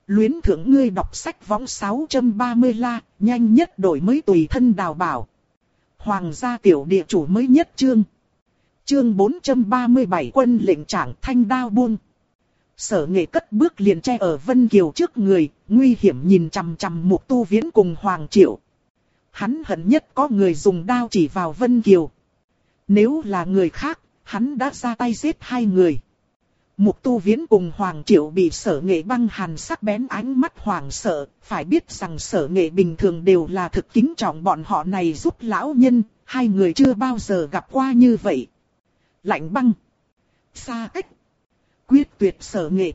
luyến thưởng ngươi đọc sách võng 630 la, nhanh nhất đổi mới tùy thân đào bảo. Hoàng gia tiểu địa chủ mới nhất chương. Chương 437 quân lệnh trạng thanh đao buông. Sở Nghệ cất bước liền che ở Vân Kiều trước người, nguy hiểm nhìn chằm chằm Mục Tu Viễn cùng Hoàng Triệu. Hắn hận nhất có người dùng đao chỉ vào Vân Kiều. Nếu là người khác, hắn đã ra tay giết hai người. Mục Tu Viễn cùng Hoàng Triệu bị Sở Nghệ băng hàn sắc bén ánh mắt hoảng sợ, phải biết rằng Sở Nghệ bình thường đều là thực kính trọng bọn họ này giúp lão nhân, hai người chưa bao giờ gặp qua như vậy. Lạnh băng, xa cách, quyết tuyệt Sở Nghệ.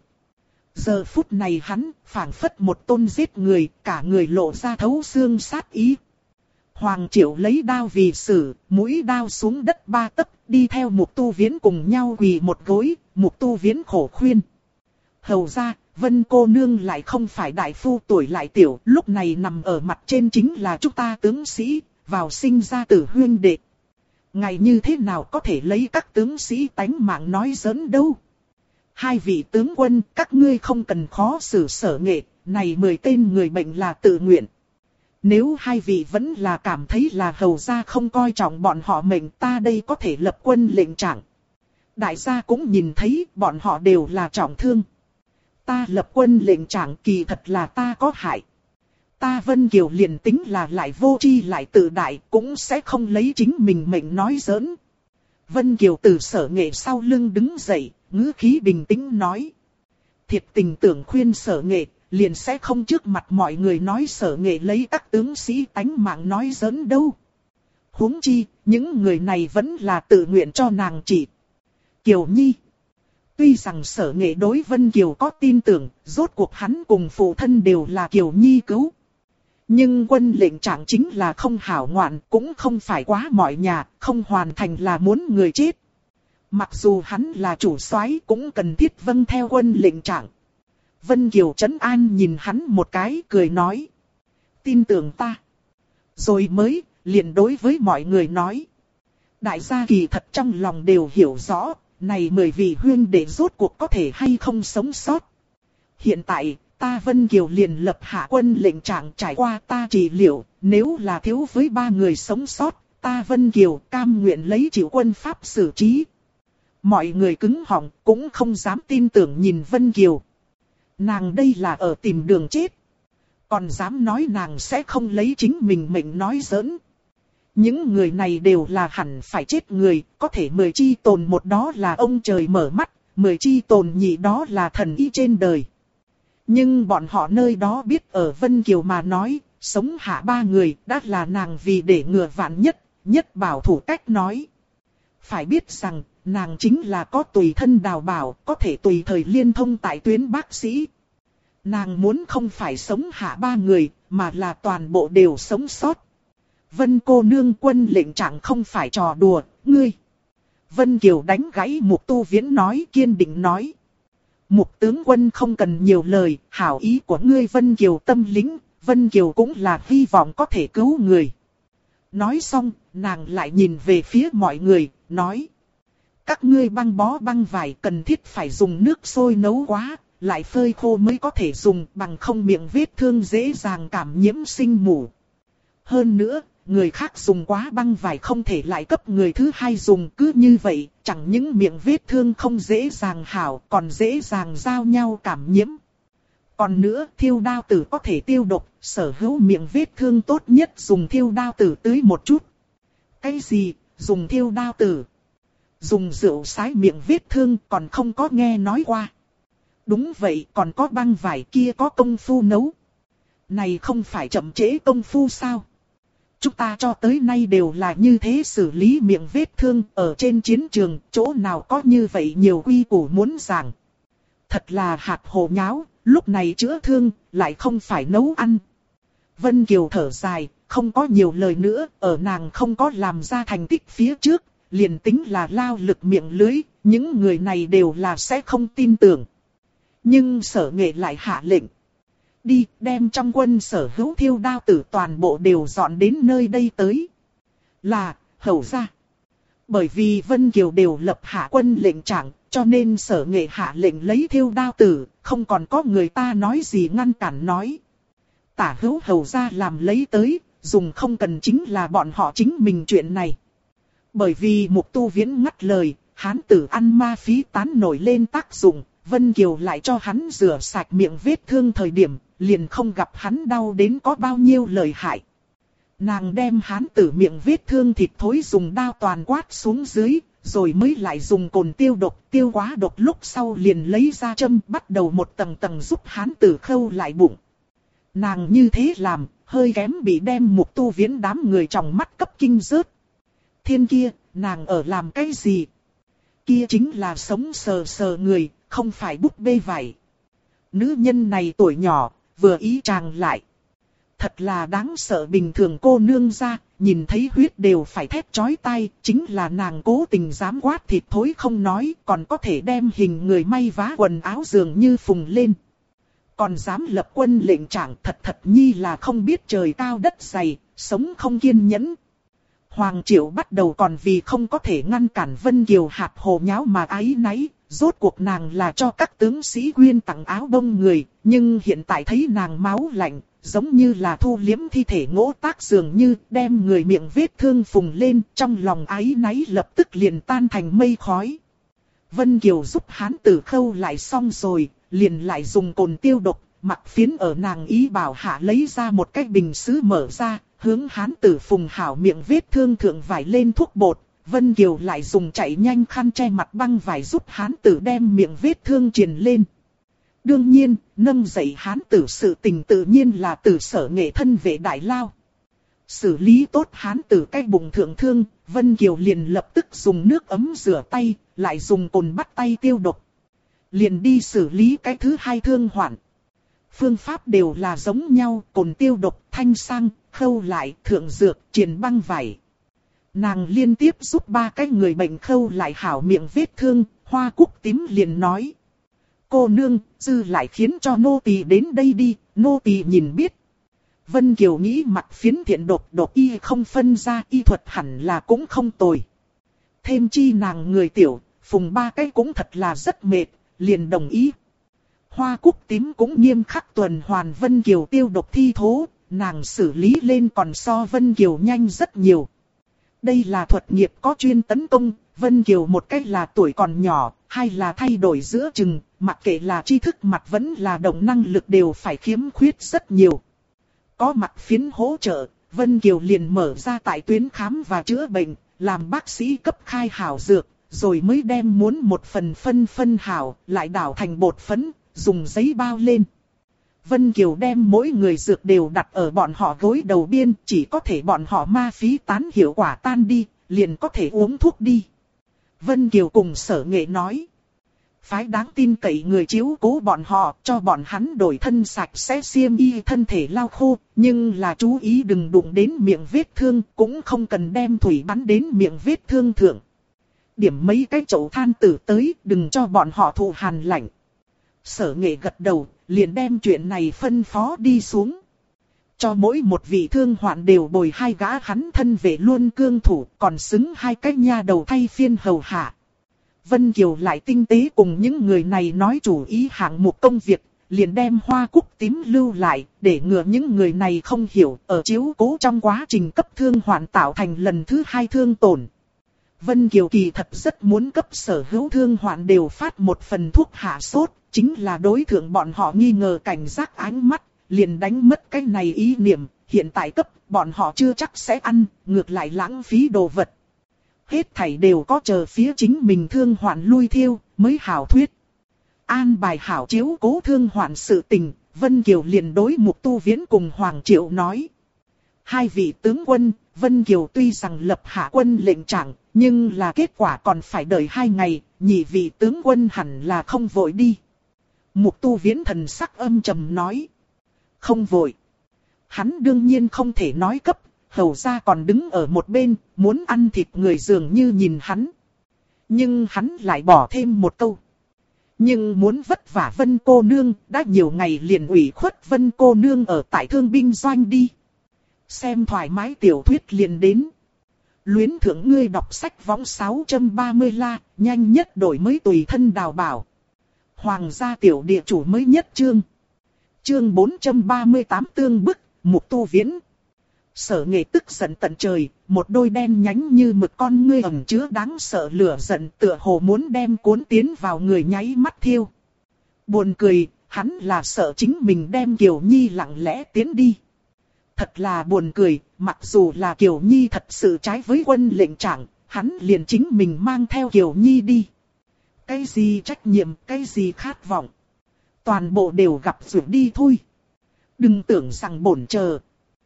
Giờ phút này hắn phảng phất một tôn giết người, cả người lộ ra thấu xương sát ý. Hoàng Triệu lấy đao vì sử, mũi đao xuống đất 3 tấc, đi theo Mục Tu Viễn cùng nhau quỳ một gối. Mục Tu Viễn khổ khuyên. Hầu ra, Vân cô nương lại không phải đại phu tuổi lại tiểu, lúc này nằm ở mặt trên chính là chúng ta tướng sĩ, vào sinh ra tử huyên đệ. Ngài như thế nào có thể lấy các tướng sĩ tánh mạng nói giỡn đâu. Hai vị tướng quân, các ngươi không cần khó xử Sở Nghệ, này 10 tên người bệnh là tự nguyện. Nếu hai vị vẫn là cảm thấy là hầu gia không coi trọng bọn họ mệnh, ta đây có thể lập quân lệnh trạng. Đại gia cũng nhìn thấy bọn họ đều là trọng thương. Ta lập quân lệnh trạng kỳ thật là ta có hại. Ta Vân Kiều liền tính là lại vô tri lại tự đại cũng sẽ không lấy chính mình mệnh nói giỡn. Vân Kiều từ Sở Nghệ sau lưng đứng dậy, ngữ khí bình tĩnh nói. Thiệt tình tưởng khuyên Sở Nghệ, liền sẽ không trước mặt mọi người nói Sở Nghệ lấy các tướng sĩ tánh mạng nói giỡn đâu. Huống chi, những người này vẫn là tự nguyện cho nàng trị. Kiều Nhi. Tuy rằng Sở Nghệ đối Vân Kiều có tin tưởng, rốt cuộc hắn cùng phụ thân đều là Kiều Nhi cứu. Nhưng quân lệnh trạng chính là không hảo ngoạn, cũng không phải quá mọi nhà, không hoàn thành là muốn người chết. Mặc dù hắn là chủ soái cũng cần thiết vâng theo quân lệnh trạng. Vân Kiều trấn an nhìn hắn một cái, cười nói. Tin tưởng ta. Rồi mới, liền đối với mọi người nói. Đại gia kỳ thật trong lòng đều hiểu rõ, này 10 vị huyên đệ rốt cuộc có thể hay không sống sót. Hiện tại, ta Vân Kiều liền lập hạ quân lệnh trạng trải qua ta trị liệu, nếu là thiếu với 3 người sống sót, ta Vân Kiều cam nguyện lấy chịu quân pháp xử trí. Mọi người cứng họng cũng không dám tin tưởng nhìn Vân Kiều. Nàng đây là ở tìm đường chết. Còn dám nói nàng sẽ không lấy chính mình mệnh nói giỡn. Những người này đều là hẳn phải chết người, có thể 10 chi tồn một đó là ông trời mở mắt, 10 chi tồn nhị đó là thần y trên đời. Nhưng bọn họ nơi đó biết ở Vân Kiều mà nói, sống hạ 3 người đã là nàng vì để ngừa vạn nhất bảo thủ cách nói. Phải biết rằng, nàng chính là có tùy thân đào bảo, có thể tùy thời liên thông tại tuyến bác sĩ. Nàng muốn không phải sống hạ 3 người, mà là toàn bộ đều sống sót. Vân cô nương quân lệnh trạng không phải trò đùa, ngươi. Vân Kiều đánh gãy Mục Tu Viễn nói, kiên định nói. Mục tướng quân không cần nhiều lời, hảo ý của ngươi Vân Kiều tâm lĩnh, Vân Kiều cũng là hy vọng có thể cứu người. Nói xong, nàng lại nhìn về phía mọi người, nói. Các ngươi băng bó băng vải cần thiết phải dùng nước sôi nấu quá, lại phơi khô mới có thể dùng, bằng không miệng vết thương dễ dàng cảm nhiễm sinh mủ. Hơn nữa, người khác dùng quá băng vải không thể lại cấp người thứ hai dùng, cứ như vậy, chẳng những miệng vết thương không dễ dàng hảo, còn dễ dàng giao nhau cảm nhiễm. Còn nữa, thiêu đao tử có thể tiêu độc, sở hữu miệng vết thương tốt nhất dùng thiêu đao tử tưới một chút. Cái gì, dùng thiêu đao tử? Dùng rượu sái miệng vết thương còn không có nghe nói qua. Đúng vậy, còn có băng vải kia có công phu nấu. Này không phải chậm trễ công phu sao? Chúng ta cho tới nay đều là như thế xử lý miệng vết thương ở trên chiến trường, chỗ nào có như vậy nhiều quy củ muốn giảng. Thật là hạt hồ nháo, lúc này chữa thương, lại không phải nấu ăn. Vân Kiều thở dài, không có nhiều lời nữa, ở nàng không có làm ra thành tích phía trước, liền tính là lao lực miệng lưới, những người này đều là sẽ không tin tưởng. Nhưng Sở Nghệ lại hạ lệnh. Đi, đem trong quân sở hữu thiêu đao tử toàn bộ đều dọn đến nơi đây tới. Là, hầu ra. Bởi vì Vân Kiều đều lập hạ quân lệnh trạng, cho nên Sở Nghệ hạ lệnh lấy thiêu đao tử, không còn có người ta nói gì ngăn cản nói. Tả hữu hầu ra làm lấy tới, dùng không cần chính là bọn họ chính mình chuyện này. Bởi vì Mục Tu Viễn ngắt lời, hán tử ăn ma phí tán nổi lên tác dụng, Vân Kiều lại cho hắn rửa sạch miệng vết thương thời điểm, liền không gặp hắn đau đến có bao nhiêu lợi hại. Nàng đem hán tử miệng vết thương thịt thối dùng đao toàn quát xuống dưới, rồi mới lại dùng cồn tiêu độc, tiêu quá độc lúc sau liền lấy ra châm bắt đầu một tầng tầng giúp hán tử khâu lại bụng. Nàng như thế làm, hơi kém bị đem Mục Tu Viễn đám người trong mắt cấp kinh rớt. Thiên kia, nàng ở làm cái gì? Kia chính là sống sờ sờ người, không phải búp bê vải. Nữ nhân này tuổi nhỏ, vừa ý chàng lại. Thật là đáng sợ, bình thường cô nương ra, nhìn thấy huyết đều phải thét chói tai, chính là nàng cố tình dám quát thịt thối không nói, còn có thể đem hình người may vá quần áo dường như phùng lên. Còn dám lập quân lệnh trạng, thật nhi là không biết trời cao đất dày, sống không kiên nhẫn. Hoàng Triệu bắt đầu còn vì không có thể ngăn cản Vân Kiều hạt hồ nháo mà áy náy, rốt cuộc nàng là cho các tướng sĩ quyên tặng áo bông người, nhưng hiện tại thấy nàng máu lạnh, giống như là thu liếm thi thể ngỗ tác dường như đem người miệng vết thương phùng lên, trong lòng áy náy lập tức liền tan thành mây khói. Vân Kiều giúp hán tử khâu lại xong rồi, liền lại dùng cồn tiêu độc, mặc phiến ở nàng ý bảo hạ lấy ra một cái bình sứ mở ra, hướng hán tử phùng hảo miệng vết thương thượng vải lên thuốc bột. Vân Kiều lại dùng chạy nhanh khăn che mặt băng vải giúp hán tử đem miệng vết thương truyền lên. Đương nhiên, nâng dậy hán tử sự tình tự nhiên là từ Sở Nghệ thân vệ đại lao. Xử lý tốt hán tử cái bụng thượng thương, Vân Kiều liền lập tức dùng nước ấm rửa tay, lại dùng cồn bắt tay tiêu độc. Liền đi xử lý cái thứ hai thương hoạn. Phương pháp đều là giống nhau, cồn tiêu độc, thanh sang, khâu lại, thượng dược, truyền băng vải. Nàng liên tiếp giúp 3 cái người bệnh khâu lại hảo miệng vết thương, Hoa Cúc Tím liền nói. Cô nương, dư lại khiến cho nô tỳ đến đây đi, nô tỳ nhìn biết. Vân Kiều nghĩ mặt phiến thiện độc y không phân ra, y thuật hẳn là cũng không tồi. Thêm chi nàng người tiểu, phùng 3 cái cũng thật là rất mệt, liền đồng ý. Hoa Cúc Tím cũng nghiêm khắc tuần hoàn Vân Kiều tiêu độc thi thố, nàng xử lý lên còn so Vân Kiều nhanh rất nhiều. Đây là thuật nghiệp có chuyên tấn công, Vân Kiều một cách là tuổi còn nhỏ, hay là thay đổi giữa chừng, mặc kệ là tri thức mặt vẫn là động năng lực đều phải khiếm khuyết rất nhiều. Có mặt phiến hỗ trợ, Vân Kiều liền mở ra tại tuyến khám và chữa bệnh, làm bác sĩ cấp khai hảo dược, rồi mới đem muốn một phần phân hảo, lại đảo thành bột phấn, dùng giấy bao lên. Vân Kiều đem mỗi người dược đều đặt ở bọn họ gối đầu biên, chỉ có thể bọn họ ma phí tán hiệu quả tan đi, liền có thể uống thuốc đi. Vân Kiều cùng Sở Nghệ nói. Phái đáng tin cậy người chiếu cố bọn họ, cho bọn hắn đổi thân sạch sẽ xiêm y thân thể lau khô, nhưng là chú ý đừng đụng đến miệng vết thương, cũng không cần đem thủy bắn đến miệng vết thương thượng. Điểm mấy cái chậu than tử tới, đừng cho bọn họ thụ hàn lạnh. Sở Nghệ gật đầu, liền đem chuyện này phân phó đi xuống. Cho mỗi một vị thương hoạn đều bồi 2 gã hắn thân vệ luôn cương thủ, còn xứng 2 cái nha đầu thay phiên hầu hạ. Vân Kiều lại tinh tế cùng những người này nói chủ ý hạng mục công việc, liền đem Hoa Cúc Tím lưu lại, để ngừa những người này không hiểu, ở chiếu cố trong quá trình cấp thương hoạn tạo thành lần thứ 2 thương tổn. Vân Kiều kỳ thật rất muốn cấp sở hữu thương hoạn đều phát một phần thuốc hạ sốt, chính là đối thượng bọn họ nghi ngờ cảnh giác ánh mắt, liền đánh mất cái này ý niệm, hiện tại cấp bọn họ chưa chắc sẽ ăn, ngược lại lãng phí đồ vật. Hết thảy đều có chờ phía chính mình thương hoạn lui thiêu, mới hảo thuyết. An bài hảo chiếu cố thương hoạn sự tình, Vân Kiều liền đối Mục Tu Viễn cùng Hoàng Triệu nói. 2 vị tướng quân, Vân Kiều tuy rằng lập hạ quân lệnh trạng, nhưng là kết quả còn phải đợi 2 ngày, nhị vị tướng quân hẳn là không vội đi. Mục Tu Viễn thần sắc âm trầm nói. Không vội. Hắn đương nhiên không thể nói cấp, hầu ra còn đứng ở một bên, muốn ăn thịt người dường như nhìn hắn. Nhưng hắn lại bỏ thêm một câu. Nhưng muốn vất vả Vân cô nương, đã nhiều ngày liền ủy khuất Vân cô nương ở tại thương binh doanh đi. Xem thoải mái tiểu thuyết liền đến. Luyến thưởng ngươi đọc sách võng 630 la, nhanh nhất đổi mới tùy thân đào bảo. Hoàng gia tiểu địa chủ mới nhất chương. Chương 438 tương bức, Mục Tu Viễn. Sở Nghệ tức giận tận trời, một đôi đen nhánh như mực con ngươi ẩn chứa đáng sợ lửa giận, tựa hồ muốn đem cuốn tiến vào người nháy mắt thiêu. Buồn cười, hắn là sợ chính mình đem Kiều Nhi lặng lẽ tiến đi. Thật là buồn cười, mặc dù là Kiều Nhi thật sự trái với quân lệnh trạng, hắn liền chính mình mang theo Kiều Nhi đi. Cái gì trách nhiệm, cái gì khát vọng, toàn bộ đều gặp rủi đi thôi. Đừng tưởng rằng bổn chờ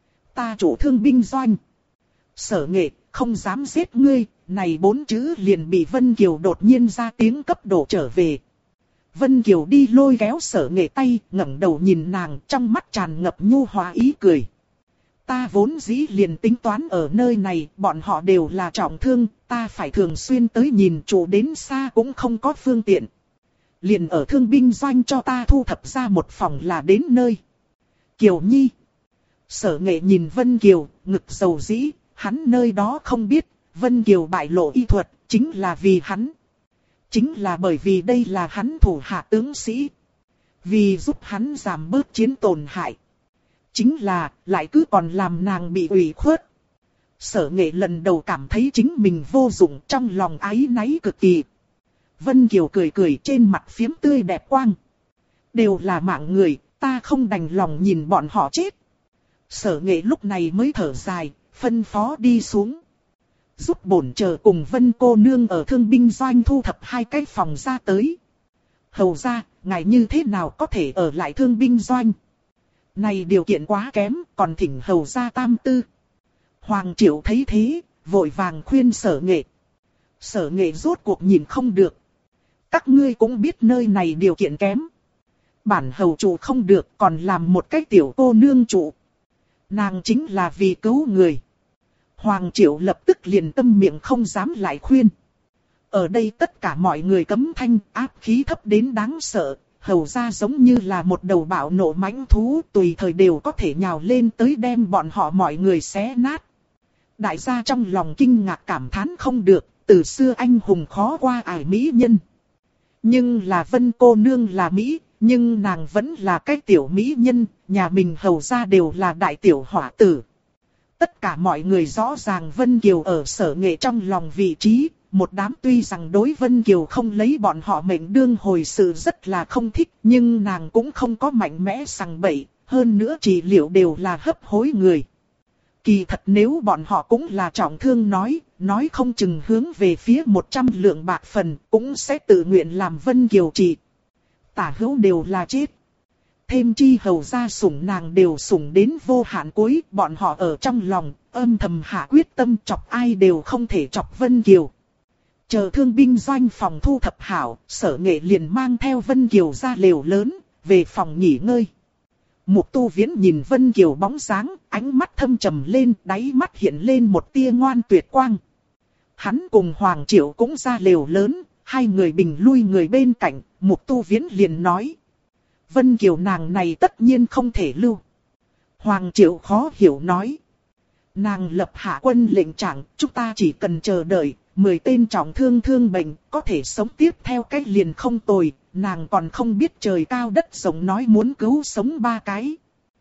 ta chủ thương binh doanh. Sở Nghệ, không dám giết ngươi, này 4 chữ liền bị Vân Kiều đột nhiên ra tiếng cấp đổ trở về. Vân Kiều đi lôi kéo Sở Nghệ tay, ngẩng đầu nhìn nàng, trong mắt tràn ngập nhu hòa ý cười. Ta vốn dĩ liền tính toán ở nơi này, bọn họ đều là trọng thương, ta phải thường xuyên tới nhìn, chủ đến xa cũng không có phương tiện. Liền ở thương binh doanh cho ta thu thập ra một phòng là đến nơi. Kiều Nhi. Sở Nghệ nhìn Vân Kiều, ngực dầu dĩ, hắn nơi đó không biết, Vân Kiều bại lộ y thuật, chính là vì hắn. Chính là bởi vì đây là hắn thủ hạ tướng sĩ. Vì giúp hắn giảm bớt chiến tổn hại. Chính là, lại cứ còn làm nàng bị ủy khuất. Sở Nghệ lần đầu cảm thấy chính mình vô dụng, trong lòng áy náy cực kỳ. Vân Kiều cười cười, trên mặt phiếm tươi đẹp quang. Đều là mạng người, ta không đành lòng nhìn bọn họ chết. Sở Nghệ lúc này mới thở dài, phân phó đi xuống. Giúp bổn chờ cùng Vân cô nương ở thương binh doanh thu thập 2 cái phòng ra tới. Hầu ra, ngài như thế nào có thể ở lại thương binh doanh? Này điều kiện quá kém, còn thỉnh hầu ra tam tư. Hoàng Triệu thấy thế, vội vàng khuyên Sở Nghệ. Sở Nghệ rốt cuộc nhìn không được. Các ngươi cũng biết nơi này điều kiện kém. Bản hầu chủ không được, còn làm một cái tiểu cô nương chủ. Nàng chính là vì cứu người. Hoàng Triệu lập tức liền tâm miệng không dám lại khuyên. Ở đây tất cả mọi người cấm thanh, áp khí thấp đến đáng sợ. Hầu ra giống như là một đầu bạo nộ mãnh thú, tùy thời đều có thể nhào lên tới đem bọn họ mọi người xé nát. Đại gia trong lòng kinh ngạc cảm thán không được, từ xưa anh hùng khó qua ải mỹ nhân. Nhưng là Vân cô nương là Mỹ, nhưng nàng vẫn là cái tiểu mỹ nhân, nhà mình hầu ra đều là đại tiểu hỏa tử. Tất cả mọi người rõ ràng Vân Kiều ở Sở Nghệ trong lòng vị trí, một đám tuy rằng đối Vân Kiều không lấy bọn họ mệnh đương hồi sự rất là không thích, nhưng nàng cũng không có mạnh mẽ sằng bậy, hơn nữa trị liệu đều là hấp hối người. Kỳ thật nếu bọn họ cũng là trọng thương nói không chừng hướng về phía 100 lượng bạc phần, cũng sẽ tự nguyện làm Vân Kiều trị. Tả hữu đều là chết. Thêm chi hầu gia sủng nàng đều sủng đến vô hạn cuối, bọn họ ở trong lòng, âm thầm hạ quyết tâm chọc ai đều không thể chọc Vân Kiều. Chờ thương binh doanh phòng thu thập hảo, Sở Nghệ liền mang theo Vân Kiều ra lều lớn, về phòng nghỉ ngơi. Mục Tu Viễn nhìn Vân Kiều bóng dáng, ánh mắt thâm trầm lên, đáy mắt hiện lên một tia ngoan tuyệt quang. Hắn cùng Hoàng Triệu cũng ra lều lớn, 2 người bình lui người bên cạnh, Mục Tu Viễn liền nói. Vân Kiều nàng này tất nhiên không thể lưu. Hoàng Triệu khó hiểu nói. Nàng lập hạ quân lệnh trạng, chúng ta chỉ cần chờ đợi, 10 tên trọng thương bệnh, có thể sống tiếp theo cách liền không tồi, nàng còn không biết trời cao đất rộng nói muốn cứu sống 3 cái.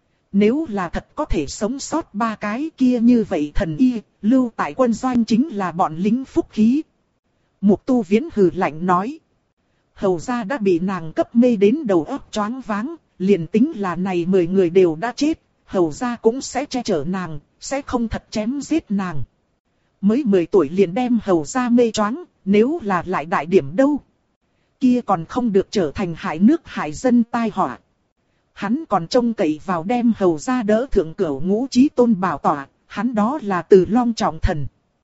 Nếu là thật có thể sống sót 3 cái kia như vậy thần y, lưu tại quân doanh chính là bọn lính phúc khí. Mục Tu Viễn hừ lạnh nói. Hầu ra đã bị nàng cấp mê đến đầu óc choáng váng, liền tính là này 10 người đều đã chết, hầu ra cũng sẽ che chở nàng, sẽ không thật chém giết nàng. Mới 10 tuổi liền đem hầu ra mê choáng, nếu là lại đại điểm đâu. Kia còn không được trở thành hại nước hại dân tai họa. Hắn còn trông cậy vào đem hầu ra đỡ thượng cửu ngũ chí tôn bảo tỏa, hắn đó là Từ Long trọng thần.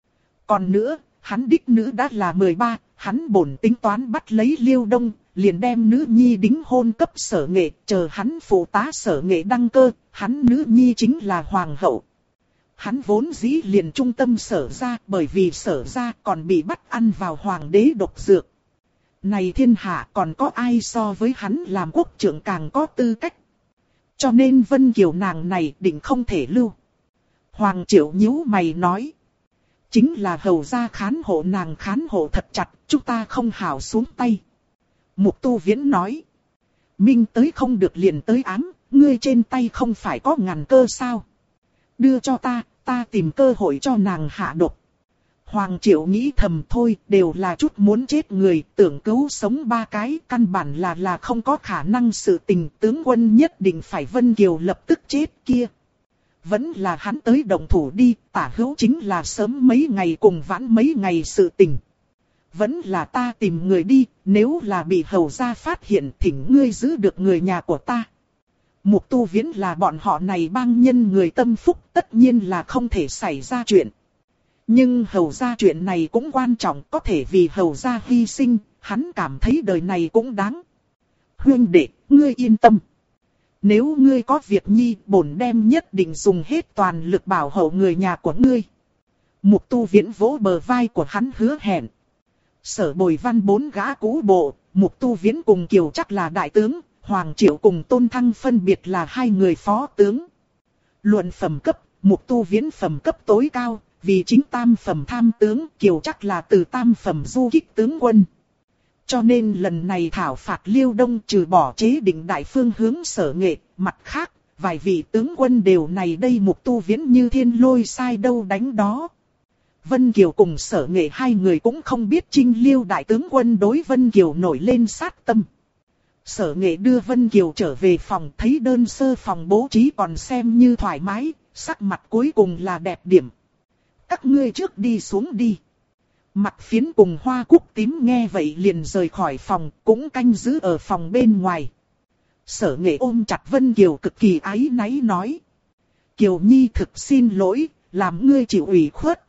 Còn nữa, hắn đích nữ đã là 13, hắn bổn tính toán bắt lấy Liêu Đông, liền đem nữ nhi đính hôn cấp Sở Nghệ, chờ hắn phụ tá Sở Nghệ đăng cơ, hắn nữ nhi chính là hoàng hậu. Hắn vốn dĩ liền trung tâm Sở ra, bởi vì Sở ra còn bị bắt ăn vào hoàng đế độc dược. Này thiên hạ còn có ai so với hắn làm quốc trưởng càng có tư cách. Cho nên Vân Kiều nàng này định không thể lưu. Hoàng Triệu nhíu mày nói. Chính là hầu gia khán hộ nàng khán hộ thật chặt, chúng ta không hảo xuống tay. Mục Tu Viễn nói. Minh tới không được liền tới ám, ngươi trên tay không phải có ngàn cơ sao? Đưa cho ta tìm cơ hội cho nàng hạ độc. Hoàng Triệu nghĩ thầm thôi, đều là chút muốn chết người, tưởng cứu sống ba cái, căn bản là không có khả năng sự tình, tướng quân nhất định phải Vân Kiều lập tức chết kia. Vẫn là hắn tới động thủ đi, tả hữu chính là sớm mấy ngày cùng vãn mấy ngày sự tình. Vẫn là ta tìm người đi, nếu là bị hầu gia phát hiện thỉnh ngươi giữ được người nhà của ta. Mục Tu Viễn là bọn họ này bang nhân người tâm phúc, tất nhiên là không thể xảy ra chuyện. Nhưng hầu gia chuyện này cũng quan trọng, có thể vì hầu gia hy sinh, hắn cảm thấy đời này cũng đáng. Huynh đệ, ngươi yên tâm. Nếu ngươi có việc nhi, bổn đem nhất định dùng hết toàn lực bảo hộ người nhà của ngươi. Mục Tu Viễn vỗ bờ vai của hắn hứa hẹn. Sở Bồi Văn 4 gã cũ bộ, Mục Tu Viễn cùng Kiều chắc là đại tướng, Hoàng Triệu cùng Tôn Thăng phân biệt là hai người phó tướng. Luận phẩm cấp, Mục Tu Viễn phẩm cấp tối cao, vì chính tam phẩm tham tướng, Kiều chắc là từ tam phẩm du kích tướng quân. Cho nên lần này thảo phạt Liêu Đông trừ bỏ chế định đại phương hướng Sở Nghệ, mặt khác, vài vị tướng quân đều này đây Mục Tu Viễn như thiên lôi sai đâu đánh đó. Vân Kiều cùng Sở Nghệ hai người cũng không biết Trinh Liêu đại tướng quân đối Vân Kiều nổi lên sát tâm. Sở Nghệ đưa Vân Kiều trở về phòng, thấy đơn sơ phòng bố trí còn xem như thoải mái, sắc mặt cuối cùng là đẹp điểm. Các ngươi trước đi xuống đi. Mặt Phiến cùng Hoa Cúc Tím nghe vậy liền rời khỏi phòng, cũng canh giữ ở phòng bên ngoài. Sở Nghệ ôm chặt Vân Kiều cực kỳ áy náy nói. Kiều Nhi thực xin lỗi, làm ngươi chịu ủy khuất.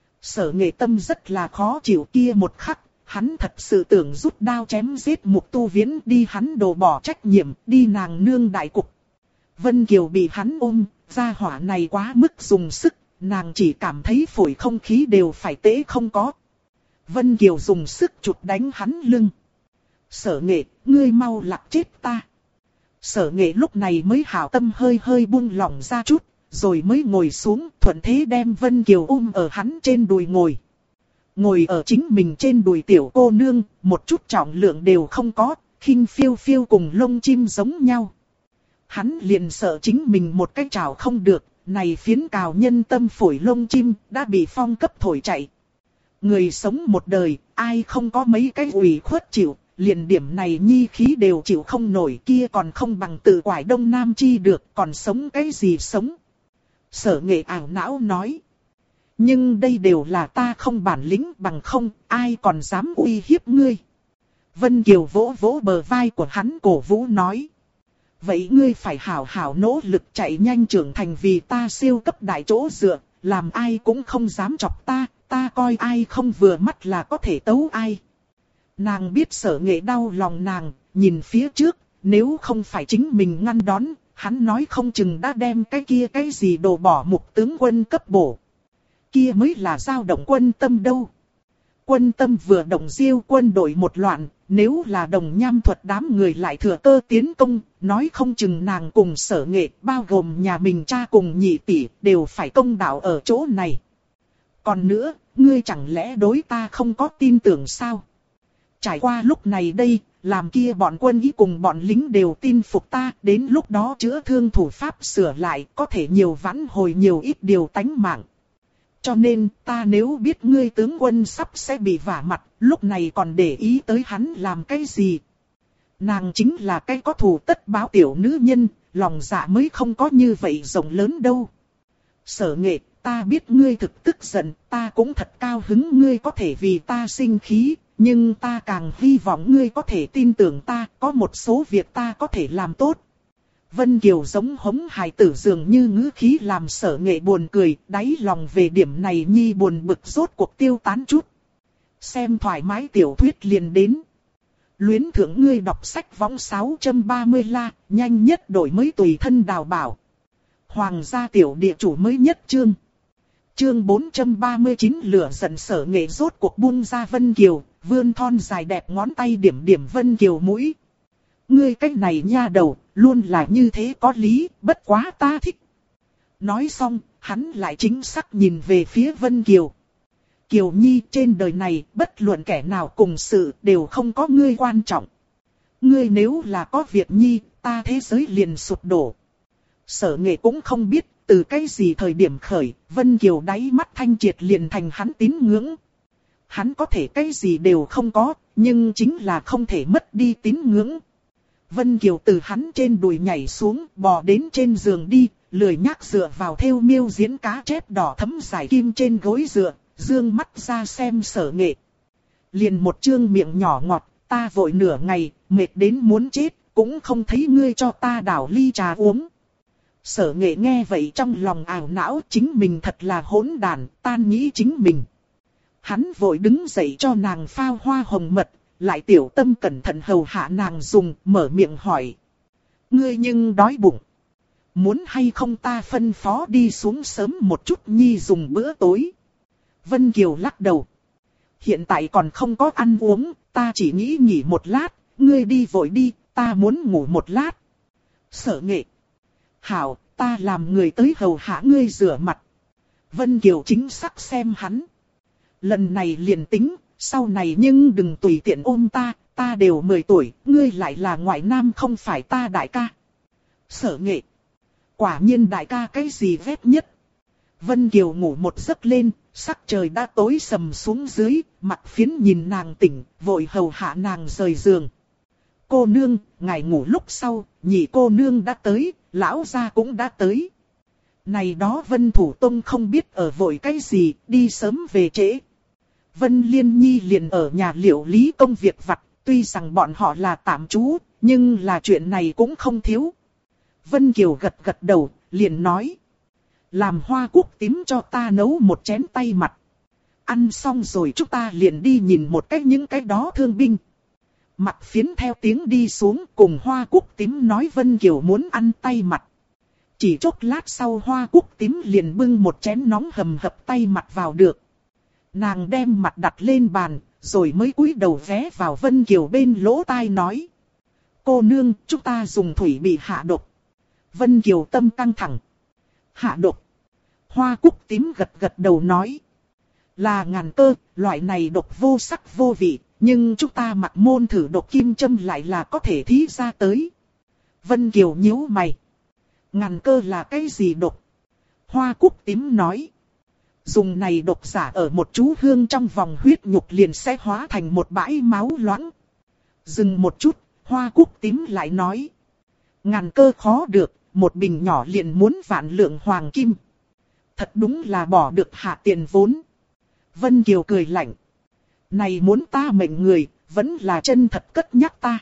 Sở Nghệ tâm rất là khó chịu, kia một khắc, hắn thật sự tưởng rút đao chém giết Mục Tu Viễn, đi hắn đổ bỏ trách nhiệm, đi nàng nương đại cục. Vân Kiều bị hắn ôm, gia hỏa này quá mức dùng sức, nàng chỉ cảm thấy phổi không khí đều phải tễ không có. Vân Kiều dùng sức chụp đánh hắn lưng. Sở Nghệ, ngươi mau lặc chết ta. Sở Nghệ lúc này mới hảo tâm hơi hơi buông lỏng ra chút, rồi mới ngồi xuống, thuận thế đem Vân Kiều ôm ở hắn trên đùi ngồi. Ngồi ở chính mình trên đùi tiểu cô nương, một chút trọng lượng đều không có, khinh phiêu phiêu cùng lông chim giống nhau. Hắn liền sợ chính mình một cái trào không được, này phiến cào nhân tâm phổi lông chim, đã bị phong cấp thổi chạy. Người sống một đời, ai không có mấy cái ủy khuất chịu, liền điểm này nhi khí đều chịu không nổi, kia còn không bằng tự quải đông nam chi được, còn sống cái gì sống. Sở Nghệ ảo não nói. Nhưng đây đều là ta không bản lĩnh, bằng không, ai còn dám uy hiếp ngươi. Vân Kiều vỗ vỗ bờ vai của hắn cổ vũ nói. Vậy ngươi phải hảo hảo nỗ lực chạy nhanh trưởng thành, vì ta siêu cấp đại chỗ dựa, làm ai cũng không dám chọc ta, ta coi ai không vừa mắt là có thể tấu ai. Nàng biết Sở Nghệ đau lòng nàng, nhìn phía trước, nếu không phải chính mình ngăn đón, hắn nói không chừng đã đem cái kia cái gì đồ bỏ Mục tướng quân cấp bổ. Kia mới là dao động quân tâm đâu. Quân tâm vừa động diêu quân đội một loạn, nếu là Đồng Nham Thuật đám người lại thừa cơ tiến công, nói không chừng nàng cùng Sở Nghệ, bao gồm nhà mình cha cùng nhị tỷ, đều phải công đạo ở chỗ này. Còn nữa, ngươi chẳng lẽ đối ta không có tin tưởng sao? Trải qua lúc này đây, làm kia bọn quân ý cùng bọn lính đều tin phục ta, đến lúc đó chữa thương thủ pháp sửa lại, có thể nhiều vãn hồi nhiều ít điều tánh mạng. Cho nên, ta nếu biết ngươi tướng quân sắp sẽ bị vả mặt, lúc này còn để ý tới hắn làm cái gì? Nàng chính là cái có thù tất báo tiểu nữ nhân, lòng dạ mới không có như vậy rộng lớn đâu. Sở Nghệ, ta biết ngươi thực tức giận, ta cũng thật cao hứng ngươi có thể vì ta sinh khí, nhưng ta càng hy vọng ngươi có thể tin tưởng ta, có một số việc ta có thể làm tốt. Vân Kiều giống hống hài tử dường như ngữ khí làm Sở Nghệ buồn cười, đáy lòng về điểm này nhi buồn bực rốt cuộc tiêu tán chút. Xem thoải mái tiểu thuyết liền đến. Luyến thưởng ngươi đọc sách võng 630 la, nhanh nhất đổi mới tùy thân đào bảo. Hoàng gia tiểu địa chủ mới nhất chương. Chương 439 lửa giận Sở Nghệ rốt cuộc buông ra Vân Kiều, vươn thon dài đẹp ngón tay điểm điểm Vân Kiều mũi. Ngươi cách này nha đầu, luôn là như thế có lý, bất quá ta thích. Nói xong, hắn lại chính xác nhìn về phía Vân Kiều. Kiều Nhi, trên đời này, bất luận kẻ nào cùng sự đều không có ngươi quan trọng. Ngươi nếu là có việc Nhi, ta thế giới liền sụp đổ. Sở Nghệ cũng không biết, từ cái gì thời điểm khởi, Vân Kiều đáy mắt thanh triệt liền thành hắn tín ngưỡng. Hắn có thể cái gì đều không có, nhưng chính là không thể mất đi tín ngưỡng. Vân Kiều từ hắn trên đùi nhảy xuống, bò đến trên giường đi, lười nhác dựa vào thêu miêu diễn cá chép đỏ thấm dài kim trên gối dựa, dương mắt ra xem Sở Nghệ. Liền một trương miệng nhỏ ngọt, ta vội nửa ngày, mệt đến muốn chết, cũng không thấy ngươi cho ta đảo ly trà uống. Sở Nghệ nghe vậy trong lòng ảo não, chính mình thật là hỗn đàn, tan nghĩ chính mình. Hắn vội đứng dậy cho nàng pha hoa hồng mật, lại tiểu tâm cẩn thận hầu hạ nàng dùng, mở miệng hỏi. Ngươi nhưng đói bụng. Muốn hay không ta phân phó đi xuống sớm một chút Nhi dùng bữa tối. Vân Kiều lắc đầu. Hiện tại còn không có ăn uống, ta chỉ nghĩ nghỉ một lát, ngươi đi vội đi, ta muốn ngủ một lát. Sở Nghệ. Hảo, ta làm người tới hầu hạ ngươi rửa mặt. Vân Kiều chính xác xem hắn. Lần này liền tính, sau này nhưng đừng tùy tiện ôm ta đều 10 tuổi, ngươi lại là ngoại nam không phải ta đại ca. Sở Nghệ. Quả nhiên đại ca cái gì ghét nhất. Vân Kiều ngủ một giấc lên, sắc trời đã tối sầm xuống dưới, mặt phiến nhìn nàng tỉnh, vội hầu hạ nàng rời giường. Cô nương, ngài ngủ lúc sau, nhị cô nương đã tới, lão gia cũng đã tới. Này đó Vân Thủ Tông không biết ở vội cái gì, đi sớm về trễ. Vân Liên Nhi liền ở nhà liệu lý công việc vặt, tuy rằng bọn họ là tạm trú, nhưng là chuyện này cũng không thiếu. Vân Kiều gật gật đầu, liền nói. Làm hoa cúc tím cho ta nấu một chén tay mặt. Ăn xong rồi chúng ta liền đi nhìn một cách những cái đó thương binh. Mặt phiến theo tiếng đi xuống cùng hoa cúc tím nói Vân Kiều muốn ăn tay mặt. Chỉ chốc lát sau hoa cúc tím liền bưng một chén nóng hầm hập tay mặt vào được. Nàng đem mặt đặt lên bàn, rồi mới cúi đầu ghé vào Vân Kiều bên lỗ tai nói. Cô nương, chúng ta dùng thủy bị hạ độc. Vân Kiều tâm căng thẳng. Hạ độc. Hoa cúc tím gật gật đầu nói. Là ngàn cơ, loại này độc vô sắc vô vị, nhưng chúng ta mặc môn thử độc kim châm lại là có thể thí ra tới. Vân Kiều nhíu mày. Ngàn cơ là cái gì độc? Hoa cúc tím nói. Dùng này độc giả ở một chú hương trong vòng huyết nhục liền sẽ hóa thành một bãi máu loãng. Dừng một chút, hoa cúc tím lại nói. Ngàn cơ khó được, một bình nhỏ liền muốn vạn lượng hoàng kim. Thật đúng là bỏ được hạ tiền vốn. Vân Kiều cười lạnh. Này muốn ta mệnh người, vẫn là chân thật cất nhắc ta.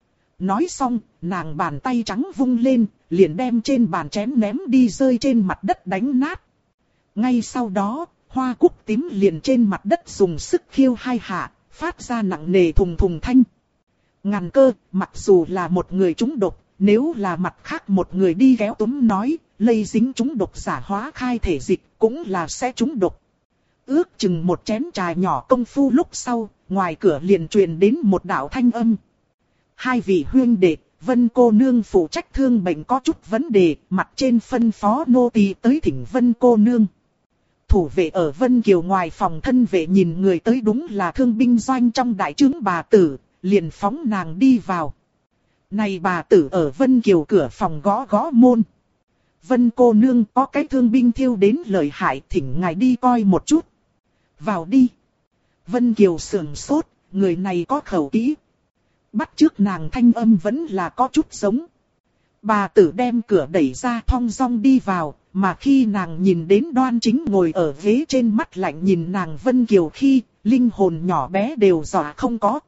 Nói xong, nàng bàn tay trắng vung lên, liền đem trên bàn chén ném đi rơi trên mặt đất đánh nát. Ngay sau đó, hoa cúc tím liền trên mặt đất dùng sức khiêu hai hạ, phát ra nặng nề thùng thùng thanh. Ngàn cơ, mặc dù là một người trúng độc, nếu là mặt khác một người đi kéo túm nói, lây dính trúng độc giả hóa khai thể dịch, cũng là sẽ trúng độc. Ước chừng một chén trà nhỏ công phu lúc sau, ngoài cửa liền truyền đến một đạo thanh âm. Hai vị huynh đệ, Vân cô nương phụ trách thương bệnh có chút vấn đề, mặt trên phân phó nô tỳ tới thỉnh Vân cô nương. Thủ vệ ở Vân Kiều ngoài phòng thân vệ nhìn người tới đúng là thương binh doanh trong đại trướng bà tử, liền phóng nàng đi vào. Này bà tử ở Vân Kiều cửa phòng gõ gõ môn. Vân cô nương có cái thương binh thiêu đến lợi hại, thỉnh ngài đi coi một chút. Vào đi. Vân Kiều sườn sốt, người này có khẩu kỹ. Bắt trước nàng thanh âm vẫn là có chút giống. Bà tử đem cửa đẩy ra thong dong đi vào, mà khi nàng nhìn đến Đoan Chính ngồi ở ghế trên mắt lạnh nhìn nàng Vân Kiều khi, linh hồn nhỏ bé đều dọa không có.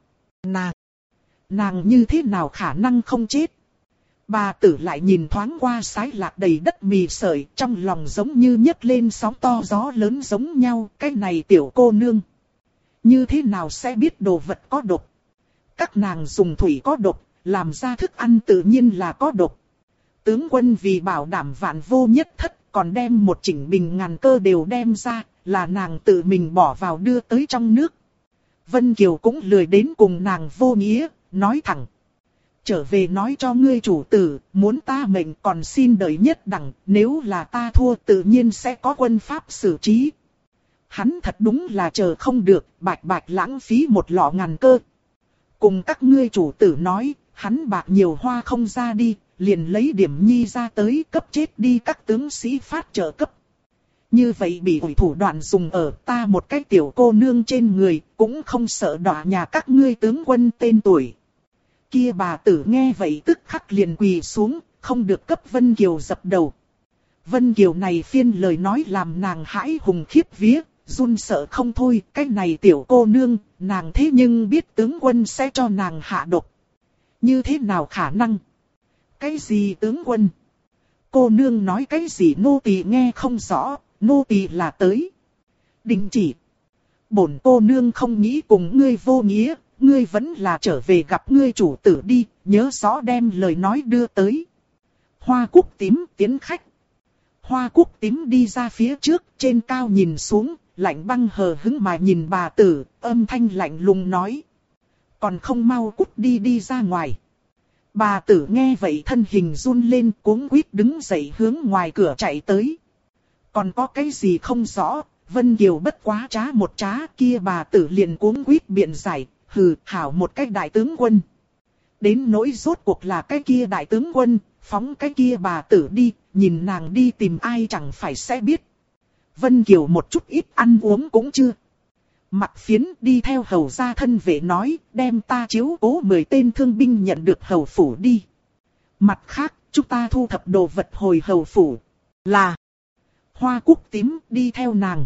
Nàng như thế nào khả năng không chết? Bà tử lại nhìn thoáng qua sái lạc đầy đất mì sợi, trong lòng giống như nhấc lên sóng to gió lớn giống nhau, cái này tiểu cô nương. Như thế nào sẽ biết đồ vật có độc? Các nàng dùng thủy có độc, làm ra thức ăn tự nhiên là có độc. Tướng quân vì bảo đảm vạn vô nhất thất, còn đem một chỉnh bình ngàn cơ đều đem ra, là nàng tự mình bỏ vào đưa tới trong nước. Vân Kiều cũng lười đến cùng nàng vô nghĩa, nói thẳng. Trở về nói cho ngươi chủ tử, muốn ta mệnh còn xin đợi nhất đẳng, nếu là ta thua tự nhiên sẽ có quân pháp xử trí. hắn thật đúng là chờ không được, bạch bạch lãng phí một lọ ngàn cơ. Cùng các ngươi chủ tử nói, hắn bạc nhiều hoa không ra đi, liền lấy điểm nhi ra tới cấp chết đi các tướng sĩ phát trợ cấp. Như vậy bị ủi thủ đoạn dùng ở ta một cái tiểu cô nương trên người, cũng không sợ đọa nhà các ngươi tướng quân tên tuổi. Kia bà tử nghe vậy tức khắc liền quỳ xuống, không được cấp Vân Kiều dập đầu. Vân Kiều này phiên lời nói làm nàng hãi hùng khiếp vía, run sợ không thôi, cái này tiểu cô nương, nàng thế nhưng biết tướng quân sẽ cho nàng hạ độc. Như thế nào khả năng? Cái gì tướng quân? Cô nương nói cái gì nô tỳ nghe không rõ, nô tỳ là tới. Đình chỉ. Bổn cô nương không nghĩ cùng ngươi vô nghĩa, ngươi vẫn là trở về gặp ngươi chủ tử đi, nhớ rõ đem lời nói đưa tới. Hoa cúc tím tiến khách. Hoa cúc tím đi ra phía trước, trên cao nhìn xuống, lạnh băng hờ hững mà nhìn bà tử, âm thanh lạnh lùng nói. Còn không mau cút đi đi ra ngoài. Bà tử nghe vậy thân hình run lên cuống quýt đứng dậy hướng ngoài cửa chạy tới. Còn có cái gì không rõ, Vân Kiều bất quá trá một trá kia bà tử liền cuống quýt biện giải, hừ hảo một cái đại tướng quân. Đến nỗi rốt cuộc là cái kia đại tướng quân, phóng cái kia bà tử đi, nhìn nàng đi tìm ai chẳng phải sẽ biết. Vân Kiều một chút ít ăn uống cũng chưa. Mặt phiến đi theo hầu gia thân vệ nói, đem ta chiếu cố 10 tên thương binh nhận được hầu phủ đi. Mặt khác, chúng ta thu thập đồ vật hồi hầu phủ. Là Hoa cúc tím đi theo nàng.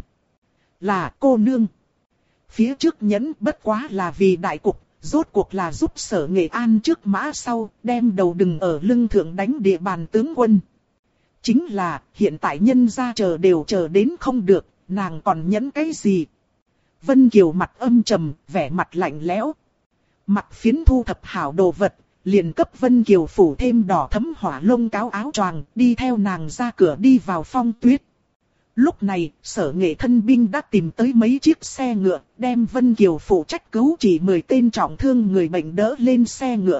Là cô nương. Phía trước nhẫn bất quá là vì đại cục, rốt cuộc là giúp Sở Nghệ An trước mã sau, đem đầu đừng ở lưng thượng đánh địa bàn tướng quân. Chính là, hiện tại nhân gia chờ đều chờ đến không được, nàng còn nhẫn cái gì? Vân Kiều mặt âm trầm, vẻ mặt lạnh lẽo. Mặt phiến thu thập hảo đồ vật, liền cấp Vân Kiều phủ thêm đỏ thấm hỏa lông cáo áo choàng, đi theo nàng ra cửa đi vào phong tuyết. Lúc này, Sở Nghệ thân binh đã tìm tới mấy chiếc xe ngựa, đem Vân Kiều phụ trách cứu chỉ 10 tên trọng thương người bệnh đỡ lên xe ngựa.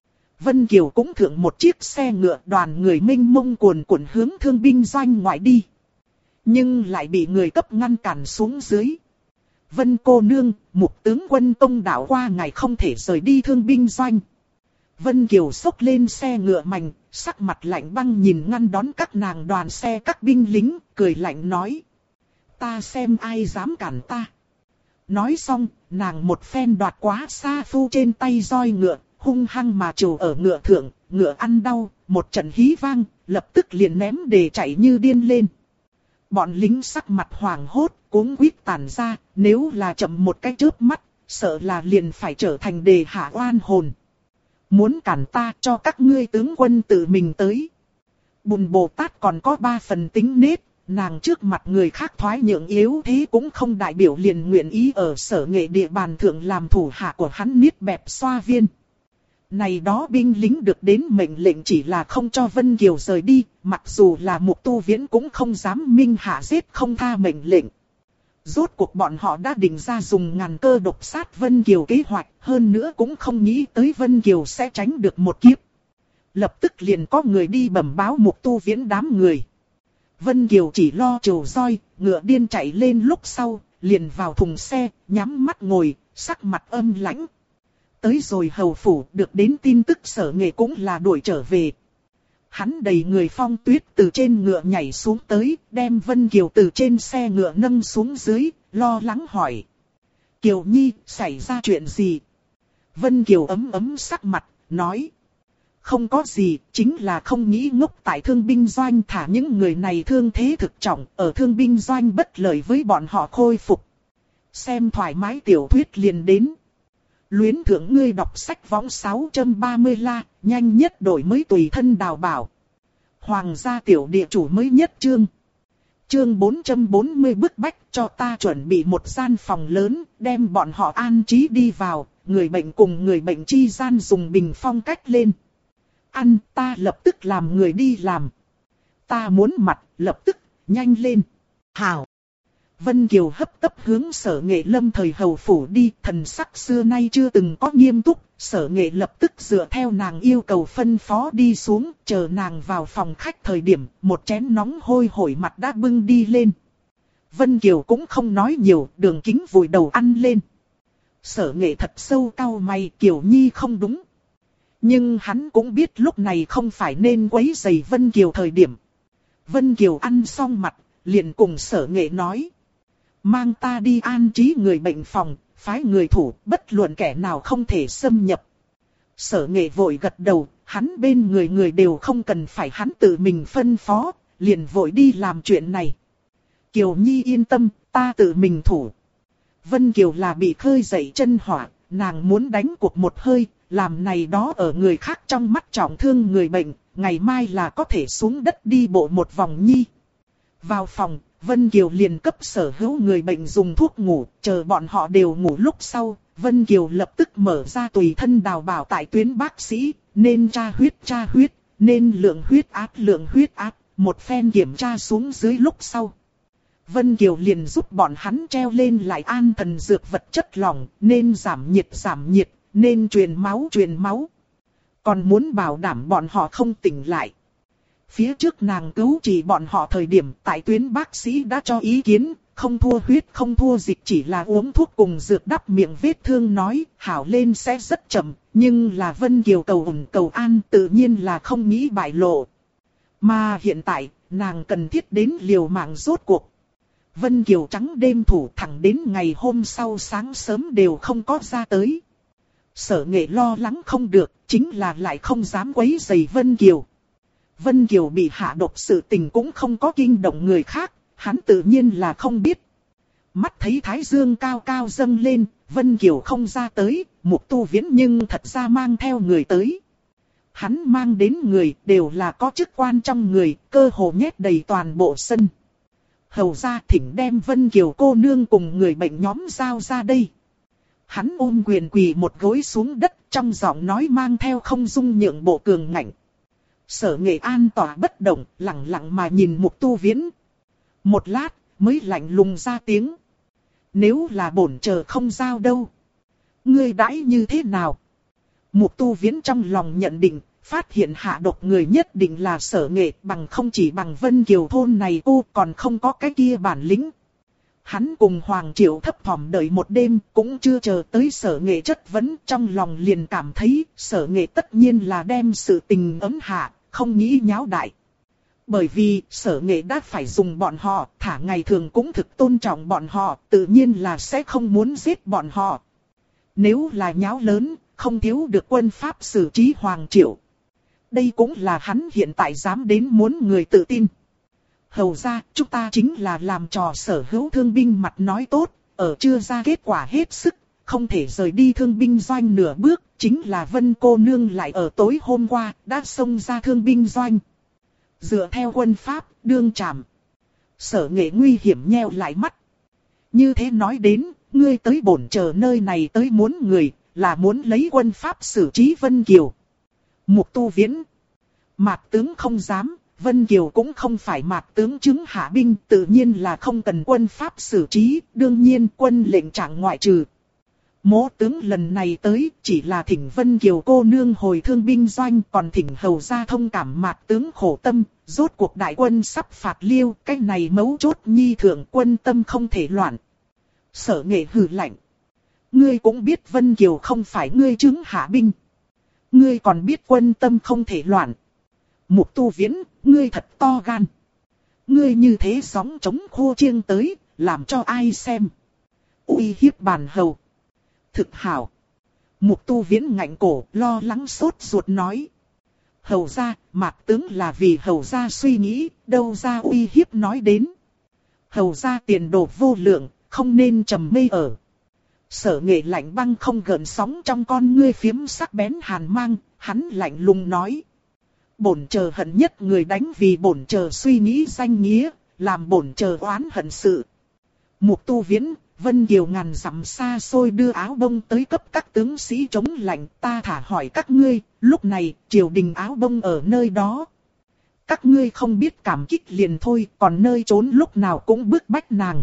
Vân Kiều cũng thượng một chiếc xe ngựa, đoàn người mênh mông cuồn cuộn hướng thương binh doanh ngoại đi. Nhưng lại bị người cấp ngăn cản xuống dưới. Vân cô nương, mục tướng quân công đạo qua ngày không thể rời đi thương binh doanh. Vân Kiều xốc lên xe ngựa mành, sắc mặt lạnh băng nhìn ngăn đón các nàng đoàn xe các binh lính, cười lạnh nói. Ta xem ai dám cản ta. Nói xong, nàng một phen đoạt quá xa phu trên tay roi ngựa, hung hăng mà trồ ở ngựa thượng, ngựa ăn đau, một trận hí vang, lập tức liền ném để chạy như điên lên. Bọn lính sắc mặt hoảng hốt, cuống quýt tản ra, nếu là chậm một cái chớp mắt, sợ là liền phải trở thành đề hạ oan hồn. Muốn cản ta cho các ngươi tướng quân tự mình tới. Bùn Bồ Tát còn có 3 phần tính nết, nàng trước mặt người khác thoái nhượng yếu thế cũng không đại biểu liền nguyện ý ở Sở Nghệ địa bàn thượng làm thủ hạ của hắn niết bẹp xoa viên. Này đó binh lính được đến mệnh lệnh chỉ là không cho Vân Kiều rời đi, mặc dù là Mục Tu Viễn cũng không dám minh hạ giết không tha mệnh lệnh. Rốt cuộc bọn họ đã định ra dùng ngàn cơ độc sát Vân Kiều kế hoạch, hơn nữa cũng không nghĩ tới Vân Kiều sẽ tránh được một kiếp. Lập tức liền có người đi bẩm báo Mục Tu Viễn đám người. Vân Kiều chỉ lo trồ roi, ngựa điên chạy lên lúc sau, liền vào thùng xe, nhắm mắt ngồi, sắc mặt âm lãnh. Tới rồi hầu phủ, được đến tin tức Sở Nghệ cũng là đuổi trở về. Hắn đầy người phong tuyết từ trên ngựa nhảy xuống tới, đem Vân Kiều từ trên xe ngựa nâng xuống dưới, lo lắng hỏi. Kiều Nhi, xảy ra chuyện gì? Vân Kiều ấm ấm sắc mặt, nói. Không có gì, chính là không nghĩ ngốc tại thương binh doanh thả những người này thương thế thực trọng, ở thương binh doanh bất lợi với bọn họ khôi phục. Xem thoải mái tiểu thuyết liền đến. Luyến thưởng ngươi đọc sách võng 630 la, nhanh nhất đổi mới tùy thân đào bảo. Hoàng gia tiểu địa chủ mới nhất chương. Chương 440 bức bách cho ta chuẩn bị một gian phòng lớn, đem bọn họ an trí đi vào, người bệnh cùng người bệnh chi gian dùng bình phong cách lên. Ăn, ta lập tức làm người đi làm. Ta muốn mặt, lập tức, nhanh lên. Hảo. Vân Kiều hấp tấp hướng Sở Nghệ lâm thời hầu phủ đi, thần sắc xưa nay chưa từng có nghiêm túc, Sở Nghệ lập tức dựa theo nàng yêu cầu phân phó đi xuống, chờ nàng vào phòng khách thời điểm, một chén nóng hôi hổi mặt đã bưng đi lên. Vân Kiều cũng không nói nhiều, Đường Kính vùi đầu ăn lên. Sở Nghệ thật sâu cau mày, Kiều Nhi không đúng. Nhưng hắn cũng biết lúc này không phải nên quấy rầy Vân Kiều thời điểm. Vân Kiều ăn xong mặt, liền cùng Sở Nghệ nói. Mang ta đi an trí người bệnh phòng, phái người thủ, bất luận kẻ nào không thể xâm nhập. Sở Nghệ vội gật đầu, hắn bên người đều không cần phải hắn tự mình phân phó, liền vội đi làm chuyện này. Kiều Nhi yên tâm, ta tự mình thủ. Vân Kiều là bị khơi dậy chân hỏa, nàng muốn đánh cuộc một hơi, làm này đó ở người khác trong mắt trọng thương người bệnh, ngày mai là có thể xuống đất đi bộ một vòng nhi. Vào phòng, Vân Kiều liền cấp sở hữu người bệnh dùng thuốc ngủ, chờ bọn họ đều ngủ lúc sau, Vân Kiều lập tức mở ra tùy thân đào bảo tại tuyến bác sĩ, nên tra huyết, nên lượng huyết áp, một phen kiểm tra xuống dưới lúc sau. Vân Kiều liền giúp bọn hắn treo lên lại an thần dược vật chất lỏng, nên giảm nhiệt, nên truyền máu. Còn muốn bảo đảm bọn họ không tỉnh lại. Phía trước nàng cứu trị bọn họ thời điểm tại tuyến bác sĩ đã cho ý kiến, không thua huyết không thua dịch, chỉ là uống thuốc cùng dược đắp miệng vết thương nói, hảo lên sẽ rất chậm, nhưng là Vân Kiều cầu ủng cầu an tự nhiên là không nghĩ bại lộ. Mà hiện tại, nàng cần thiết đến liều mạng rốt cuộc. Vân Kiều trắng đêm thủ thẳng đến ngày hôm sau sáng sớm đều không có ra tới. Sở Nghệ lo lắng không được, chính là lại không dám quấy rầy Vân Kiều. Vân Kiều bị hạ độc sự tình cũng không có kinh động người khác, hắn tự nhiên là không biết. Mắt thấy thái dương cao cao dâng lên, Vân Kiều không ra tới, Mục Tu Viễn nhưng thật ra mang theo người tới. Hắn mang đến người đều là có chức quan trong người, cơ hồ nhét đầy toàn bộ sân. Hầu ra thỉnh đem Vân Kiều cô nương cùng người bệnh nhóm giao ra đây. Hắn ôm quyền quỳ một gối xuống đất, trong giọng nói mang theo không dung nhượng bộ cường ngạnh. Sở Nghệ an tỏa bất động, lặng lặng mà nhìn Mục Tu Viễn. Một lát, mới lạnh lùng ra tiếng. Nếu là bổn chờ không giao đâu. Ngươi đãi như thế nào? Mục Tu Viễn trong lòng nhận định, phát hiện hạ độc người nhất định là Sở Nghệ, bằng không chỉ bằng Vân Kiều thôn này cô còn không có cái kia bản lĩnh. Hắn cùng Hoàng Triệu thấp thỏm đợi một đêm, cũng chưa chờ tới Sở Nghệ chất vấn, trong lòng liền cảm thấy Sở Nghệ tất nhiên là đem sự tình ấm hạ, không nghĩ nháo đại. Bởi vì Sở Nghệ đã phải dùng bọn họ, thả ngày thường cũng thực tôn trọng bọn họ, tự nhiên là sẽ không muốn giết bọn họ. Nếu là nháo lớn, không thiếu được quân pháp xử trí Hoàng Triệu. Đây cũng là hắn hiện tại dám đến muốn người tự tin. Hầu ra, chúng ta chính là làm trò sở hữu thương binh mặt nói tốt, ở chưa ra kết quả hết sức, không thể rời đi thương binh doanh nửa bước, chính là Vân cô nương lại ở tối hôm qua, đã xông ra thương binh doanh. Dựa theo quân pháp, đương trảm. Sở Nghệ nguy hiểm nheo lại mắt. Như thế nói đến, ngươi tới bổn chờ nơi này tới muốn người, là muốn lấy quân pháp xử trí Vân Kiều. Mục Tu Viễn. Mạc tướng không dám, Vân Kiều cũng không phải Mạc tướng chứng hạ binh, tự nhiên là không cần quân pháp xử trí, đương nhiên quân lệnh trạng ngoại trừ. Mỗ tướng lần này tới chỉ là thỉnh Vân Kiều cô nương hồi thương binh doanh, còn thỉnh hầu gia thông cảm Mạc tướng khổ tâm, rốt cuộc đại quân sắp phạt Liêu, cái này mấu chốt nhi thượng quân tâm không thể loạn. Sở Nghệ hừ lạnh. Ngươi cũng biết Vân Kiều không phải ngươi chứng hạ binh. Ngươi còn biết quân tâm không thể loạn. Mục Tu Viễn, ngươi thật to gan. Ngươi như thế sóng chống khô chiêng tới, làm cho ai xem. Uy hiếp bản hầu. Thực hảo. Mục Tu Viễn ngạnh cổ, lo lắng sốt ruột nói. Hầu gia, Mạc tướng là vì hầu gia suy nghĩ, đâu ra uy hiếp nói đến. Hầu gia tiền đồ vô lượng, không nên trầm mê ở. Sở Nghệ lạnh băng không gợn sóng trong con ngươi phiếm sắc bén hàn mang, hắn lạnh lùng nói. Bổn chờ hận nhất người đánh vì bổn chờ suy nghĩ danh nghĩa, làm bổn chờ oán hận sự. Mục Tu Viễn, Vân Kiều ngàn dặm xa xôi đưa áo bông tới cấp các tướng sĩ chống lạnh, ta thả hỏi các ngươi, lúc này triều đình áo bông ở nơi đó. Các ngươi không biết cảm kích liền thôi, còn nơi trốn lúc nào cũng bức bách nàng.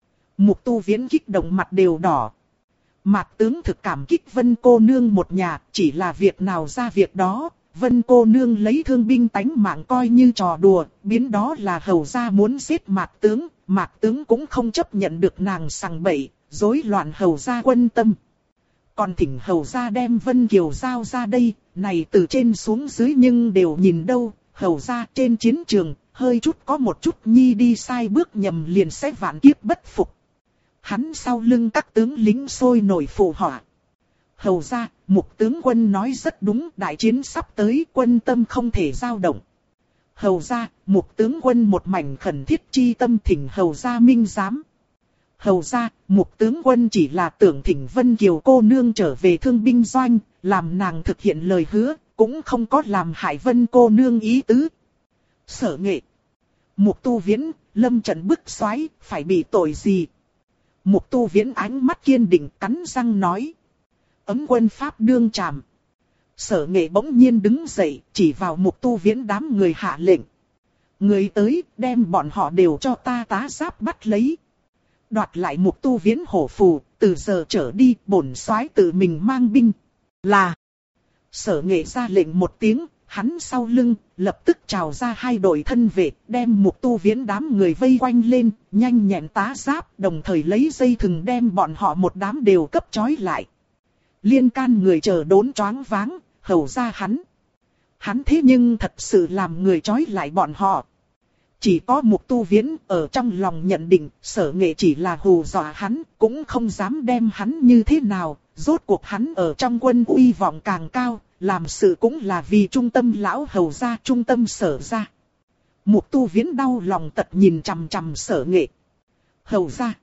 Mục Tu Viễn kích động mặt đều đỏ. Mạc tướng thực cảm kích Vân cô nương một nhà, chỉ là việc nào ra việc đó. Vân cô nương lấy thương binh tánh mạng coi như trò đùa, biến đó là hầu gia muốn giết Mạc Mạc tướng cũng không chấp nhận được nàng sằng bậy, rối loạn hầu gia quân tâm. Còn thỉnh hầu gia đem Vân Kiều giao ra đây, này từ trên xuống dưới nhưng đều nhìn đâu, hầu gia trên chiến trường, hơi chút có một chút nhi đi sai bước nhầm liền sẽ vạn kiếp bất phục. Hắn sau lưng các tướng lính sôi nổi phụ họa. Hầu gia, Mục tướng quân nói rất đúng, đại chiến sắp tới, quân tâm không thể dao động. Hầu gia, Mục tướng quân một mảnh khẩn thiết chi tâm thỉnh hầu gia minh giám. Hầu gia, Mục tướng quân chỉ là tưởng thỉnh Vân Kiều cô nương trở về thương binh doanh, làm nàng thực hiện lời hứa, cũng không có làm hại Vân cô nương ý tứ. Sở Nghệ, Mục Tu Viễn, lâm trận bức xoáy, phải bị tội gì? Mục Tu Viễn ánh mắt kiên định cắn răng nói. Ấm quân pháp đương trảm. Sở Nghệ bỗng nhiên đứng dậy, chỉ vào Mục Tu Viễn đám người hạ lệnh. Người tới, đem bọn họ đều cho ta tá giáp bắt lấy. Đoạt lại Mục Tu Viễn hổ phù, từ giờ trở đi, bổn soái tự mình mang binh. Là. Sở Nghệ ra lệnh một tiếng, hắn sau lưng, lập tức trào ra hai đội thân vệ, đem Mục Tu Viễn đám người vây quanh lên, nhanh nhẹn tá giáp, đồng thời lấy dây thừng đem bọn họ một đám đều cấp trói lại. Liên can người chờ đốn choáng váng, hầu ra hắn. Hắn thế nhưng thật sự làm người trói lại bọn họ. Chỉ có Mục Tu Viễn ở trong lòng nhận định Sở Nghệ chỉ là hù dọa hắn, cũng không dám đem hắn như thế nào. Rốt cuộc hắn ở trong quân uy vọng càng cao, làm sự cũng là vì trung tâm lão hầu gia, trung tâm Sở gia. Mục Tu Viễn đau lòng tật nhìn chằm chằm Sở Nghệ. Hầu gia,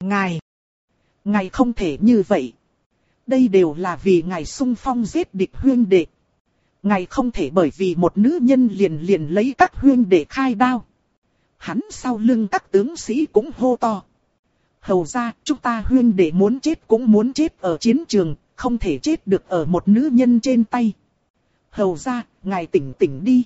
ngài không thể như vậy. Đây đều là vì ngài xung phong giết địch huyên đệ. Ngài không thể bởi vì một nữ nhân liền lấy các huyên đệ khai đao. Hắn sau lưng các tướng sĩ cũng hô to. Hầu ra, chúng ta huyên đệ muốn chết cũng muốn chết ở chiến trường, không thể chết được ở một nữ nhân trên tay. Hầu ra, ngài tỉnh tỉnh đi.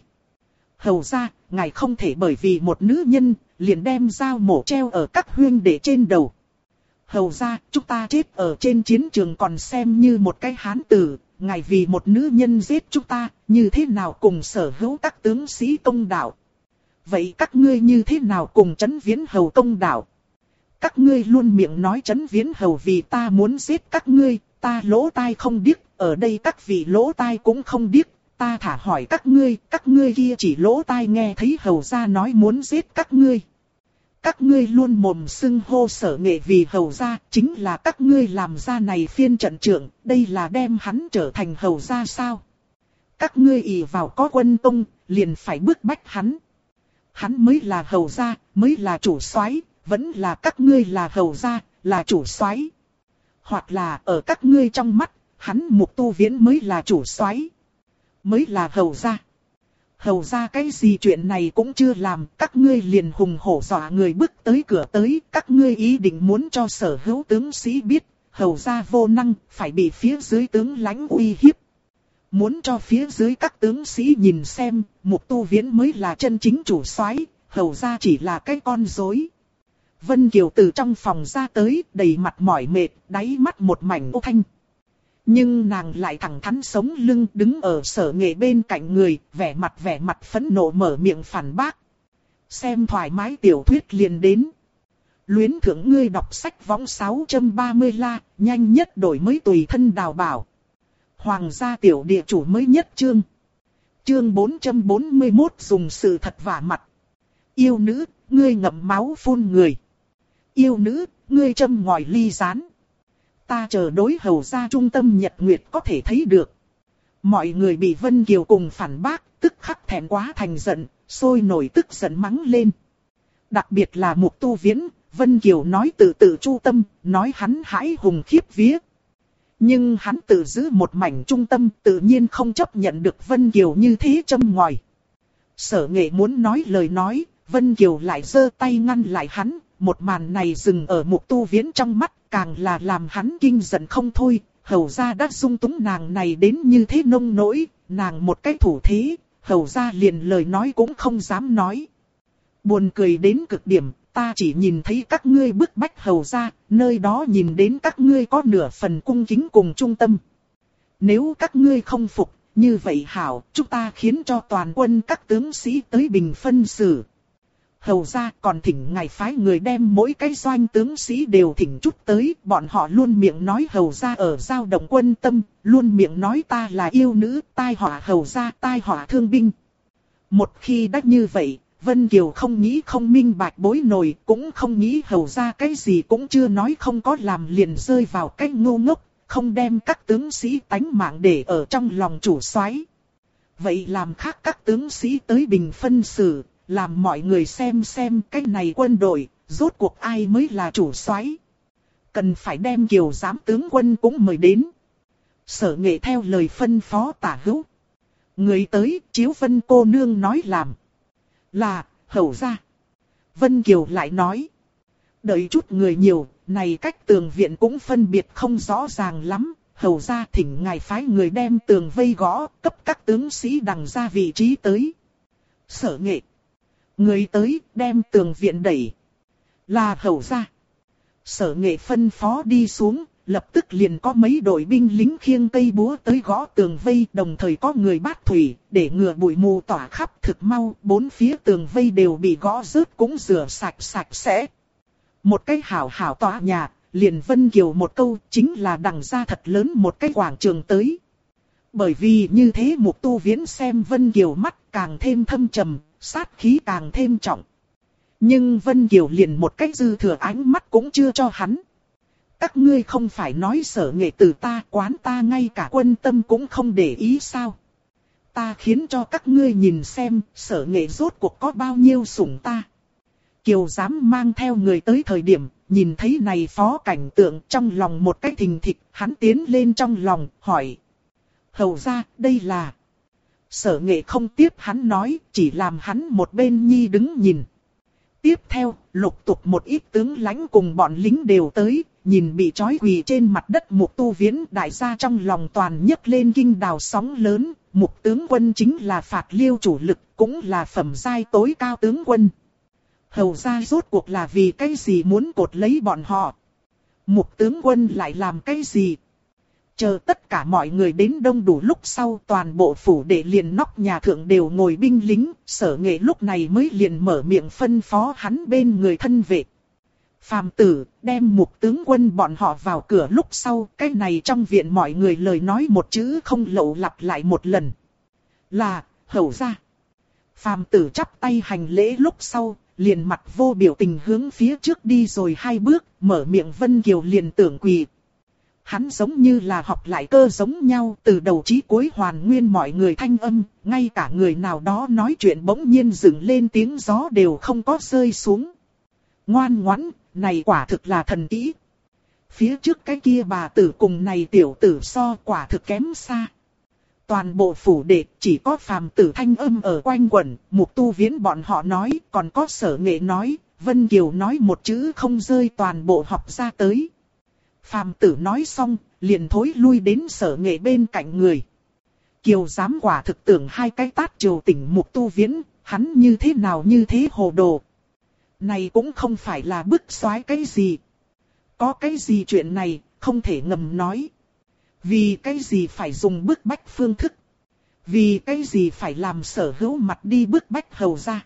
Hầu ra, ngài không thể bởi vì một nữ nhân, liền đem dao mổ treo ở các huyên đệ trên đầu. Hầu ra, chúng ta chết ở trên chiến trường còn xem như một cái hán tử, ngài vì một nữ nhân giết chúng ta, như thế nào cùng sở hữu các tướng sĩ công đạo. Vậy các ngươi như thế nào cùng Trấn Viễn Hầu công đạo? Các ngươi luôn miệng nói Trấn Viễn Hầu vì ta muốn giết các ngươi, ta lỗ tai không điếc, ở đây các vị lỗ tai cũng không điếc, ta thả hỏi các ngươi kia chỉ lỗ tai nghe thấy hầu gia nói muốn giết các ngươi. Các ngươi luôn mồm xưng hô Sở Nghệ vì hầu gia, chính là các ngươi làm ra này phiên trận trưởng, đây là đem hắn trở thành hầu gia sao? Các ngươi ỷ vào có quân công, liền phải bức bách hắn. Hắn mới là hầu gia, mới là chủ soái, vẫn là các ngươi là hầu gia, là chủ soái. Hoặc là ở các ngươi trong mắt, hắn Mục Tu Viễn mới là chủ soái, mới là hầu gia. Hầu gia cái gì chuyện này cũng chưa làm, các ngươi liền hùng hổ dọa người bước tới cửa tới, các ngươi ý định muốn cho sở hữu tướng sĩ biết, hầu gia vô năng, phải bị phía dưới tướng lãnh uy hiếp. Muốn cho phía dưới các tướng sĩ nhìn xem, Mục Tu Viễn mới là chân chính chủ soái, hầu gia chỉ là cái con rối. Vân Kiều từ trong phòng ra tới, đầy mặt mỏi mệt, đáy mắt một mảnh ô thanh. Nhưng nàng lại thẳng thắn sống lưng đứng ở Sở Nghệ bên cạnh người, vẻ mặt phẫn nộ mở miệng phản bác. Xem thoải mái tiểu thuyết liền đến. Luyến thưởng ngươi đọc sách võng 630 la, nhanh nhất đổi mới tùy thân đào bảo. Hoàng gia tiểu địa chủ mới nhất chương. Chương 441 dùng sự thật vả mặt. Yêu nữ, ngươi ngậm máu phun người. Yêu nữ, ngươi châm ngòi ly gián. Ta chờ đối hầu gia trung tâm nhật nguyệt có thể thấy được. Mọi người bị Vân Kiều cùng phản bác, tức khắc thẹn quá thành giận, sôi nổi tức giận mắng lên. Đặc biệt là Mục Tu Viễn, Vân Kiều nói tự chu tâm, nói hắn hãi hùng khiếp vía. Nhưng hắn tự giữ một mảnh trung tâm, tự nhiên không chấp nhận được Vân Kiều như thế châm ngòi. Sở Nghệ muốn nói lời nói, Vân Kiều lại giơ tay ngăn lại hắn, một màn này dừng ở Mục Tu Viễn trong mắt, càng là làm hắn kinh giận không thôi. Hầu gia đã dung túng nàng này đến như thế nông nỗi, nàng một cái thủ thế, hầu gia liền lời nói cũng không dám nói. Buồn cười đến cực điểm, ta chỉ nhìn thấy các ngươi bức bách hầu gia, nơi đó nhìn đến các ngươi có nửa phần cung kính cùng trung tâm. Nếu các ngươi không phục, như vậy hảo, chúng ta khiến cho toàn quân các tướng sĩ tới bình phân xử. hầu ra còn thỉnh ngài phái người đem mỗi cái doanh tướng sĩ đều thỉnh chút tới, bọn họ luôn miệng nói hầu ra ở giao động quân tâm, luôn miệng nói ta là yêu nữ, tai họa hầu ra, tai họa thương binh. Một khi đã như vậy, Vân Kiều không nghĩ không minh bạch bối nổi, cũng không nghĩ hầu ra cái gì cũng chưa nói, không có làm liền rơi vào cái ngu ngốc, không đem các tướng sĩ tánh mạng để ở trong lòng chủ soái. Vậy làm khác các tướng sĩ tới bình phân xử, làm mọi người xem cái này quân đội, rốt cuộc ai mới là chủ soái. Cần phải đem Kiều giám tướng quân cũng mời đến. Sở Nghệ theo lời phân phó Tả Hữu. Người tới, chiếu Vân cô nương nói làm. Là, hầu ra. Vân Kiều lại nói. Đợi chút người nhiều, này cách tường viện cũng phân biệt không rõ ràng lắm. Hầu ra thỉnh ngài phái người đem tường vây gõ, cấp các tướng sĩ đằng ra vị trí tới. Sở Nghệ. Người tới, đem tường viện đẩy. Là hầu ra. Sở Nghệ phân phó đi xuống, lập tức liền có mấy đội binh lính khiêng cây búa tới gõ tường vây, đồng thời có người bát thủy, để ngừa bụi mù tỏa khắp, thực mau, bốn phía tường vây đều bị gõ rớt cũng rửa sạch sẽ. Một cái hảo tòa nhà, liền Vân Kiều một câu, chính là đằng ra thật lớn một cái quảng trường tới. Bởi vì như thế Mục Tu Viễn xem Vân Kiều mắt càng thêm thâm trầm, sát khí càng thêm trọng. Nhưng Vân Kiều liền một cái dư thừa ánh mắt cũng chưa cho hắn. Các ngươi không phải nói Sở Nghệ từ ta quán ta ngay cả quân tâm cũng không để ý sao? Ta khiến cho các ngươi nhìn xem Sở Nghệ rốt cuộc có bao nhiêu sủng ta. Kiều dám mang theo người tới thời điểm, nhìn thấy này phó cảnh tượng trong lòng một cái thình thịch, hắn tiến lên trong lòng, hỏi. Hầu ra, đây là... Sở Nghệ không tiếp hắn nói, chỉ làm hắn một bên nhi đứng nhìn. Tiếp theo, lục tục một ít tướng lãnh cùng bọn lính đều tới, nhìn bị trói quỳ trên mặt đất Mục Tu Viễn, đại gia trong lòng toàn nhấc lên kinh đào sóng lớn. Mục tướng quân chính là Phạt Liêu chủ lực, cũng là phẩm giai tối cao tướng quân. Hầu ra rốt cuộc là vì cái gì muốn cột lấy bọn họ? Mục tướng quân lại làm cái gì? Chờ tất cả mọi người đến đông đủ lúc sau, toàn bộ phủ đệ liền nóc nhà thượng đều ngồi binh lính, Sở Nghệ lúc này mới liền mở miệng phân phó hắn bên người thân vệ. Phàm tử, đem Mục tướng quân bọn họ vào cửa lúc sau, cái này trong viện mọi người lời nói một chữ không lậu lặp lại một lần. Là, hầu ra. Phàm tử chắp tay hành lễ lúc sau, liền mặt vô biểu tình hướng phía trước đi rồi 2 bước, mở miệng Vân Kiều liền tưởng quỳ. Hắn giống như là học lại cơ giống nhau, từ đầu chí cuối hoàn nguyên mọi người thanh âm, ngay cả người nào đó nói chuyện bỗng nhiên dựng lên tiếng gió đều không có rơi xuống. Ngoan ngoãn, này quả thực là thần kỹ. Phía trước cái kia bà tử cùng này tiểu tử so quả thực kém xa. Toàn bộ phủ đệ chỉ có phàm tử thanh âm ở quanh quẩn, Mục Tu Viễn bọn họ nói, còn có Sở Nghệ nói, Vân Kiều nói một chữ không rơi toàn bộ học ra tới. Phàm tử nói xong, liền thối lui đến Sở Nghệ bên cạnh người. Kiều dám quả thực tưởng 2 cái tát triều tỉnh Mục Tu Viễn, hắn như thế nào như thế hồ đồ. Này cũng không phải là bức xoái cái gì. Có cái gì chuyện này, không thể ngầm nói. Vì cái gì phải dùng bức bách phương thức? Vì cái gì phải làm Sở Hữu mặt đi bức bách hầu ra?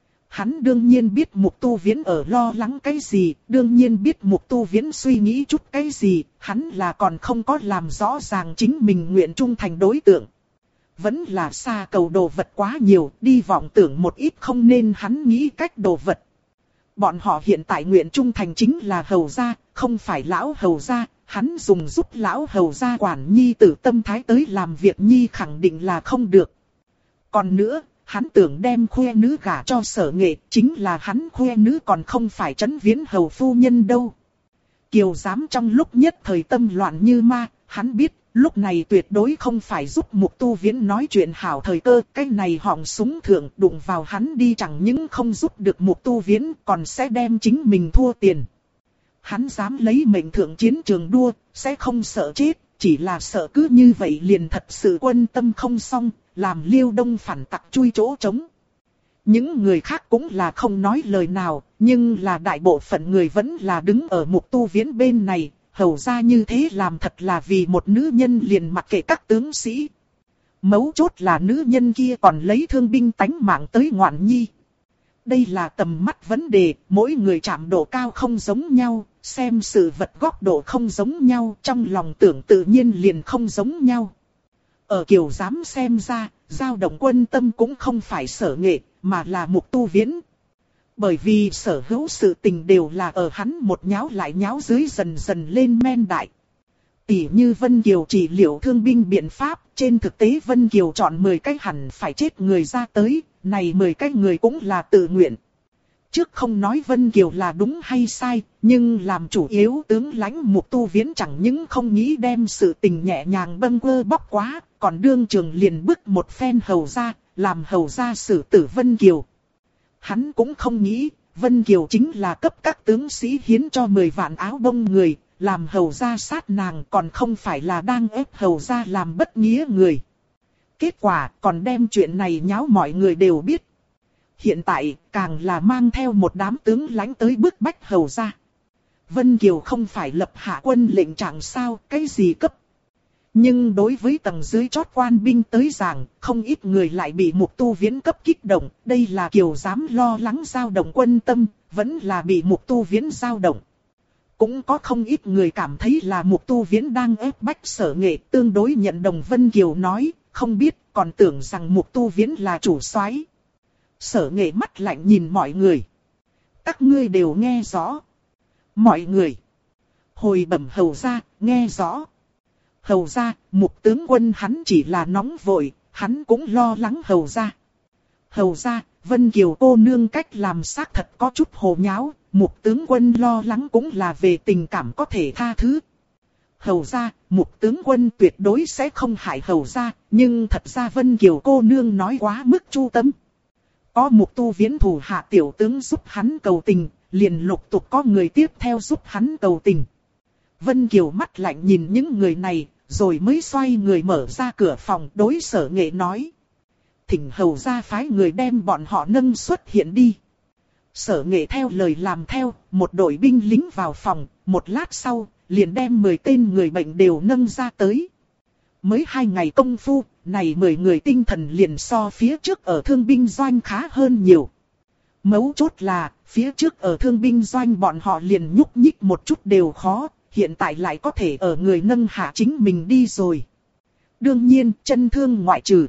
Hắn đương nhiên biết Mục Tu Viễn ở lo lắng cái gì, đương nhiên biết Mục Tu Viễn suy nghĩ chút cái gì, hắn là còn không có làm rõ ràng chính mình nguyện trung thành đối tượng. Vẫn là xa cầu đồ vật quá nhiều, đi vọng tưởng một ít không nên hắn nghĩ cách đồ vật. Bọn họ hiện tại nguyện trung thành chính là hầu gia, không phải lão hầu gia. Hắn dùng giúp lão hầu gia quản nhi tử tâm thái tới làm việc nhi khẳng định là không được. Còn nữa, hắn tưởng đem khuê nữ gả cho Sở Nghệ, chính là hắn khuê nữ còn không phải Trấn Viễn hầu phu nhân đâu. Kiều dám trong lúc nhất thời tâm loạn như ma, hắn biết, lúc này tuyệt đối không phải giúp Mục Tu Viễn nói chuyện hảo thời cơ, cái này họng súng thượng đụng vào hắn đi chẳng những không giúp được Mục Tu Viễn, còn sẽ đem chính mình thua tiền. Hắn dám lấy mệnh thượng chiến trường đua, sẽ không sợ chết, chỉ là sợ cứ như vậy liền thật sự quân tâm không xong, làm Liêu Đông phản tặc chui chỗ trống. Những người khác cũng là không nói lời nào, nhưng là đại bộ phận người vẫn là đứng ở Mục Tu Viễn bên này, hầu ra như thế làm thật là vì một nữ nhân liền mặc kệ các tướng sĩ. Mấu chốt là nữ nhân kia còn lấy thương binh tánh mạng tới ngoạn nhi. Đây là tầm mắt vấn đề, mỗi người chạm độ cao không giống nhau, xem sự vật góc độ không giống nhau, trong lòng tưởng tự nhiên liền không giống nhau. Ở Kiều Giám xem ra, dao động quân tâm cũng không phải Sở Nghệ, mà là Mục Tu Viễn. Bởi vì sở hữu sự tình đều là ở hắn một nháo lại nháo dưới dần dần lên men đại. Tỉ như Vân Kiều trị liệu thương binh biện pháp, trên thực tế Vân Kiều chọn 10 cái hẳn phải chết người ra tới, này 10 cái người cũng là tự nguyện. Trước không nói Vân Kiều là đúng hay sai, nhưng làm chủ yếu tướng lãnh Mục Tu Viễn chẳng những không nghĩ đem sự tình nhẹ nhàng bâng quơ bóc quá, còn đương trường liền bức một phen hầu ra, làm hầu ra xử tử Vân Kiều. Hắn cũng không nghĩ, Vân Kiều chính là cấp các tướng sĩ hiến cho 10 vạn áo bông người, làm hầu ra sát nàng còn không phải là đang ép hầu ra làm bất nghĩa người. Kết quả còn đem chuyện này nháo mọi người đều biết. Hiện tại càng là mang theo một đám tướng lãnh tới bức bách hầu ra. Vân Kiều không phải lập hạ quân lệnh trạng sao, cái gì cấp. Nhưng đối với tầng dưới chót quan binh tới giảng, không ít người lại bị Mục Tu Viễn cấp kích động. Đây là Kiều Giám lo lắng dao động quân tâm, vẫn là bị Mục Tu Viễn dao động. Cũng có không ít người cảm thấy là Mục Tu Viễn đang ép bách Sở Nghệ, tương đối nhận đồng Vân Kiều nói, không biết, còn tưởng rằng Mục Tu Viễn là chủ soái. Sở Nghệ mắt lạnh nhìn mọi người. Các ngươi đều nghe rõ. Mọi người. Hồi bẩm hầu ra, nghe rõ. Hầu ra, Mục tướng quân hắn chỉ là nóng vội, hắn cũng lo lắng hầu ra. Hầu ra, Vân Kiều cô nương cách làm xác thật có chút hồ nháo, Mục tướng quân lo lắng cũng là về tình cảm có thể tha thứ. Hầu ra, Mục tướng quân tuyệt đối sẽ không hại hầu ra, nhưng thật ra Vân Kiều cô nương nói quá mức chu tâm. Có Mục Tu Viễn thủ hạ tiểu tướng giúp hắn cầu tình, liền lục tục có người tiếp theo giúp hắn cầu tình. Vân Kiều mắt lạnh nhìn những người này, rồi mới xoay người mở ra cửa phòng đối Sở Nghệ nói. Thỉnh hầu ra phái người đem bọn họ nâng xuất hiện đi. Sở Nghệ theo lời làm theo, một đội binh lính vào phòng, một lát sau, liền đem 10 tên người bệnh đều nâng ra tới. Mới 2 ngày công phu, này 10 người tinh thần liền so phía trước ở thương binh doanh khá hơn nhiều. Mấu chốt là, phía trước ở thương binh doanh bọn họ liền nhúc nhích một chút đều khó, hiện tại lại có thể ở người nâng hạ chính mình đi rồi. Đương nhiên, chân thương ngoại trừ.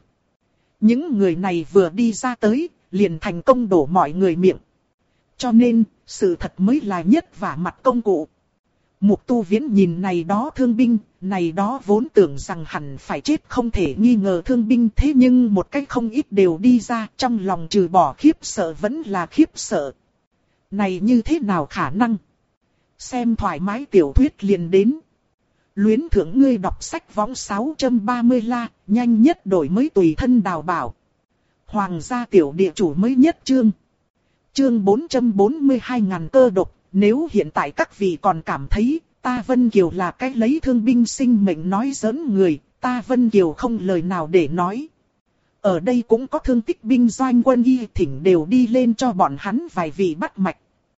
Những người này vừa đi ra tới, liền thành công đổ mọi người miệng. Cho nên, sự thật mới là nhất vả mặt công cụ. Mục Tu Viễn nhìn này đó thương binh, này đó vốn tưởng rằng hẳn phải chết không thể nghi ngờ thương binh, thế nhưng một cách không ít đều đi ra, trong lòng trừ bỏ khiếp sợ vẫn là khiếp sợ. Này như thế nào khả năng? Xem thoải mái tiểu thuyết liền đến. Luyến thưởng ngươi đọc sách võng 630 la, nhanh nhất đổi mới tùy thân đào bảo. Hoàng gia tiểu địa chủ mới nhất chương. Chương 442 ngàn cơ độc. Nếu hiện tại các vị còn cảm thấy ta Vân Kiều là cái lấy thương binh sinh mệnh nói giỡn người, ta Vân Kiều không lời nào để nói. Ở đây cũng có thương tích binh doanh quân y, thỉnh đều đi lên cho bọn hắn vài vị bắt mạch.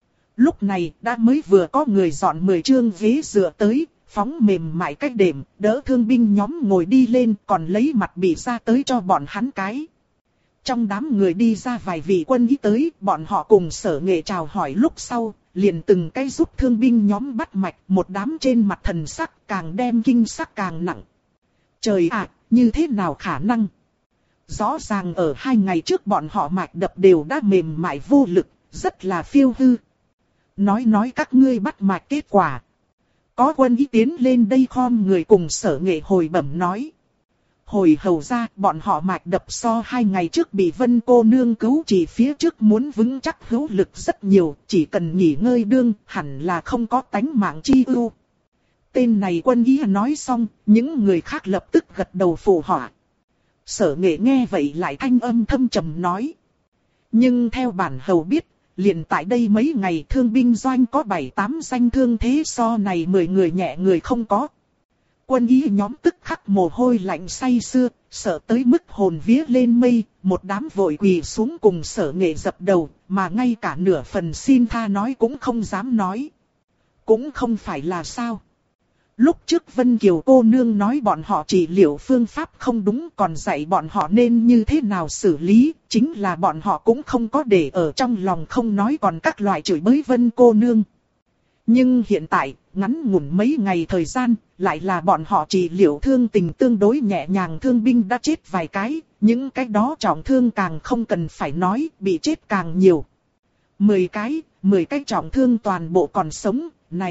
Lúc này đã mới vừa có người dọn 10 chương ghế dựa tới, phóng mềm mại cách đệm, đỡ thương binh nhóm ngồi đi lên, còn lấy mặt bị ra tới cho bọn hắn cái. Trong đám người đi ra vài vị quân y tới, bọn họ cùng Sở Nghệ chào hỏi lúc sau, liền từng cái giúp thương binh nhóm bắt mạch, một đám trên mặt thần sắc càng đem kinh sắc càng nặng. Trời ạ, như thế nào khả năng? Rõ ràng ở 2 ngày trước bọn họ mạch đập đều đã mềm mại vô lực, rất là phiêu hư. Nói các ngươi bắt mạch kết quả. Có quân y tiến lên đây khom người cùng Sở Nghệ hồi bẩm nói. Hồi hầu ra, bọn họ mạch đập so 2 ngày trước bị Vân cô nương cứu chỉ phía trước muốn vững chắc hữu lực rất nhiều, chỉ cần nghỉ ngơi đương, hẳn là không có tánh mạng chi ưu. Tên này quân y nói xong, những người khác lập tức gật đầu phụ họa. Sở Nghệ nghe vậy lại thanh âm thâm trầm nói. Nhưng theo bản hầu biết, liền tại đây mấy ngày thương binh doanh có 7-8 danh thương thế so này 10 người nhẹ người không có. Quân y nhóm tức khắc mồ hôi lạnh say sưa, sợ tới mức hồn vía lên mây, một đám vội quỳ xuống cùng Sở Nghệ dập đầu, mà ngay cả nửa phần xin tha nói cũng không dám nói. Cũng không phải là sao. Lúc trước Vân Kiều cô nương nói bọn họ trị liệu phương pháp không đúng, còn dạy bọn họ nên như thế nào xử lý, chính là bọn họ cũng không có để ở trong lòng, không nói còn các loại chửi bới Vân cô nương. Nhưng hiện tại, ngắn ngủn mấy ngày thời gian, lại là bọn họ trị liệu thương tình tương đối nhẹ nhàng, thương binh đã chết vài cái, những cái đó trọng thương càng không cần phải nói, bị chết càng nhiều. 10 cái trọng thương toàn bộ còn sống,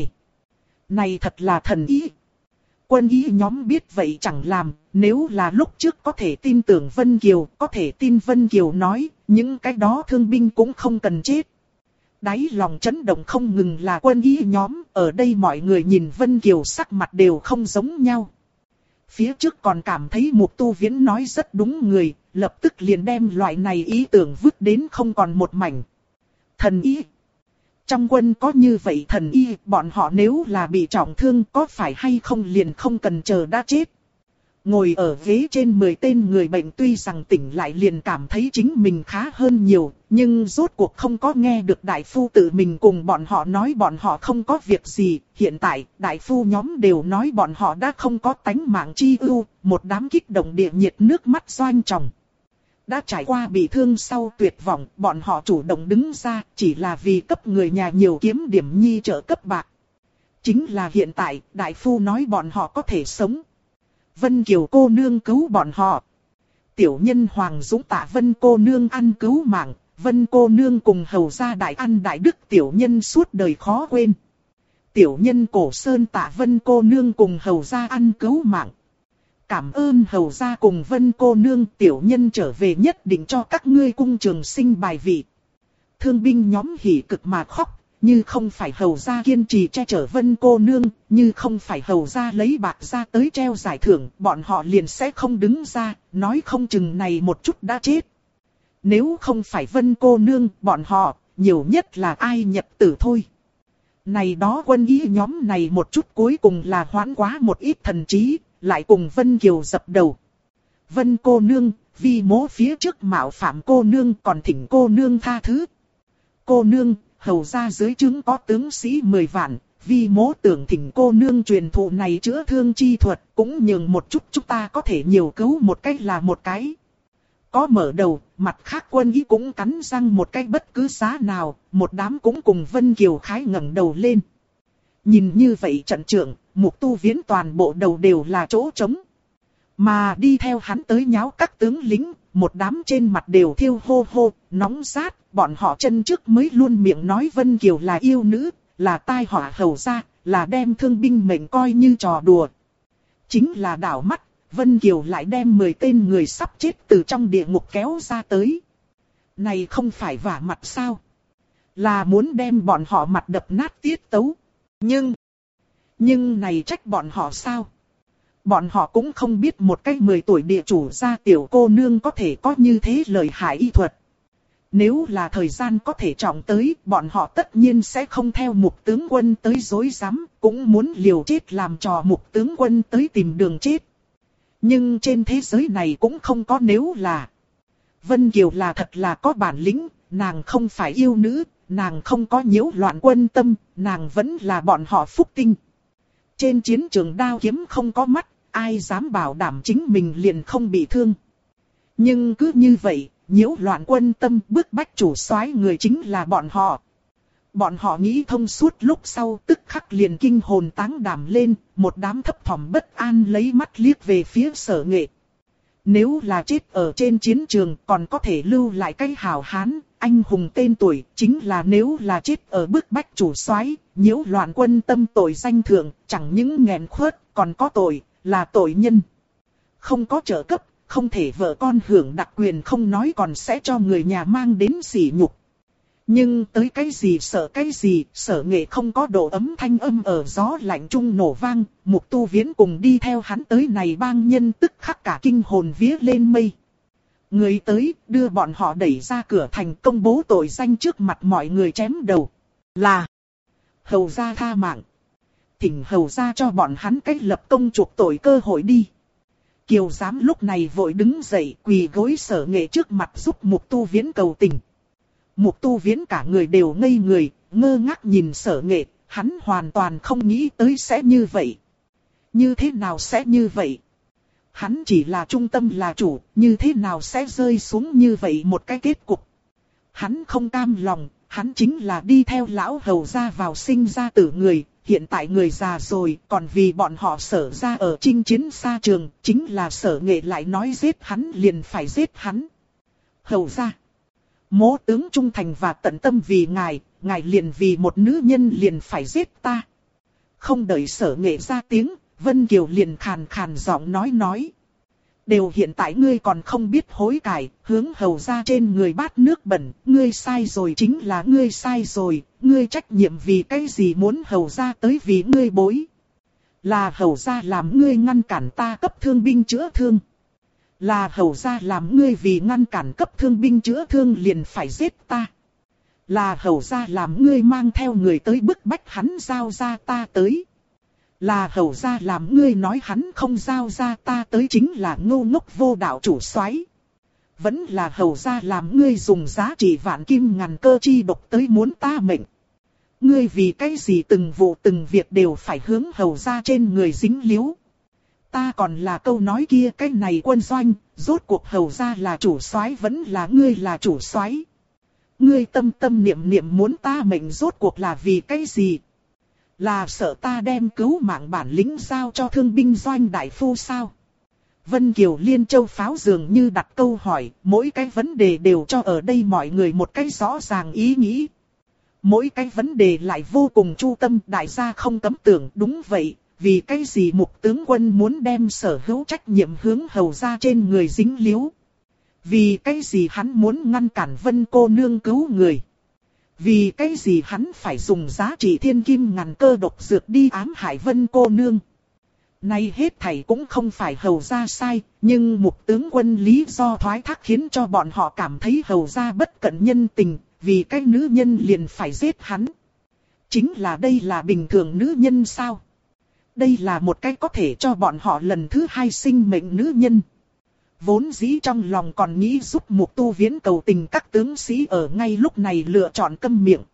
này thật là thần ý. Quân y nhóm biết vậy chẳng làm, nếu là lúc trước có thể tin tưởng Vân Kiều, có thể tin Vân Kiều nói, những cái đó thương binh cũng không cần chết. Đáy lòng chấn động không ngừng là quân y nhóm, ở đây mọi người nhìn Vân Kiều sắc mặt đều không giống nhau. Phía trước còn cảm thấy Mục Tu Viễn nói rất đúng người, lập tức liền đem loại này ý tưởng vứt đến không còn một mảnh. Thần y. Trong quân có như vậy thần y, bọn họ nếu là bị trọng thương có phải hay không liền không cần chờ đã chết. Ngồi ở ghế trên 10 tên người bệnh tuy rằng tỉnh lại liền cảm thấy chính mình khá hơn nhiều, nhưng rốt cuộc không có nghe được đại phu tự mình cùng bọn họ nói bọn họ không có việc gì. Hiện tại, đại phu nhóm đều nói bọn họ đã không có tánh mạng chi ưu, một đám kích động địa nhiệt nước mắt doanh tròng. Đã trải qua bị thương sau tuyệt vọng, bọn họ chủ động đứng ra, chỉ là vì cấp người nhà nhiều kiếm điểm nhi trợ cấp bạc. Chính là hiện tại, đại phu nói bọn họ có thể sống. Vân Kiều cô nương cứu bọn họ. Tiểu nhân Hoàng Dũng tạ Vân cô nương ăn cứu mạng, Vân cô nương cùng hầu gia đại ăn đại đức, tiểu nhân suốt đời khó quên. Tiểu nhân Cổ Sơn tạ Vân cô nương cùng hầu gia ăn cứu mạng. Cảm ơn hầu gia cùng Vân cô nương, tiểu nhân trở về nhất định cho các ngươi cung trường sinh bài vị. Thương binh nhóm hỉ cực mà khóc, như không phải hầu gia kiên trì che chở Vân cô nương, như không phải hầu gia lấy bạc ra tới treo giải thưởng, bọn họ liền sẽ không đứng ra, nói không chừng này một chút đã chết. Nếu không phải Vân cô nương, bọn họ, nhiều nhất là ai nhập tử thôi. Này đó quân y nhóm này một chút cuối cùng là hoãn quá một ít thần trí, lại cùng Vân Kiều dập đầu. Vân cô nương, vi mỗ phía trước mạo phạm cô nương, còn thỉnh cô nương tha thứ. Cô nương, hầu ra dưới trướng có tướng sĩ 10 vạn, vi mỗ tưởng thỉnh cô nương truyền thụ này chữa thương chi thuật, cũng nhường một chút chúng ta có thể nhiều cứu một cách là một cái. Có mở đầu, mặt khác quân ý cũng cắn răng một cách bất cứ giá nào, một đám cũng cùng Vân Kiều khái ngẩng đầu lên. Nhìn như vậy trận trưởng, Mục Tu Viễn toàn bộ đầu đều là chỗ trống. Mà đi theo hắn tới nháo các tướng lính, một đám trên mặt đều thiêu hô hô, nóng rát, bọn họ chân trước mới luôn miệng nói Vân Kiều là yêu nữ, là tai họa hầu gia, là đem thương binh mệnh coi như trò đùa. Chính là đảo mắt, Vân Kiều lại đem 10 tên người sắp chết từ trong địa ngục kéo ra tới. Này không phải vả mặt sao? Là muốn đem bọn họ mặt đập nát tiết tấu. Nhưng này trách bọn họ sao? Bọn họ cũng không biết một cái 10 tuổi địa chủ gia tiểu cô nương có thể có như thế lợi hại y thuật. Nếu là thời gian có thể trọng tới, bọn họ tất nhiên sẽ không theo Mục tướng quân tới dối rắm, cũng muốn liều chết làm trò Mục tướng quân tới tìm đường chết. Nhưng trên thế giới này cũng không có nếu là. Vân Kiều là thật là có bản lĩnh, nàng không phải yêu nữ, nàng không có nhiễu loạn quân tâm, nàng vẫn là bọn họ phúc tinh. Trên chiến trường đao kiếm không có mắt, ai dám bảo đảm chính mình liền không bị thương. Nhưng cứ như vậy, nhiễu loạn quân tâm, bức bách chủ soái người chính là bọn họ. Bọn họ nghĩ thông suốt lúc sau tức khắc liền kinh hồn táng đảm lên, một đám thấp thỏm bất an lấy mắt liếc về phía Sở Nghệ. Nếu là chết ở trên chiến trường còn có thể lưu lại cái hào hán, anh hùng tên tuổi, chính là nếu là chết ở bức bách chủ soái, nhiễu loạn quân tâm tội danh thượng, chẳng những nghẹn khuất, còn có tội, là tội nhân. Không có trợ cấp, không thể vợ con hưởng đặc quyền không nói còn sẽ cho người nhà mang đến sỉ nhục. Nhưng tới cái gì sợ cái gì, Sở Nghệ không có độ ấm thanh âm ở gió lạnh trung nổ vang, Mục Tu Viễn cùng đi theo hắn tới này bang nhân tức khắc cả kinh hồn vía lên mây. Người tới, đưa bọn họ đẩy ra cửa thành công bố tội danh trước mặt mọi người chém đầu. Là hầu gia tha mạng. Thỉnh hầu gia cho bọn hắn cách lập công chuộc tội cơ hội đi. Kiều giám lúc này vội đứng dậy quỳ gối Sở Nghệ trước mặt giúp Mục Tu Viễn cầu tình. Mục Tu Viễn cả người đều ngây người, ngơ ngác nhìn Sở Nghệ, hắn hoàn toàn không nghĩ tới sẽ như vậy. Như thế nào sẽ như vậy? Hắn chỉ là trung tâm là chủ, như thế nào sẽ rơi xuống như vậy một cái kết cục? Hắn không cam lòng, hắn chính là đi theo lão hầu ra vào sinh ra tử người, hiện tại người già rồi, còn vì bọn họ Sở ra ở chinh chiến xa trường, chính là Sở Nghệ lại nói giết hắn liền phải giết hắn. Hầu ra, mỗ tướng trung thành và tận tâm vì ngài liền vì một nữ nhân liền phải giết ta. Không đợi Sở Nghệ ra tiếng, Vân Kiều liền khàn khàn giọng nói. Đều hiện tại ngươi còn không biết hối cải, hướng hầu ra trên người bát nước bẩn, ngươi sai rồi chính là ngươi sai rồi, ngươi trách nhiệm vì cái gì muốn hầu ra tới vì ngươi bối. Là hầu ra làm ngươi ngăn cản ta cấp thương binh chữa thương. Là hầu ra làm ngươi vì ngăn cản cấp thương binh chữa thương liền phải giết ta. Là hầu ra làm ngươi mang theo người tới bức bách hắn giao ra ta tới. Là hầu ra làm ngươi nói hắn không giao ra ta tới chính là ngu ngốc vô đạo chủ soái. Vẫn là hầu ra làm ngươi dùng giá trị vạn kim ngàn cơ chi độc tới muốn ta mệnh. Ngươi vì cái gì từng vụ từng việc đều phải hướng hầu ra trên người dính líu. Ta còn là câu nói kia cái này quân doanh, rốt cuộc hầu ra là chủ soái vẫn là ngươi là chủ soái. Ngươi tâm tâm niệm niệm muốn ta mệnh rốt cuộc là vì cái gì? Là sợ ta đem cứu mạng bản lĩnh giao cho thương binh doanh đại phu sao? Vân Kiều Liên Châu Pháo dường như đặt câu hỏi, mỗi cái vấn đề đều cho ở đây mọi người một cái rõ ràng ý nghĩ. Mỗi cái vấn đề lại vô cùng chu tâm, đại gia không cấm tưởng đúng vậy, vì cái gì mục tướng quân muốn đem sở hữu trách nhiệm hướng hầu ra trên người dính líu. Vì cái gì hắn muốn ngăn cản Vân cô nương cứu người. Vì cái gì hắn phải dùng giá trị thiên kim ngàn cơ độc dược đi ám hại Vân cô nương. Nay hết thảy cũng không phải hầu ra sai, nhưng mục tướng quân lý do thoái thác khiến cho bọn họ cảm thấy hầu ra bất cận nhân tình, vì cái nữ nhân liền phải giết hắn. Chính là đây là bình thường nữ nhân sao? Đây là một cái có thể cho bọn họ lần thứ hai sinh mệnh nữ nhân. Vốn dĩ trong lòng còn nghĩ giúp Mục Tu Viễn cầu tình các tướng sĩ ở ngay lúc này lựa chọn câm miệng.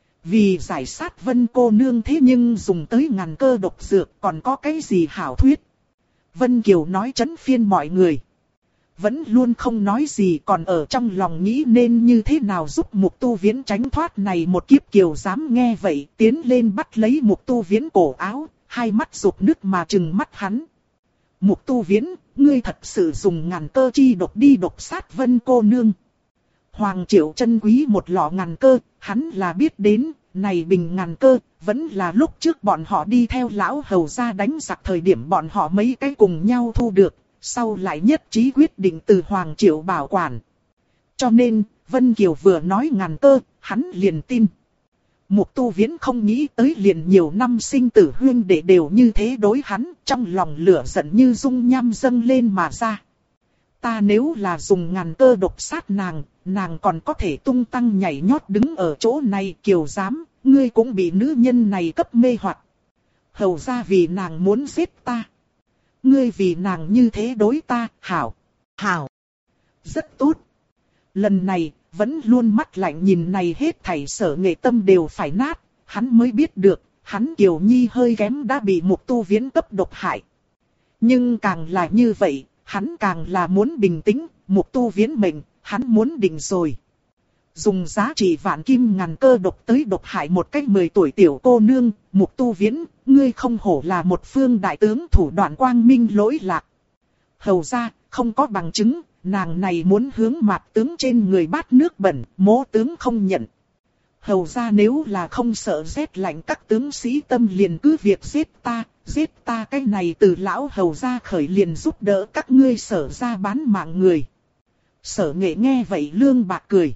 Vì giải sát Vân cô nương thế nhưng dùng tới ngàn cơ độc dược còn có cái gì hảo thuyết. Vân Kiều nói chấn phiên mọi người. Vẫn luôn không nói gì còn ở trong lòng nghĩ nên như thế nào giúp Mục Tu Viễn tránh thoát này một kiếp. Kiều dám nghe vậy tiến lên bắt lấy Mục Tu Viễn cổ áo, hai mắt rụt nước mà trừng mắt hắn. Mục Tu Viễn, ngươi thật sự dùng ngàn cơ chi độc đi độc sát Vân cô nương. Hoàng Triệu chân quý một lọ ngàn cơ, hắn là biết đến, này bình ngàn cơ, vẫn là lúc trước bọn họ đi theo lão hầu ra đánh giặc thời điểm bọn họ mấy cái cùng nhau thu được, sau lại nhất trí quyết định từ Hoàng Triệu bảo quản. Cho nên, Vân Kiều vừa nói ngàn cơ, hắn liền tin. Mục Tu Viễn không nghĩ tới liền nhiều năm sinh tử huynh đệ đều như thế đối hắn, trong lòng lửa giận như dung nham dâng lên mà ra. Ta nếu là dùng ngàn cơ độc sát nàng, nàng còn có thể tung tăng nhảy nhót đứng ở chỗ này. Kiều dám, ngươi cũng bị nữ nhân này cấp mê hoặc. Hầu ra vì nàng muốn giết ta. Ngươi vì nàng như thế đối ta, hảo, hảo, rất tốt. Lần này, vẫn luôn mắt lạnh nhìn này hết thảy Sở Nghệ tâm đều phải nát, hắn mới biết được, hắn Kiều Nhi hơi kém đã bị Mục Tu Viễn cấp độc hại. Nhưng càng là như vậy, hắn càng là muốn bình tĩnh, Mục Tu Viễn mệnh, hắn muốn định rồi. Dùng giá trị vạn kim ngàn cơ độc tới độc hại một cách 10 tuổi tiểu cô nương, Mục Tu Viễn, ngươi không hổ là một phương đại tướng thủ đoạn quang minh lỗi lạc. Hầu ra, không có bằng chứng, nàng này muốn hướng mặt tướng trên người bát nước bẩn, mỗ tướng không nhận. Hầu ra nếu là không sợ rét lạnh các tướng sĩ tâm liền cứ việc giết ta cái này từ lão hầu ra khởi liền giúp đỡ các ngươi Sở ra bán mạng người. Sở Nghệ nghe vậy lương bạc cười.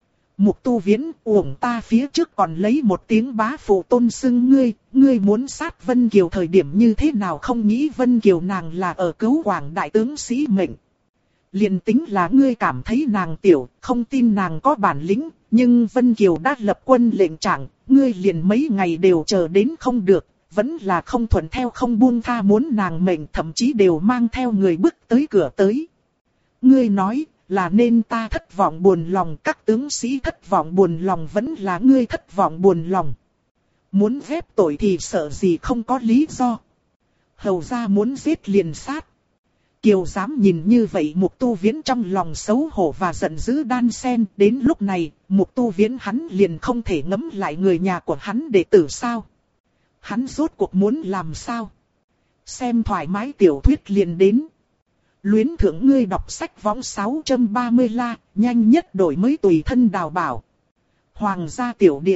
Mục Tu Viễn, uổng ta phía trước còn lấy một tiếng bá phụ tôn xưng ngươi muốn sát Vân Kiều thời điểm như thế nào không nghĩ Vân Kiều nàng là ở cứu quảng đại tướng sĩ mệnh. Liền tính là ngươi cảm thấy nàng tiểu, không tin nàng có bản lĩnh, nhưng Vân Kiều đã lập quân lệnh trạng, ngươi liền mấy ngày đều chờ đến không được, vẫn là không thuận theo không buông tha muốn nàng mệnh thậm chí đều mang theo người bước tới cửa tới. Ngươi nói, là nên ta thất vọng buồn lòng, các tướng sĩ thất vọng buồn lòng vẫn là ngươi thất vọng buồn lòng. Muốn ghép tội thì sợ gì không có lý do. Hầu gia muốn giết liền sát. Kiều dám nhìn như vậy Mục Tu Viễn trong lòng xấu hổ và giận dữ đan xen. Đến lúc này, Mục Tu Viễn hắn liền không thể ngẫm lại người nhà của hắn đệ tử sao. Hắn rốt cuộc muốn làm sao? Xem thoải mái tiểu thuyết liền đến. Luyến thưởng ngươi đọc sách võng 630 la, nhanh nhất đổi mới tùy thân đào bảo. Hoàng gia tiểu địa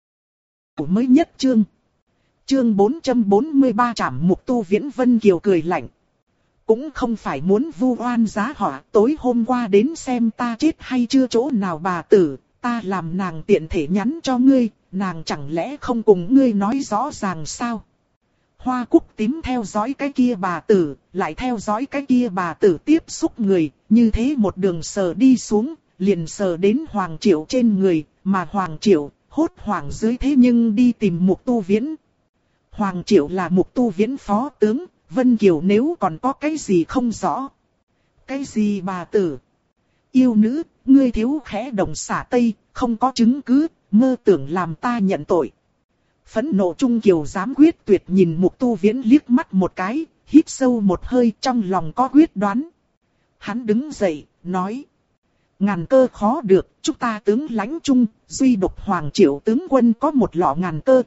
chủ mới nhất chương. Chương 443 trảm Mục Tu Viễn. Vân Kiều cười lạnh. Cũng không phải muốn vu oan giá họa, tối hôm qua đến xem ta chết hay chưa chỗ nào bà tử, ta làm nàng tiện thể nhắn cho ngươi, nàng chẳng lẽ không cùng ngươi nói rõ ràng sao? Hoa Cúc Tím theo dõi cái kia bà tử, lại theo dõi cái kia bà tử tiếp xúc người, như thế một đường sờ đi xuống, liền sờ đến Hoàng Triệu trên người, mà Hoàng Triệu hốt hoảng dưới thế nhưng đi tìm Mục Tu Viễn. Hoàng Triệu là Mục Tu Viễn phó tướng, Vân Kiều nếu còn có cái gì không rõ. Cái gì bà tử? Yêu nữ, ngươi thiếu khẽ động xả tây, không có chứng cứ, mơ tưởng làm ta nhận tội. Phẫn nộ Trung Kiều dám quyết tuyệt nhìn Mục Tu Viễn liếc mắt một cái, hít sâu một hơi trong lòng có quyết đoán. Hắn đứng dậy, nói. Ngàn cơ khó được, chúng ta tướng lãnh chung, duy độc Hoàng Triệu tướng quân có một lọ ngàn cơ.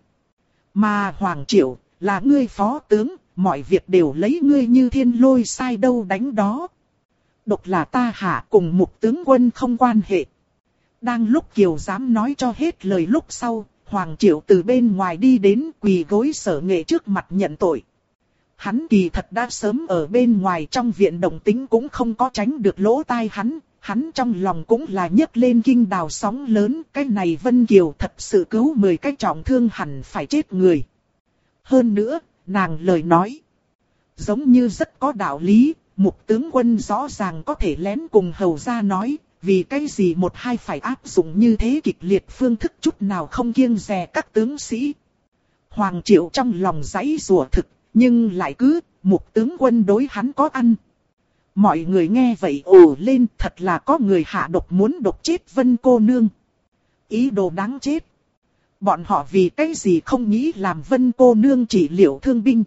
Mà Hoàng Triệu, là ngươi phó tướng, mọi việc đều lấy ngươi như thiên lôi sai đâu đánh đó. Độc là ta hạ cùng Mục tướng quân không quan hệ. Đang lúc Kiều dám nói cho hết lời lúc sau, Hoàng Triệu từ bên ngoài đi đến quỳ gối Sở Nghệ trước mặt nhận tội. Hắn kỳ thật đã sớm ở bên ngoài trong viện đồng tính cũng không có tránh được lỗ tai hắn trong lòng cũng là nhấc lên kinh đào sóng lớn. Cái này Vân Kiều thật sự cứu 10 cái trọng thương hẳn phải chết người. Hơn nữa, nàng lời nói giống như rất có đạo lý. Mục tướng quân rõ ràng có thể lén cùng hầu gia nói, vì cái gì một hai phải áp dụng như thế kịch liệt phương thức chút nào không kiêng dè các tướng sĩ. Hoàng Triệu trong lòng giãy giụa thực, nhưng lại cứ, Mục tướng quân đối hắn có ăn. Mọi người nghe vậy ồ lên, thật là có người hạ độc muốn độc chết Vân cô nương. Ý đồ đáng chết. Bọn họ vì cái gì không nghĩ làm Vân cô nương trị liệu thương binh.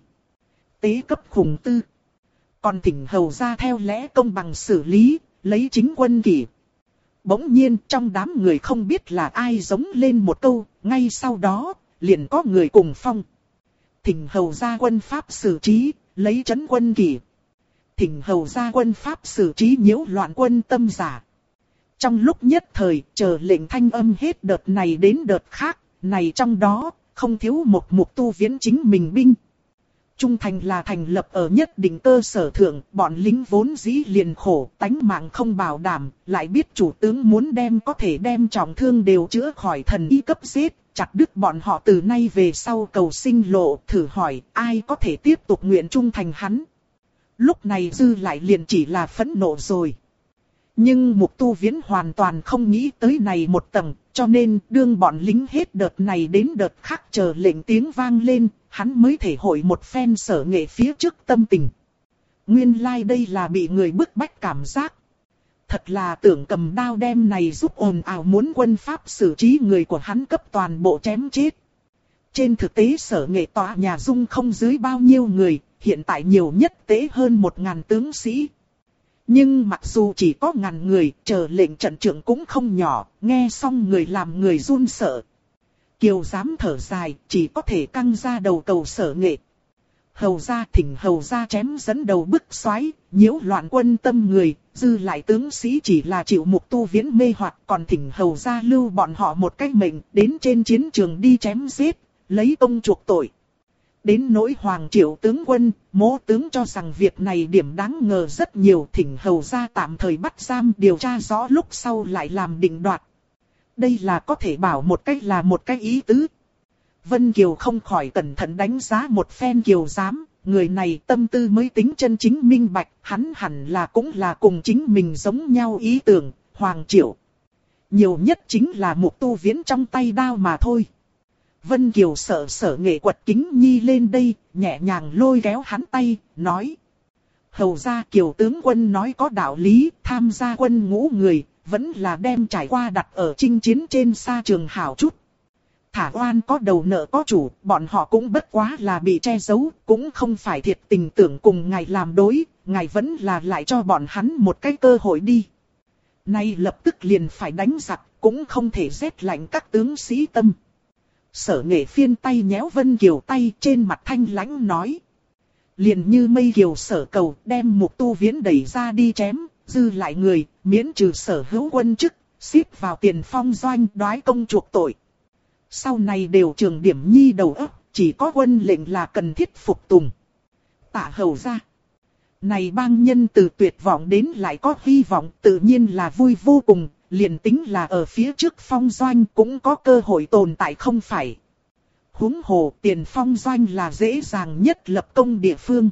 Tế cấp khủng tư. Còn thỉnh hầu ra theo lẽ công bằng xử lý, lấy chính quân kỷ. Bỗng nhiên trong đám người không biết là ai giống lên một câu, ngay sau đó, liền có người cùng phong. Thỉnh hầu ra quân pháp xử trí, lấy trấn quân kỷ. Thỉnh hầu ra quân pháp xử trí nhiễu loạn quân tâm giả. Trong lúc nhất thời, chờ lệnh thanh âm hết đợt này đến đợt khác, này trong đó, không thiếu một Mục Tu Viễn chính mình binh. Trung thành là thành lập ở nhất định cơ sở thượng, bọn lính vốn dĩ liền khổ, tánh mạng không bảo đảm, lại biết chủ tướng muốn đem có thể đem trọng thương đều chữa khỏi thần y cấp giết, chặt đứt bọn họ từ nay về sau cầu sinh lộ, thử hỏi ai có thể tiếp tục nguyện trung thành hắn. Lúc này dư lại liền chỉ là phẫn nộ rồi. Nhưng Mục Tu Viễn hoàn toàn không nghĩ tới này một tầng, cho nên đương bọn lính hết đợt này đến đợt khác chờ lệnh tiếng vang lên, hắn mới thể hội một phen Sở Nghệ phía trước tâm tình. Nguyên lai đây là bị người bức bách cảm giác. Thật là tưởng cầm đao đem này giúp ồn ào muốn quân pháp xử trí người của hắn cấp toàn bộ chém chết. Trên thực tế Sở Nghệ tòa nhà dung không dưới bao nhiêu người, hiện tại nhiều nhất tế hơn 1000 tướng sĩ. Nhưng mặc dù chỉ có 1000 người, chờ lệnh trận trưởng cũng không nhỏ, nghe xong người làm người run sợ. Kiều dám thở dài, chỉ có thể căng ra đầu cầu Sở Nghệ. Hầu gia thỉnh hầu gia chém dẫn đầu bức xoáy, nhiễu loạn quân tâm người, dư lại tướng sĩ chỉ là chịu Mục Tu Viễn mê hoặc, còn thỉnh hầu gia lưu bọn họ một cách mệnh, đến trên chiến trường đi chém giết, lấy công chuộc tội. Đến nỗi Hoàng Triệu tướng quân, Mỗ tướng cho rằng việc này điểm đáng ngờ rất nhiều, thỉnh hầu gia tạm thời bắt giam điều tra rõ lúc sau lại làm định đoạt. Đây là có thể bảo một cách là một cách ý tứ. Vân Kiều không khỏi cẩn thận đánh giá một phen Kiều giám, người này tâm tư mới tính chân chính minh bạch, hắn hẳn là cũng là cùng chính mình giống nhau ý tưởng, Hoàng Triệu. Nhiều nhất chính là Mục Tu Viễn trong tay đao mà thôi. Vân Kiều sợ Sở Nghệ quật kính nhi lên đây, nhẹ nhàng lôi kéo hắn tay, nói. Hầu ra Kiều tướng quân nói có đạo lý, tham gia quân ngũ người, vẫn là đem trải qua đặt ở chinh chiến trên sa trường hảo chút. Thả oan có đầu nợ có chủ, bọn họ cũng bất quá là bị che giấu, cũng không phải thiệt tình tưởng cùng ngài làm đối, ngài vẫn là lại cho bọn hắn một cái cơ hội đi. Nay lập tức liền phải đánh giặc, cũng không thể rét lạnh các tướng sĩ tâm. Sở Nghệ phiên tay nhéo Vân Kiều tay, trên mặt thanh lãnh nói. Liền như mây kiều sở cầu, đem Mục Tu Viễn đẩy ra đi chém, dư lại người, miễn trừ sở hữu quân chức, xếp vào tiền phong doanh đoái công chuộc tội. Sau này đều trường điểm nhi đầu óc, chỉ có quân lệnh là cần thiết phục tùng. Tạ hầu ra. Này bang nhân từ tuyệt vọng đến lại có hy vọng, tự nhiên là vui vô cùng, liền tính là ở phía trước phong doanh cũng có cơ hội tồn tại không phải. Huống hồ tiền phong doanh là dễ dàng nhất lập công địa phương.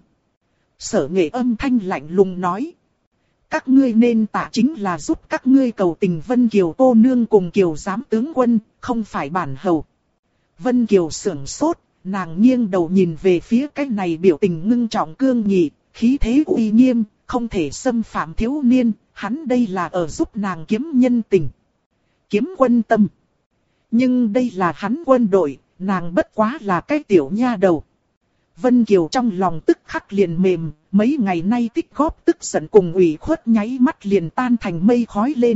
Sở Nghệ âm thanh lạnh lùng nói. Các ngươi nên tạ chính là giúp các ngươi cầu tình Vân Kiều cô nương cùng Kiều giám tướng quân, không phải bản hầu. Vân Kiều sưởng sốt, nàng nghiêng đầu nhìn về phía cái này biểu tình ngưng trọng cương nghị, khí thế uy nghiêm, không thể xâm phạm thiếu niên, hắn đây là ở giúp nàng kiếm nhân tình. Kiếm quân tâm. Nhưng đây là hắn quân đội, nàng bất quá là cái tiểu nha đầu. Vân Kiều trong lòng tức khắc liền mềm, mấy ngày nay tích góp tức giận cùng ủy khuất nháy mắt liền tan thành mây khói lên.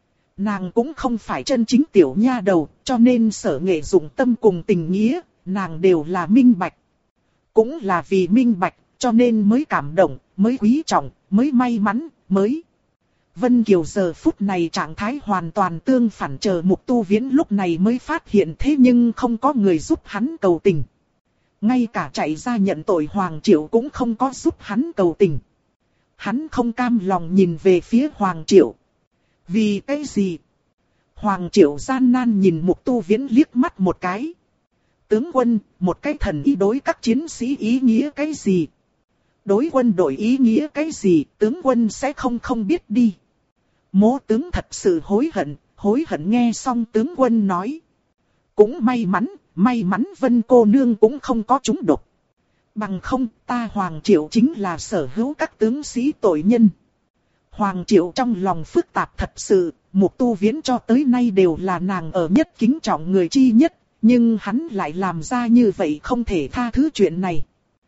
Nàng cũng không phải chân chính tiểu nha đầu, cho nên Sở Nghệ dụng tâm cùng tình nghĩa, nàng đều là minh bạch. Cũng là vì minh bạch, cho nên mới cảm động, mới quý trọng, mới may mắn, mới. Vân Kiều giờ phút này trạng thái hoàn toàn tương phản, chờ Mục Tu Viễn lúc này mới phát hiện thế nhưng không có người giúp hắn cầu tình. Ngay cả chạy ra nhận tội Hoàng Triệu cũng không có giúp hắn cầu tình. Hắn không cam lòng nhìn về phía Hoàng Triệu. Vì cái gì? Hoàng Triệu gian nan nhìn Mục Tu Viễn liếc mắt một cái. Tướng quân, một cái thần ý đối các chiến sĩ ý nghĩa cái gì? Đối quân đội ý nghĩa cái gì, tướng quân sẽ không biết đi. Mỗ tướng thật sự hối hận nghe xong tướng quân nói. Cũng may mắn Vân cô nương cũng không có trúng độc. Bằng không ta Hoàng Triệu chính là sở hữu các tướng sĩ tội nhân. Hoàng Triệu trong lòng phức tạp thật sự, Mục Tu Viễn cho tới nay đều là nàng ở nhất kính trọng người chi nhất, nhưng hắn lại làm ra như vậy không thể tha thứ chuyện này.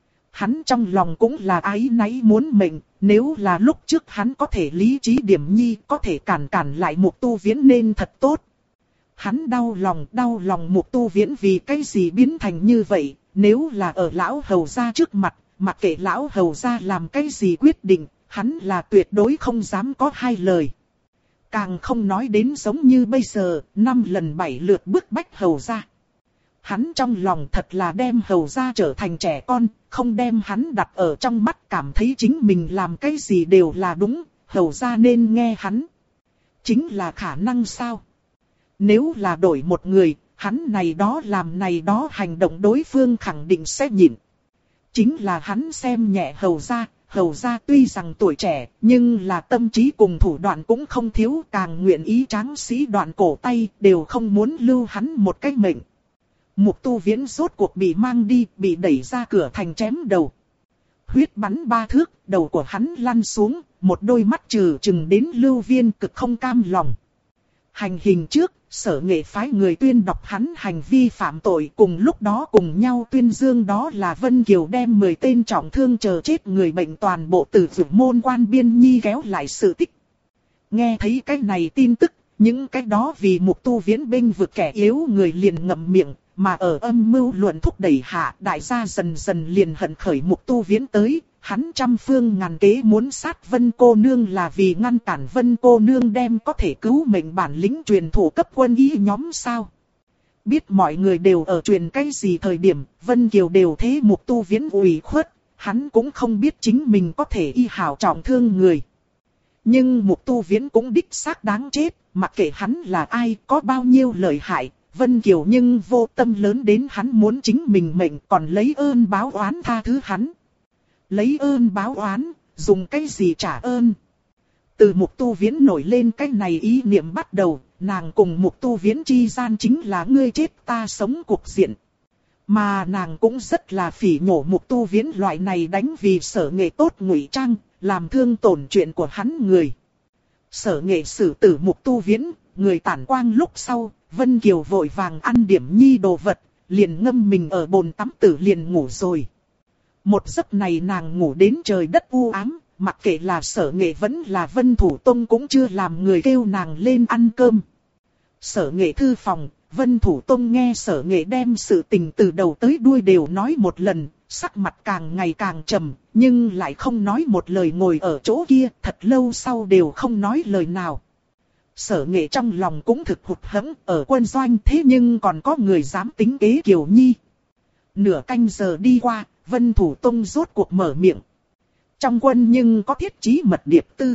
Hắn trong lòng cũng là áy náy muốn mệnh, nếu là lúc trước hắn có thể lý trí điểm nhi, có thể cản lại Mục Tu Viễn nên thật tốt. Hắn đau lòng Mục Tu Viễn vì cái gì biến thành như vậy, nếu là ở lão hầu gia trước mặt, mặc kệ lão hầu gia làm cái gì quyết định, hắn là tuyệt đối không dám có hai lời. Càng không nói đến giống như bây giờ, 5 lần 7 lượt bức bách hầu gia. Hắn trong lòng thật là đem hầu gia trở thành trẻ con, không đem hắn đặt ở trong mắt, cảm thấy chính mình làm cái gì đều là đúng, hầu gia nên nghe hắn. Chính là khả năng sao? Nếu là đổi một người, hắn này đó làm này đó hành động đối phương khẳng định sẽ nhịn. Chính là hắn xem nhẹ hầu gia tuy rằng tuổi trẻ, nhưng là tâm trí cùng thủ đoạn cũng không thiếu, càng nguyện ý tráng sĩ đoạn cổ tay, đều không muốn lưu hắn một cái mệnh. Mục Tu Viễn rốt cuộc bị mang đi, bị đẩy ra cửa thành chém đầu. Huyết bắn 3 thước, đầu của hắn lăn xuống, một đôi mắt trừng đến Lưu Viên cực không cam lòng. Hành hình trước, Sở Nghệ phái người tuyên đọc hắn hành vi phạm tội, cùng lúc đó cùng nhau tuyên dương đó là Vân Kiều đem 10 tên trọng thương chờ chết người bệnh toàn bộ từ Dược Môn Quan Biên Nhi kéo lại sự tích. Nghe thấy cái này tin tức, những cái đó vì Mục Tu Viễn bênh vực kẻ yếu người liền ngậm miệng, mà ở âm mưu luận thúc đẩy hạ, đại gia dần dần liền hận khởi Mục Tu Viễn tới. Hắn trăm phương ngàn kế muốn sát Vân cô nương là vì ngăn cản Vân cô nương đem có thể cứu mệnh bản lĩnh truyền thủ cấp quân y nhóm sao. Biết mọi người đều ở truyền cái gì thời điểm, Vân Kiều đều thế Mục Tu Viễn ủy khuất, hắn cũng không biết chính mình có thể y hảo trọng thương người. Nhưng Mục Tu Viễn cũng đích xác đáng chết, mặc kệ hắn là ai, có bao nhiêu lợi hại, Vân Kiều nhưng vô tâm lớn đến hắn muốn chính mình mệnh, còn lấy ơn báo oán tha thứ hắn. Lấy ơn báo oán, dùng cái gì trả ơn? Từ Mục Tu Viễn nổi lên cái này ý niệm bắt đầu, nàng cùng Mục Tu Viễn chi gian chính là ngươi chết ta sống cục diện. Mà nàng cũng rất là phỉ nhổ Mục Tu Viễn loại này đánh vì Sở Nghệ tốt ngụy trang, làm thương tổn chuyện của hắn người. Sở Nghệ xử tử Mục Tu Viễn, người tản quang lúc sau, Vân Kiều vội vàng ăn điểm nhi đồ vật, liền ngâm mình ở bồn tắm tử liền ngủ rồi. Một giấc này nàng ngủ đến trời đất u ám, mặc kệ là Sở Nghệ vẫn là Vân Thủ Tông cũng chưa làm người kêu nàng lên ăn cơm. Sở Nghệ thư phòng, Vân Thủ Tông nghe Sở Nghệ đem sự tình từ đầu tới đuôi đều nói một lần, sắc mặt càng ngày càng trầm, nhưng lại không nói một lời, ngồi ở chỗ kia thật lâu sau đều không nói lời nào. Sở Nghệ trong lòng cũng thực hụt hẫng, ở quân doanh thế nhưng còn có người dám tính kế Kiều Nhi. Nửa canh giờ đi qua, Vân Thủ Tông rốt cuộc mở miệng. Trong quân nhưng có thiết trí mật điệp tư.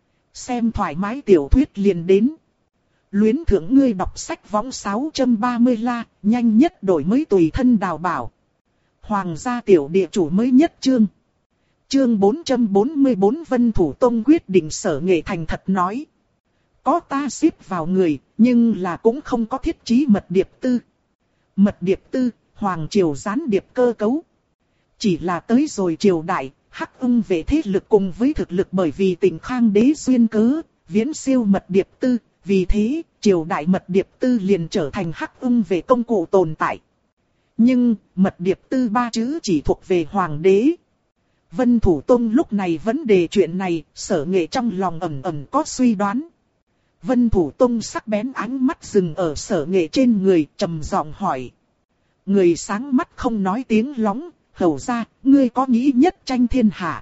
Xem thoải mái tiểu thuyết liền đến. Luyến thưởng ngươi đọc sách võng 630 la, nhanh nhất đổi mới tùy thân đào bảo. Hoàng gia tiểu địa chủ mới nhất chương. Chương 444 Vân Thủ Tông quyết định Sở Nghệ thành thật nói. Có ta xếp vào người, nhưng là cũng không có thiết trí mật điệp tư. Mật điệp tư, hoàng triều gián điệp cơ cấu. Chỉ là tới rồi triều đại, Hắc Ưng về thế lực cùng với thực lực bởi vì Tỉnh Khang đế duyên cớ, viễn siêu mật điệp tư, vì thế, triều đại mật điệp tư liền trở thành Hắc Ưng về công cụ tồn tại. Nhưng, mật điệp tư ba chữ chỉ thuộc về hoàng đế. Vân Thủ Tông lúc này vấn đề chuyện này, Sở Nghệ trong lòng ẩn ẩn có suy đoán. Vân Thủ Tông sắc bén ánh mắt dừng ở Sở Nghệ trên người, trầm giọng hỏi. Người sáng mắt không nói tiếng lóng, hầu ra, ngươi có nghĩ nhất tranh thiên hạ?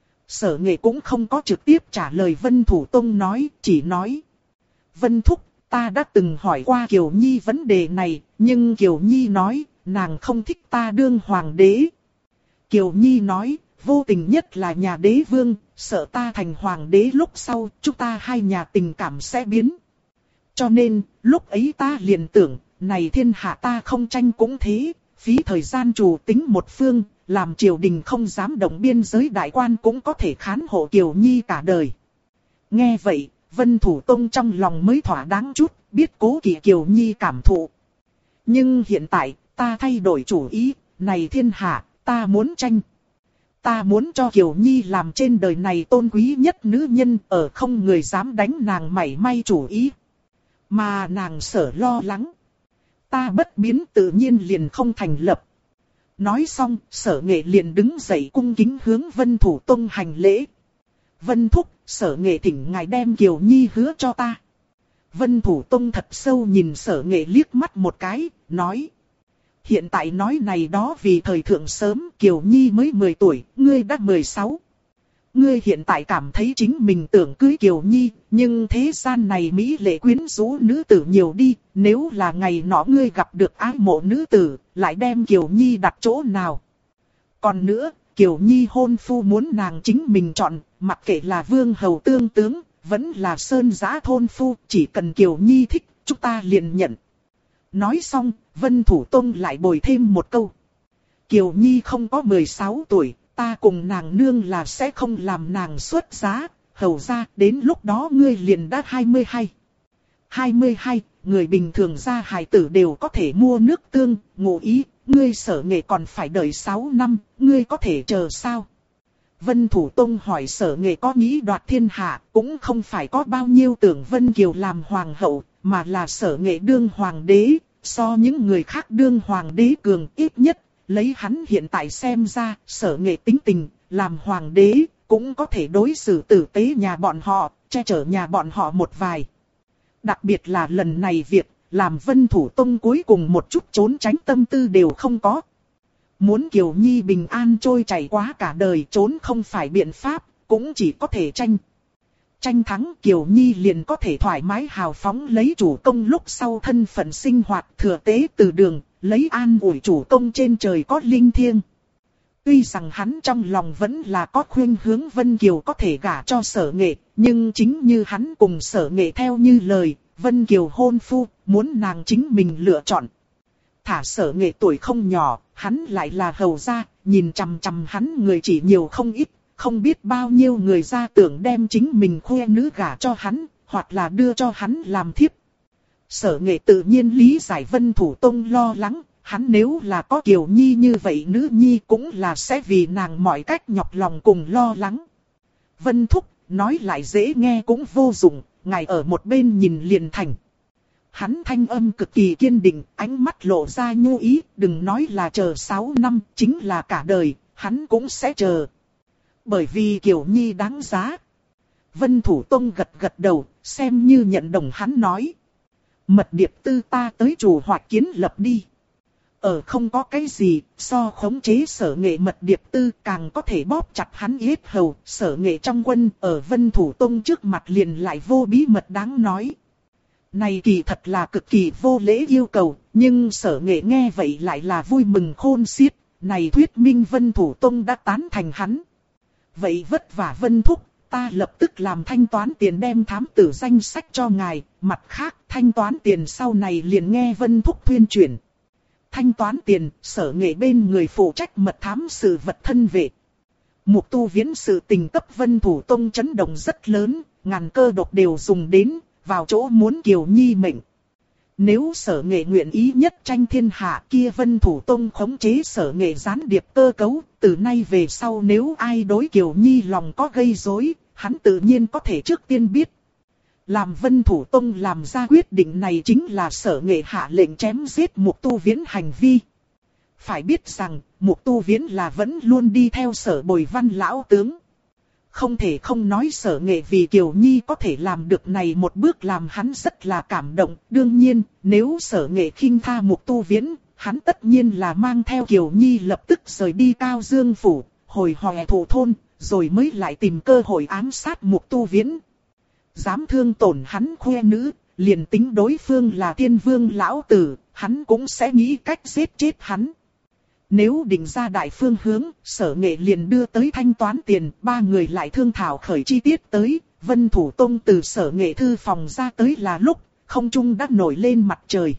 Sở Nghệ cũng không có trực tiếp trả lời Vân Thủ Tông nói, chỉ nói. Vân Thúc, ta đã từng hỏi qua Kiều Nhi vấn đề này, nhưng Kiều Nhi nói, nàng không thích ta đương hoàng đế. Kiều Nhi nói, vô tình nhất là nhà đế vương, sợ ta thành hoàng đế lúc sau, chúng ta hai nhà tình cảm sẽ biến. Cho nên, lúc ấy ta liền tưởng, này thiên hạ ta không tranh cũng thế, phí thời gian chủ tính một phương, làm triều đình không dám động biên giới đại quan cũng có thể khán hộ Kiều Nhi cả đời. Nghe vậy, Vân Thủ Tông trong lòng mới thỏa đáng chút, biết cố kỵ Kiều Nhi cảm thụ. Nhưng hiện tại, ta thay đổi chủ ý, này thiên hạ, ta muốn tranh. Ta muốn cho Kiều Nhi làm trên đời này tôn quý nhất nữ nhân, ở không người dám đánh nàng mảy may chủ ý. Mà nàng sở lo lắng. Ta bất biến tự nhiên liền không thành lập. Nói xong, Sở Nghệ liền đứng dậy cung kính hướng Vân Thủ Tông hành lễ. Vân Thúc, Sở Nghệ thỉnh ngài đem Kiều Nhi hứa cho ta. Vân Thủ Tông thật sâu nhìn Sở Nghệ liếc mắt một cái, nói. Hiện tại nói này đó vì thời thượng sớm, Kiều Nhi mới 10 tuổi, ngươi đã 16. Ngươi hiện tại cảm thấy chính mình tưởng cưới Kiều Nhi, nhưng thế gian này mỹ lệ quyến rũ nữ tử nhiều đi, nếu là ngày nọ ngươi gặp được ái mộ nữ tử, lại đem Kiều Nhi đặt chỗ nào. Còn nữa, Kiều Nhi hôn phu muốn nàng chính mình chọn, mặc kệ là vương hầu tương tướng, vẫn là sơn giã thôn phu, chỉ cần Kiều Nhi thích, chúng ta liền nhận. Nói xong, Vân Thủ Tông lại bồi thêm một câu. Kiều Nhi không có 16 tuổi, ta cùng nàng nương là sẽ không làm nàng xuất giá, hầu ra đến lúc đó ngươi liền đã 22. 22, người bình thường ra hài tử đều có thể mua nước tương, ngụ ý, ngươi Sở Nghệ còn phải đợi 6 năm, ngươi có thể chờ sao? Vân Thủ Tông hỏi Sở Nghệ có nghĩ đoạt thiên hạ, cũng không phải có bao nhiêu tưởng Vân Kiều làm hoàng hậu, mà là Sở Nghệ đương hoàng đế, so những người khác đương hoàng đế cường ít nhất, lấy hắn hiện tại xem ra, Sở Nghệ tính tình, làm hoàng đế, cũng có thể đối xử tử tế nhà bọn họ, che chở nhà bọn họ một vài. Đặc biệt là lần này việc, làm Vân Thủ Tông cuối cùng một chút trốn tránh tâm tư đều không có. Muốn Kiều Nhi bình an trôi chảy quá cả đời trốn không phải biện pháp, cũng chỉ có thể tranh. Tranh thắng Kiều Nhi liền có thể thoải mái hào phóng lấy chủ công lúc sau thân phận sinh hoạt thừa tế từ đường, lấy an ủi chủ công trên trời có linh thiêng. Tuy rằng hắn trong lòng vẫn là có khuynh hướng Vân Kiều có thể gả cho Sở Nghệ, nhưng chính như hắn cùng Sở Nghệ theo như lời, Vân Kiều hôn phu, muốn nàng chính mình lựa chọn. Thả Sở Nghệ tuổi không nhỏ, hắn lại là hầu gia, nhìn chằm chằm hắn người chỉ nhiều không ít, không biết bao nhiêu người ra tưởng đem chính mình khoe nữ gả cho hắn, hoặc là đưa cho hắn làm thiếp. Sở Nghệ tự nhiên lý giải Vân Thủ Tông lo lắng, hắn nếu là có Kiều Nhi như vậy nữ nhi cũng là sẽ vì nàng mọi cách nhọc lòng cùng lo lắng. Vân Thúc, nói lại dễ nghe cũng vô dụng, ngài ở một bên nhìn liền thành. hắn thanh âm cực kỳ kiên định, ánh mắt lộ ra nhu ý, đừng nói là chờ 6 năm, chính là cả đời, hắn cũng sẽ chờ. Bởi vì Kiều Nhi đáng giá. Vân Thủ Tông gật gật đầu, xem như nhận đồng hắn nói. Mật điệp tư ta tới chủ hoạt kiến lập đi. Không có cái gì, so khống chế Sở Nghệ mật điệp tư càng có thể bóp chặt hắn yết hầu. Sở Nghệ trong quân ở Vân Thủ Tông trước mặt liền lại vô bí mật đáng nói. Này kỳ thật là cực kỳ vô lễ yêu cầu, nhưng Sở Nghệ nghe vậy lại là vui mừng khôn xiết. Này thuyết minh Vân Thủ Tông đã tán thành hắn. Vậy vất vả Vân Thúc, ta lập tức làm thanh toán tiền đem thám tử danh sách cho ngài, mặt khác thanh toán tiền sau này liền nghe Vân Thúc tuyên truyền. Thanh toán tiền, Sở Nghệ bên người phụ trách mật thám sự vật thân vệ. Mục Tu Viễn sự tình cấp Vân Thủ Tông chấn động rất lớn, ngàn cơ độc đều dùng đến, vào chỗ muốn Kiều Nhi mệnh. Nếu Sở Nghệ nguyện ý nhất tranh thiên hạ kia Vân Thủ Tông khống chế Sở Nghệ gián điệp cơ cấu, từ nay về sau nếu ai đối Kiều Nhi lòng có gây rối, hắn tự nhiên có thể trước tiên biết. Làm Vân Thủ Tông làm ra quyết định này chính là Sở Nghệ hạ lệnh chém giết Mục Tu Viễn hành vi. Phải biết rằng, Mục Tu Viễn là vẫn luôn đi theo Sở Bồi Văn lão tướng. Không thể không nói Sở Nghệ vì Kiều Nhi có thể làm được này một bước làm hắn rất là cảm động. Đương nhiên, nếu Sở Nghệ khinh tha Mục Tu Viễn, hắn tất nhiên là mang theo Kiều Nhi lập tức rời đi Cao Dương Phủ, hồi Hoè Thổ Thôn, rồi mới lại tìm cơ hội ám sát Mục Tu Viễn. Dám thương tổn hắn khoe nữ, liền tính đối phương là Thiên Vương lão tử, hắn cũng sẽ nghĩ cách giết chết hắn. Nếu định ra đại phương hướng, Sở Nghệ liền đưa tới thanh toán tiền, ba người lại thương thảo khởi chi tiết tới. Vân Thủ Tông từ Sở Nghệ thư phòng ra tới là lúc, không trung đã nổi lên mặt trời.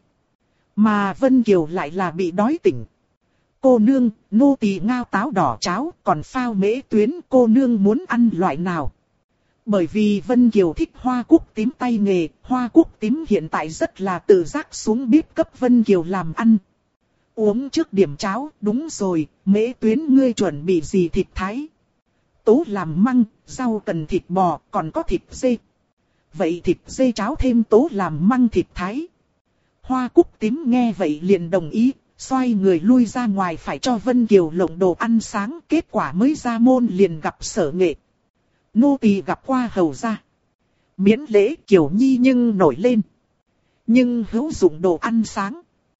Mà Vân Kiều lại là bị đói tỉnh. Cô nương, nô tỳ ngao táo đỏ cháo, còn phao mễ tuyến, cô nương muốn ăn loại nào? Bởi vì Vân Kiều thích hoa cúc tím tay nghề, hoa cúc tím hiện tại rất là tự giác xuống bếp cấp Vân Kiều làm ăn. Uống trước điểm cháo, đúng rồi, mễ tuyến ngươi chuẩn bị gì thịt thái? Tố làm măng, rau cần thịt bò, còn có thịt dê. Vậy thịt dê cháo thêm tố làm măng thịt thái. Hoa cúc tím nghe vậy liền đồng ý, xoay người lui ra ngoài phải cho Vân Kiều lộng đồ ăn sáng. Kết quả mới ra môn liền gặp Sở Nghệ. Nô tỳ gặp qua hầu gia. Miễn lễ Kiều Nhi nhưng nổi lên. Nhưng hữu dụng đồ ăn sáng.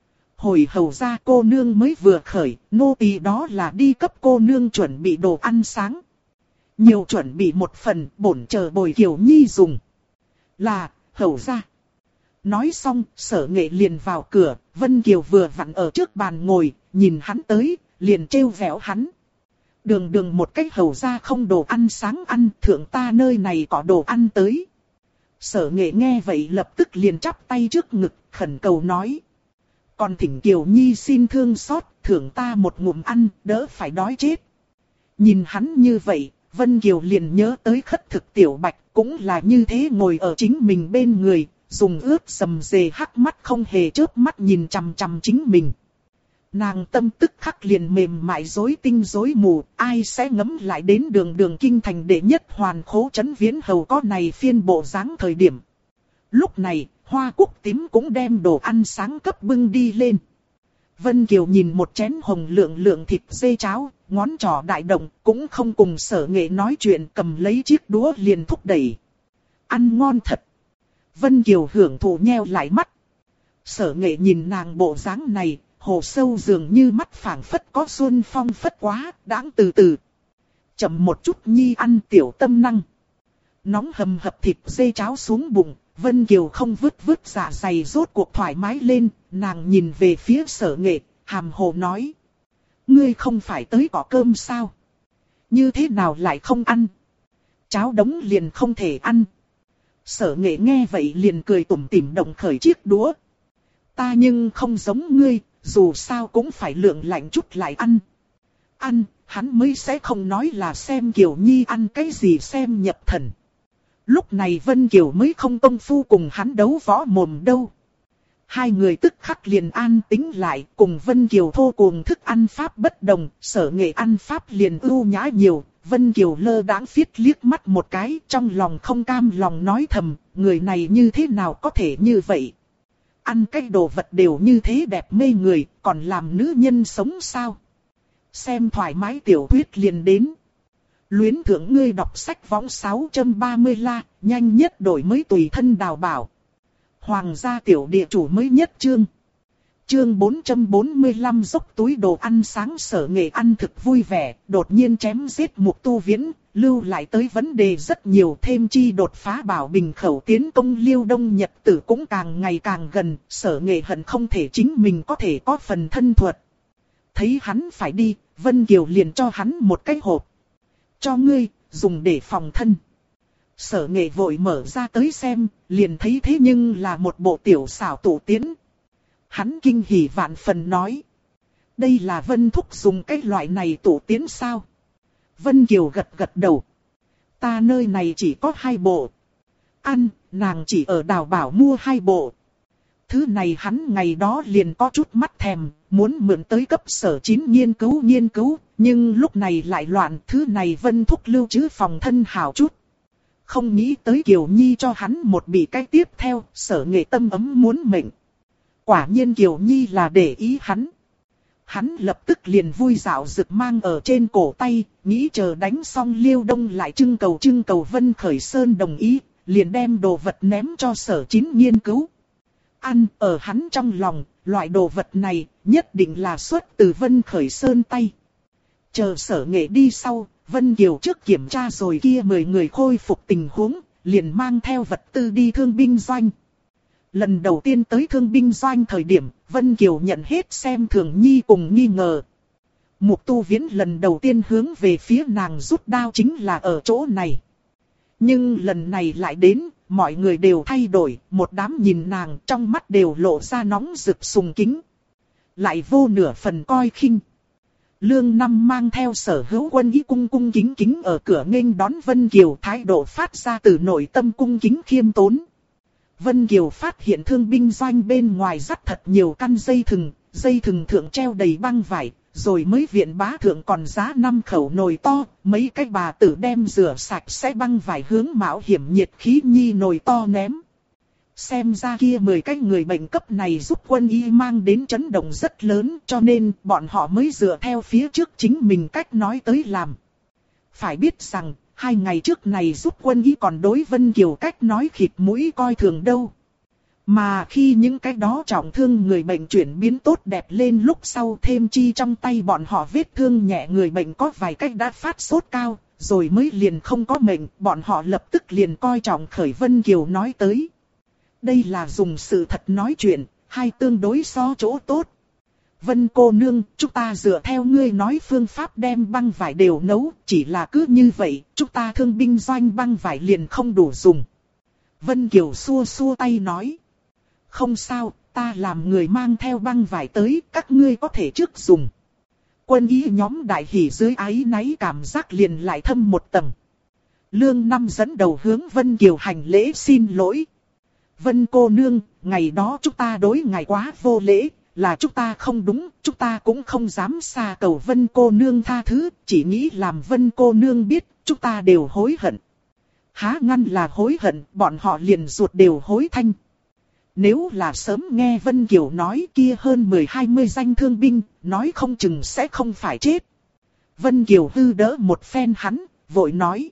Hồi hầu gia cô nương mới vừa khởi, nô tỳ đó là đi cấp cô nương chuẩn bị đồ ăn sáng. Nhiều chuẩn bị một phần, bổn chờ bồi Kiều Nhi dùng. Là, hầu gia. Nói xong, Sở Nghệ liền vào cửa, Vân Kiều vừa vặn ở trước bàn ngồi, nhìn hắn tới, liền trêu vẻo hắn. Đường một cách hầu gia không đồ ăn sáng ăn, thượng ta nơi này có đồ ăn tới. Sở Nghệ nghe vậy lập tức liền chắp tay trước ngực, khẩn cầu nói. Còn thỉnh Kiều Nhi xin thương xót, thưởng ta một ngụm ăn, đỡ phải đói chết. Nhìn hắn như vậy, Vân Kiều liền nhớ tới Khất Thực Tiểu Bạch, cũng là như thế ngồi ở chính mình bên người, dùng ướt sầm dề hắc mắt không hề chớp mắt nhìn chằm chằm chính mình. Nàng tâm tức khắc liền mềm mại rối tinh rối mù, ai sẽ ngẫm lại đến đường kinh thành đệ nhất hoàn khố trấn Viễn Hầu có này phiên bộ dáng thời điểm. Lúc này, hoa cúc tím cũng đem đồ ăn sáng cấp bưng đi lên. Vân Kiều nhìn một chén hồng lượng thịt dê cháo, ngón trỏ đại động, cũng không cùng Sở Nghệ nói chuyện, cầm lấy chiếc đũa liền thúc đẩy. Ăn ngon thật. Vân Kiều hưởng thụ nheo lại mắt. Sở Nghệ nhìn nàng bộ dáng này, hồ sâu dường như mắt phảng phất có xuân phong phất quá, đãng từ từ. Chậm một chút nhi ăn tiểu tâm năng. Nóng hầm hập thịt dê cháo xuống bụng, Vân Kiều không vứt dạ dày rốt cuộc thoải mái lên, nàng nhìn về phía Sở Nghệ, hàm hồ nói. Ngươi không phải tới gõ cơm sao? Như thế nào lại không ăn? Cháo đống liền không thể ăn. Sở Nghệ nghe vậy liền cười tủm tỉm động khởi chiếc đũa. Ta nhưng không giống ngươi, dù sao cũng phải lượng lạnh chút lại ăn. Ăn, hắn mới sẽ không nói là xem Kiều Nhi ăn cái gì xem nhập thần. Lúc này Vân Kiều mới không công phu cùng hắn đấu võ mồm đâu. Hai người tức khắc liền an tính lại, cùng Vân Kiều thô cuồng thức ăn pháp bất đồng, Sở Nghệ ăn pháp liền ưu nhã nhiều. Vân Kiều lơ đãng phiết liếc mắt một cái, trong lòng không cam lòng nói thầm, người này như thế nào có thể như vậy. Ăn cái đồ vật đều như thế đẹp mê người, còn làm nữ nhân sống sao? Xem thoải mái tiểu thuyết liền đến. Luyến thưởng ngươi đọc sách võng 630 la, nhanh nhất đổi mới tùy thân đào bảo. Hoàng gia tiểu địa chủ mới nhất chương. Chương 445 dốc túi đồ ăn sáng Sở Nghệ ăn thực vui vẻ, đột nhiên chém giết Mục Tu Viễn, lưu lại tới vấn đề rất nhiều, thêm chi đột phá Bảo Bình khẩu tiến công Liêu Đông Nhật Tử cũng càng ngày càng gần, Sở Nghệ hận không thể chính mình có thể có phần thân thuật. Thấy hắn phải đi, Vân Kiều liền cho hắn một cái hộp. Cho ngươi, dùng để phòng thân. Sở Nghệ vội mở ra tới xem, liền thấy thế nhưng là một bộ tiểu xảo tủ tiến. Hắn kinh hỉ vạn phần nói. Đây là Vân Thúc dùng cái loại này tủ tiến sao? Vân Kiều gật gật đầu. Ta nơi này chỉ có 2 bộ. Ăn, nàng chỉ ở Đào Bảo mua 2 bộ. Thứ này hắn ngày đó liền có chút mắt thèm, muốn mượn tới cấp Sở 9 nghiên cứu, nhưng lúc này lại loạn, thứ này Vân Thúc lưu trữ phòng thân hảo chút. Không nghĩ tới Kiều Nhi cho hắn một bị cái tiếp theo, Sở Nghệ tâm ấm muốn mệnh. Quả nhiên Kiều Nhi là để ý hắn. Hắn lập tức liền vui dạo rực mang ở trên cổ tay, nghĩ chờ đánh xong Liêu Đông lại trưng cầu Vân Khởi Sơn đồng ý, liền đem đồ vật ném cho Sở 9 nghiên cứu. Ăn ở hắn trong lòng, loại đồ vật này nhất định là xuất từ Vân Khởi Sơn tay. Chờ Sở Nghệ đi sau, Vân Kiều trước kiểm tra rồi kia 10 người khôi phục tình huống, liền mang theo vật tư đi thương binh doanh. Lần đầu tiên tới thương binh doanh thời điểm, Vân Kiều nhận hết xem thường nhi cùng nghi ngờ. Mục Tu Viễn lần đầu tiên hướng về phía nàng rút đao chính là ở chỗ này. Nhưng lần này lại đến, mọi người đều thay đổi, một đám nhìn nàng trong mắt đều lộ ra nóng rực sùng kính. Lại vô nửa phần coi khinh. Lương Năm mang theo Sở Hữu Quân ý cung kính kính ở cửa nghênh đón Vân Kiều, thái độ phát ra từ nội tâm cung kính khiêm tốn. Vân Kiều phát hiện thương binh doanh bên ngoài dắt thật nhiều căn dây thừng thượng treo đầy băng vải, rồi mới viện bá thượng còn giá 5 khẩu nồi to, mấy cái bà tử đem rửa sạch sẽ băng vải hướng mạo hiểm nhiệt khí nhi nồi to ném. Xem ra kia 10 cái người bệnh cấp này giúp quân y mang đến chấn động rất lớn, cho nên bọn họ mới dựa theo phía trước chính mình cách nói tới làm. Phải biết rằng, 2 ngày trước này giúp quân y còn đối Vân Kiều cách nói khịt mũi coi thường đâu. Mà khi những cái đó trọng thương người bệnh chuyển biến tốt đẹp lên lúc sau, thêm chi trong tay bọn họ vết thương nhẹ, người bệnh có vài cách đã phát sốt cao, rồi mới liền không có mệnh, bọn họ lập tức liền coi trọng khởi Vân Kiều nói tới. Đây là dùng sự thật nói chuyện, hay tương đối so chỗ tốt. Vân cô nương, chúng ta dựa theo ngươi nói phương pháp đem băng vải đều nấu, chỉ là cứ như vậy, chúng ta thương binh doanh băng vải liền không đủ dùng. Vân Kiều xua xua tay nói. Không sao, ta làm người mang theo băng vải tới, các ngươi có thể trước dùng. Quân y nhóm đại hỉ dưới áy náy cảm giác liền lại thâm một tầng. Lương Năm dẫn đầu hướng Vân Kiều hành lễ xin lỗi. Vân cô nương, ngày đó chúng ta đối ngài quá vô lễ, là chúng ta không đúng, chúng ta cũng không dám xa cầu Vân cô nương tha thứ, chỉ nghĩ làm Vân cô nương biết, chúng ta đều hối hận. Há ngăn là hối hận, bọn họ liền ruột đều hối thanh. Nếu là sớm nghe Vân Kiều nói kia hơn 10-20 danh thương binh, nói không chừng sẽ không phải chết. Vân Kiều hư đỡ một phen hắn, vội nói.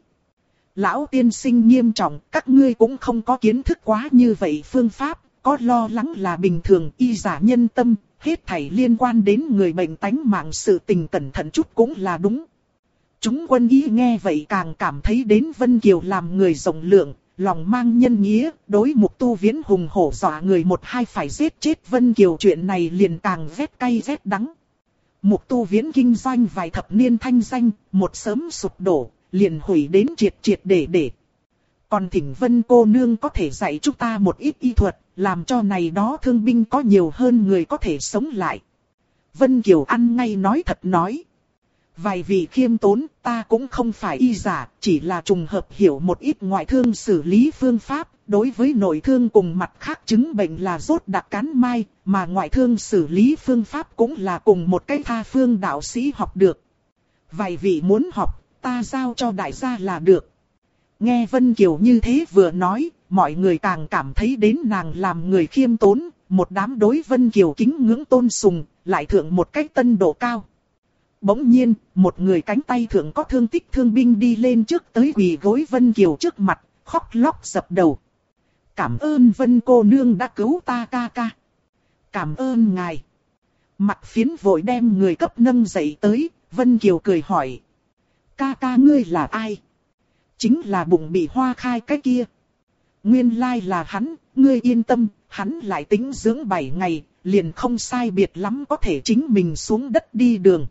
Lão tiên sinh nghiêm trọng, các ngươi cũng không có kiến thức quá như vậy phương pháp, có lo lắng là bình thường, y giả nhân tâm, hết thảy liên quan đến người bệnh tánh mạng sự tình cẩn thận chút cũng là đúng. Chúng quân y nghe vậy càng cảm thấy đến Vân Kiều làm người rộng lượng, lòng mang nhân nghĩa, đối Mục Tu Viễn hùng hổ dọa người 1-2 phải giết chết Vân Kiều chuyện này liền càng ghét cay ghét đắng. Mục Tu Viễn kinh doanh vài thập niên thanh danh, một sớm sụp đổ, liền hủy đến triệt để. Còn thỉnh Vân cô nương có thể dạy chúng ta một ít y thuật, làm cho này đó thương binh có nhiều hơn người có thể sống lại. Vân Kiều ăn ngay nói thật nói. Vài vị khiêm tốn, ta cũng không phải y giả, chỉ là trùng hợp hiểu một ít ngoại thương xử lý phương pháp, đối với nội thương cùng mặt khác chứng bệnh là rốt đặc cán mai, mà ngoại thương xử lý phương pháp cũng là cùng một cái tha phương đạo sĩ học được. Vài vị muốn học, ta giao cho đại gia là được. Nghe Vân Kiều như thế vừa nói, mọi người càng cảm thấy đến nàng làm người khiêm tốn, một đám đối Vân Kiều kính ngưỡng tôn sùng, lại thượng một cách tân độ cao. Bỗng nhiên, một người cánh tay thượng có thương tích thương binh đi lên trước tới quỳ gối Vân Kiều trước mặt, khóc lóc dập đầu. Cảm ơn Vân cô nương đã cứu ta ca ca. Cảm ơn ngài. Mặc Phiến vội đem người cấp nâng dậy tới, Vân Kiều cười hỏi. Ca ca ngươi là ai? Chính là bụng bị hoa khai cái kia. Nguyên lai là hắn, ngươi yên tâm, hắn lại tĩnh dưỡng 7 ngày, liền không sai biệt lắm có thể chính mình xuống đất đi đường.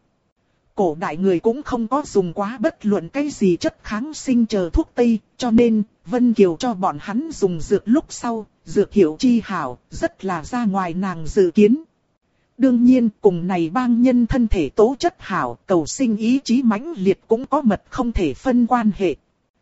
Cổ đại người cũng không có dùng quá bất luận cái gì chất kháng sinh chờ thuốc tây, cho nên Vân Kiều cho bọn hắn dùng dược lúc sau, dược hiệu chi hảo, rất là ra ngoài nàng dự kiến. Đương nhiên cùng này bang nhân thân thể tố chất hảo, cầu sinh ý chí mãnh liệt cũng có mật không thể phân quan hệ.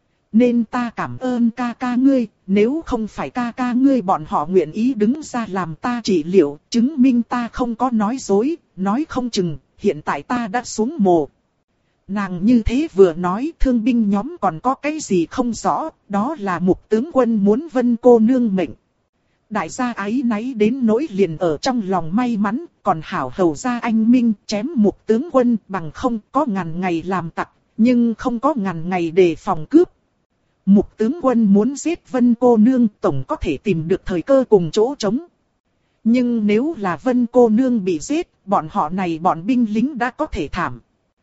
Nên ta cảm ơn ca ca ngươi, nếu không phải ca ca ngươi bọn họ nguyện ý đứng ra làm ta trị liệu, chứng minh ta không có nói dối, nói không chừng, hiện tại ta đã xuống mồ. Nàng như thế vừa nói thương binh nhóm còn có cái gì không rõ, đó là Mục tướng quân muốn Vân cô nương mệnh. Đại gia ái náy đến nỗi liền ở trong lòng may mắn, còn hảo hầu gia anh minh chém Mục tướng quân bằng không có ngàn ngày làm tặc, nhưng không có ngàn ngày để phòng cướp. Mục tướng quân muốn giết Vân cô nương tổng có thể tìm được thời cơ cùng chỗ trống. Nhưng nếu là Vân cô nương bị giết, bọn họ này bọn binh lính đã có thể thảm.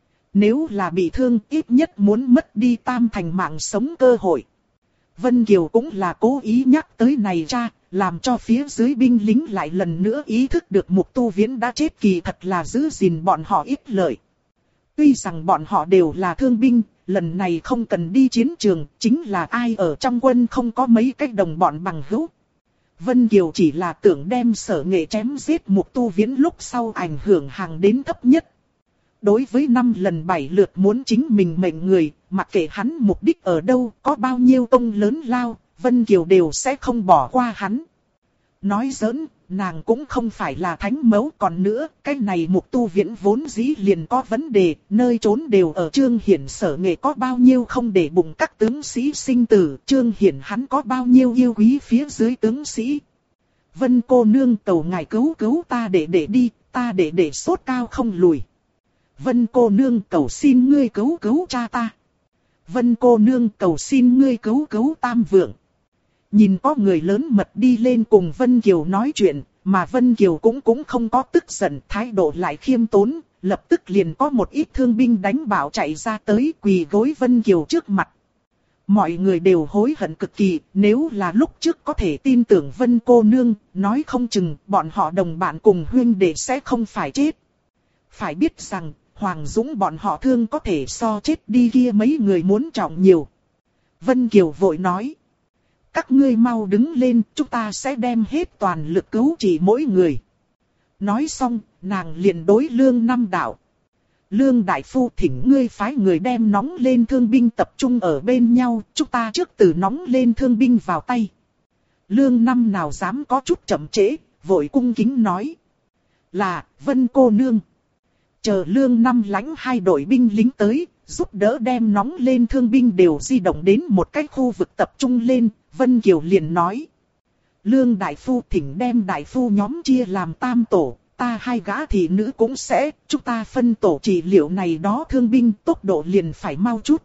Nếu là bị thương ít nhất muốn mất đi tam thành mạng sống cơ hội. Vân Kiều cũng là cố ý nhắc tới này ra, làm cho phía dưới binh lính lại lần nữa ý thức được Mục Tu Viễn đã chết kỳ thật là giữ gìn bọn họ ít lợi. Tuy rằng bọn họ đều là thương binh, lần này không cần đi chiến trường, chính là ai ở trong quân không có mấy cách đồng bọn bằng hữu. Vân Kiều chỉ là tưởng đem Sở Nghệ chém giết Mục Tu Viễn lúc sau ảnh hưởng hàng đến thấp nhất. Đối với 5 lần 7 lượt muốn chính mình mệnh người, mặc kệ hắn mục đích ở đâu, có bao nhiêu công lớn lao, Vân Kiều đều sẽ không bỏ qua hắn. Nói giỡn, nàng cũng không phải là thánh mẫu còn nữa, cái này Mục Tu Viễn vốn dĩ liền có vấn đề, nơi trốn đều ở Trương Hiển Sở Nghệ có bao nhiêu không để bụng các tướng sĩ sinh tử, Trương Hiển hắn có bao nhiêu yêu quý phía dưới tướng sĩ. Vân cô nương cầu ngài cứu cứu ta để đi, ta để sốt cao không lùi. Vân cô nương cầu xin ngươi cứu cứu cha ta. Vân cô nương cầu xin ngươi cứu tam vượng. Nhìn có người lớn mật đi lên cùng Vân Kiều nói chuyện, mà Vân Kiều cũng không có tức giận, thái độ lại khiêm tốn, lập tức liền có một ít thương binh đánh bảo chạy ra tới quỳ gối Vân Kiều trước mặt. Mọi người đều hối hận cực kỳ, nếu là lúc trước có thể tin tưởng Vân cô nương, nói không chừng bọn họ đồng bạn cùng huynh đệ sẽ không phải chết. Phải biết rằng, Hoàng Dũng bọn họ thương có thể so chết đi kia mấy người muốn trọng nhiều. Vân Kiều vội nói. Các ngươi mau đứng lên, chúng ta sẽ đem hết toàn lực cứu trị mỗi người. Nói xong, nàng liền đối Lương Năm đạo. Lương đại phu thỉnh ngươi phái người đem nóng lên thương binh tập trung ở bên nhau, chúng ta trước từ nóng lên thương binh vào tay. Lương Năm nào dám có chút chậm trễ, vội cung kính nói. Là, Vân cô nương. Chờ Lương Năm lãnh 2 đội binh lính tới, giúp đỡ đem nóng lên thương binh đều di động đến một cái khu vực tập trung lên, Vân Kiều liền nói. Lương đại phu thỉnh đem đại phu nhóm chia làm tam tổ, ta 2 gã thị nữ cũng sẽ, chúng ta phân tổ trị liệu này đó thương binh tốc độ liền phải mau chút.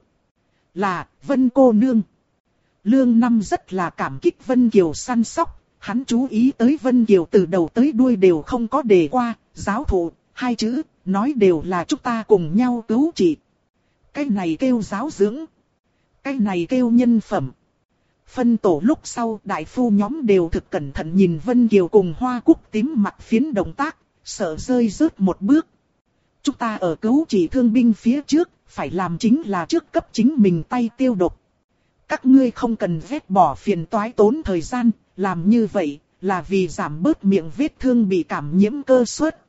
Là, Vân cô nương. Lương Năm rất là cảm kích Vân Kiều săn sóc, hắn chú ý tới Vân Kiều từ đầu tới đuôi đều không có đề qua, giáo thụ, 2 chữ, nói đều là chúng ta cùng nhau cứu trị. Cái này kêu giáo dưỡng, cái này kêu nhân phẩm. Phân tổ lúc sau đại phu nhóm đều thực cẩn thận nhìn Vân Kiều cùng Hoa Cúc tím Mặc Phiến động tác, sợ rơi rớt một bước. Chúng ta ở cứu trị thương binh phía trước, phải làm chính là trước cấp chính mình tay tiêu độc. Các ngươi không cần vết bỏ phiền toái tốn thời gian, làm như vậy là vì giảm bớt miệng vết thương bị cảm nhiễm cơ suất.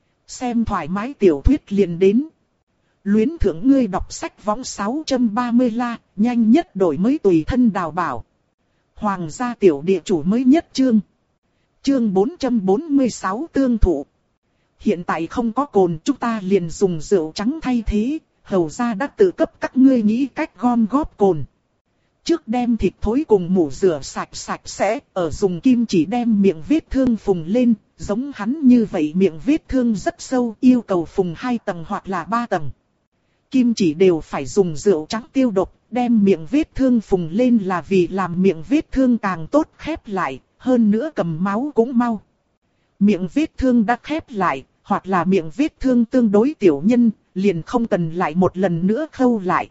Xem thoải mái tiểu thuyết liền đến. Luyến thưởng ngươi đọc sách võng 630 la, nhanh nhất đổi mới tùy thân đào bảo. Hoàng gia tiểu địa chủ mới nhất chương. Chương 446 tương thụ. Hiện tại không có cồn, chúng ta liền dùng rượu trắng thay thế, hầu gia đã tự cấp các ngươi nghĩ cách gom góp cồn. Trước đem thịt thối cùng mủ rửa sạch sạch sẽ, ở dùng kim chỉ đem miệng vết thương phùng lên, giống hắn như vậy miệng vết thương rất sâu, yêu cầu phùng 2 tầng hoặc là 3 tầng. Kim chỉ đều phải dùng rượu trắng tiêu độc, đem miệng vết thương phùng lên là vì làm miệng vết thương càng tốt khép lại, hơn nữa cầm máu cũng mau. Miệng vết thương đã khép lại, hoặc là miệng vết thương tương đối tiểu nhân, liền không cần lại một lần nữa khâu lại.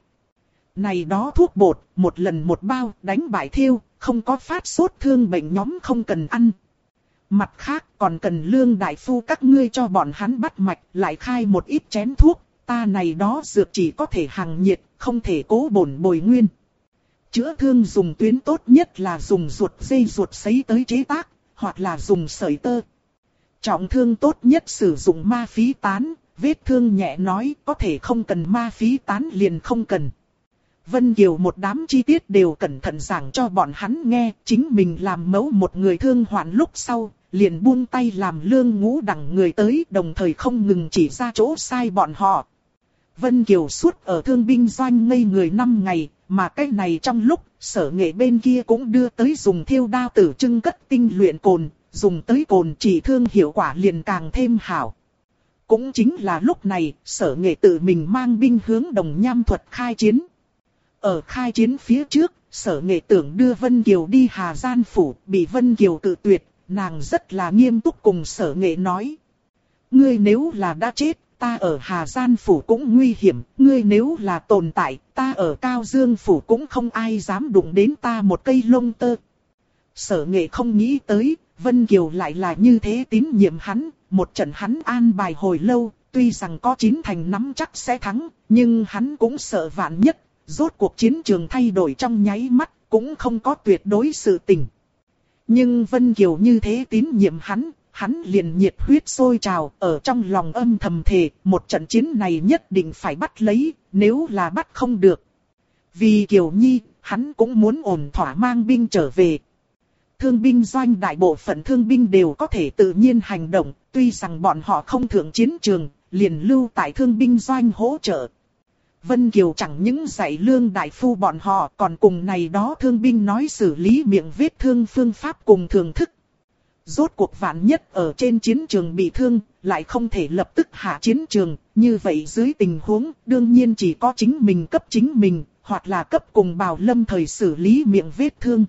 Này đó thuốc bột, một lần một bao, đánh bại thiêu, không có phát sốt thương bệnh nhóm không cần ăn. Mặt khác còn cần Lương đại phu các ngươi cho bọn hắn bắt mạch, lại khai một ít chén thuốc, ta này đó dược chỉ có thể hằng nhiệt, không thể cố bổn bồi nguyên. Chữa thương dùng tuyến tốt nhất là dùng ruột dây ruột sấy tới chế tác, hoặc là dùng sợi tơ. Trọng thương tốt nhất sử dụng ma phí tán, vết thương nhẹ nói có thể không cần ma phí tán liền không cần. Vân Kiều một đám chi tiết đều cẩn thận giảng cho bọn hắn nghe, chính mình làm mẫu một người thương hoạn lúc sau, liền buông tay làm Lương Ngũ đẳng người tới, đồng thời không ngừng chỉ ra chỗ sai bọn họ. Vân Kiều suốt ở thương binh doanh ngây người 5 ngày, mà cái này trong lúc Sở Nghệ bên kia cũng đưa tới dùng thiêu đao tử trưng cất tinh luyện cồn, dùng tới cồn trị thương hiệu quả liền càng thêm hảo. Cũng chính là lúc này, Sở Nghệ tự mình mang binh hướng Đồng Nham Thuật khai chiến. Ở khai chiến phía trước, Sở Nghệ tưởng đưa Vân Kiều đi Hà Gian Phủ, bị Vân Kiều cự tuyệt, nàng rất là nghiêm túc cùng Sở Nghệ nói. Ngươi nếu là đã chết, ta ở Hà Gian Phủ cũng nguy hiểm, ngươi nếu là tồn tại, ta ở Cao Dương Phủ cũng không ai dám đụng đến ta một cây lông tơ. Sở Nghệ không nghĩ tới, Vân Kiều lại là như thế tín nhiệm hắn, một trận hắn an bài hồi lâu, tuy rằng có 9 thành nắm chắc sẽ thắng, nhưng hắn cũng sợ vạn nhất, rốt cuộc chiến trường thay đổi trong nháy mắt, cũng không có tuyệt đối sự tình. Nhưng Vân Kiều như thế tín nhiệm hắn liền nhiệt huyết sôi trào, ở trong lòng âm thầm thề, một trận chiến này nhất định phải bắt lấy, nếu là bắt không được. Vì Kiều Nhi, hắn cũng muốn ổn thỏa mang binh trở về. Thương binh doanh đại bộ phận thương binh đều có thể tự nhiên hành động, tuy rằng bọn họ không thượng chiến trường, liền lưu tại thương binh doanh hỗ trợ. Vân Kiều chẳng những dạy Lương đại phu bọn họ còn cùng này đó thương binh nói xử lý miệng vết thương phương pháp cùng thưởng thức. Rốt cuộc vạn nhất ở trên chiến trường bị thương, lại không thể lập tức hạ chiến trường, như vậy dưới tình huống đương nhiên chỉ có chính mình, hoặc là cấp cùng Bào Lâm thời xử lý miệng vết thương.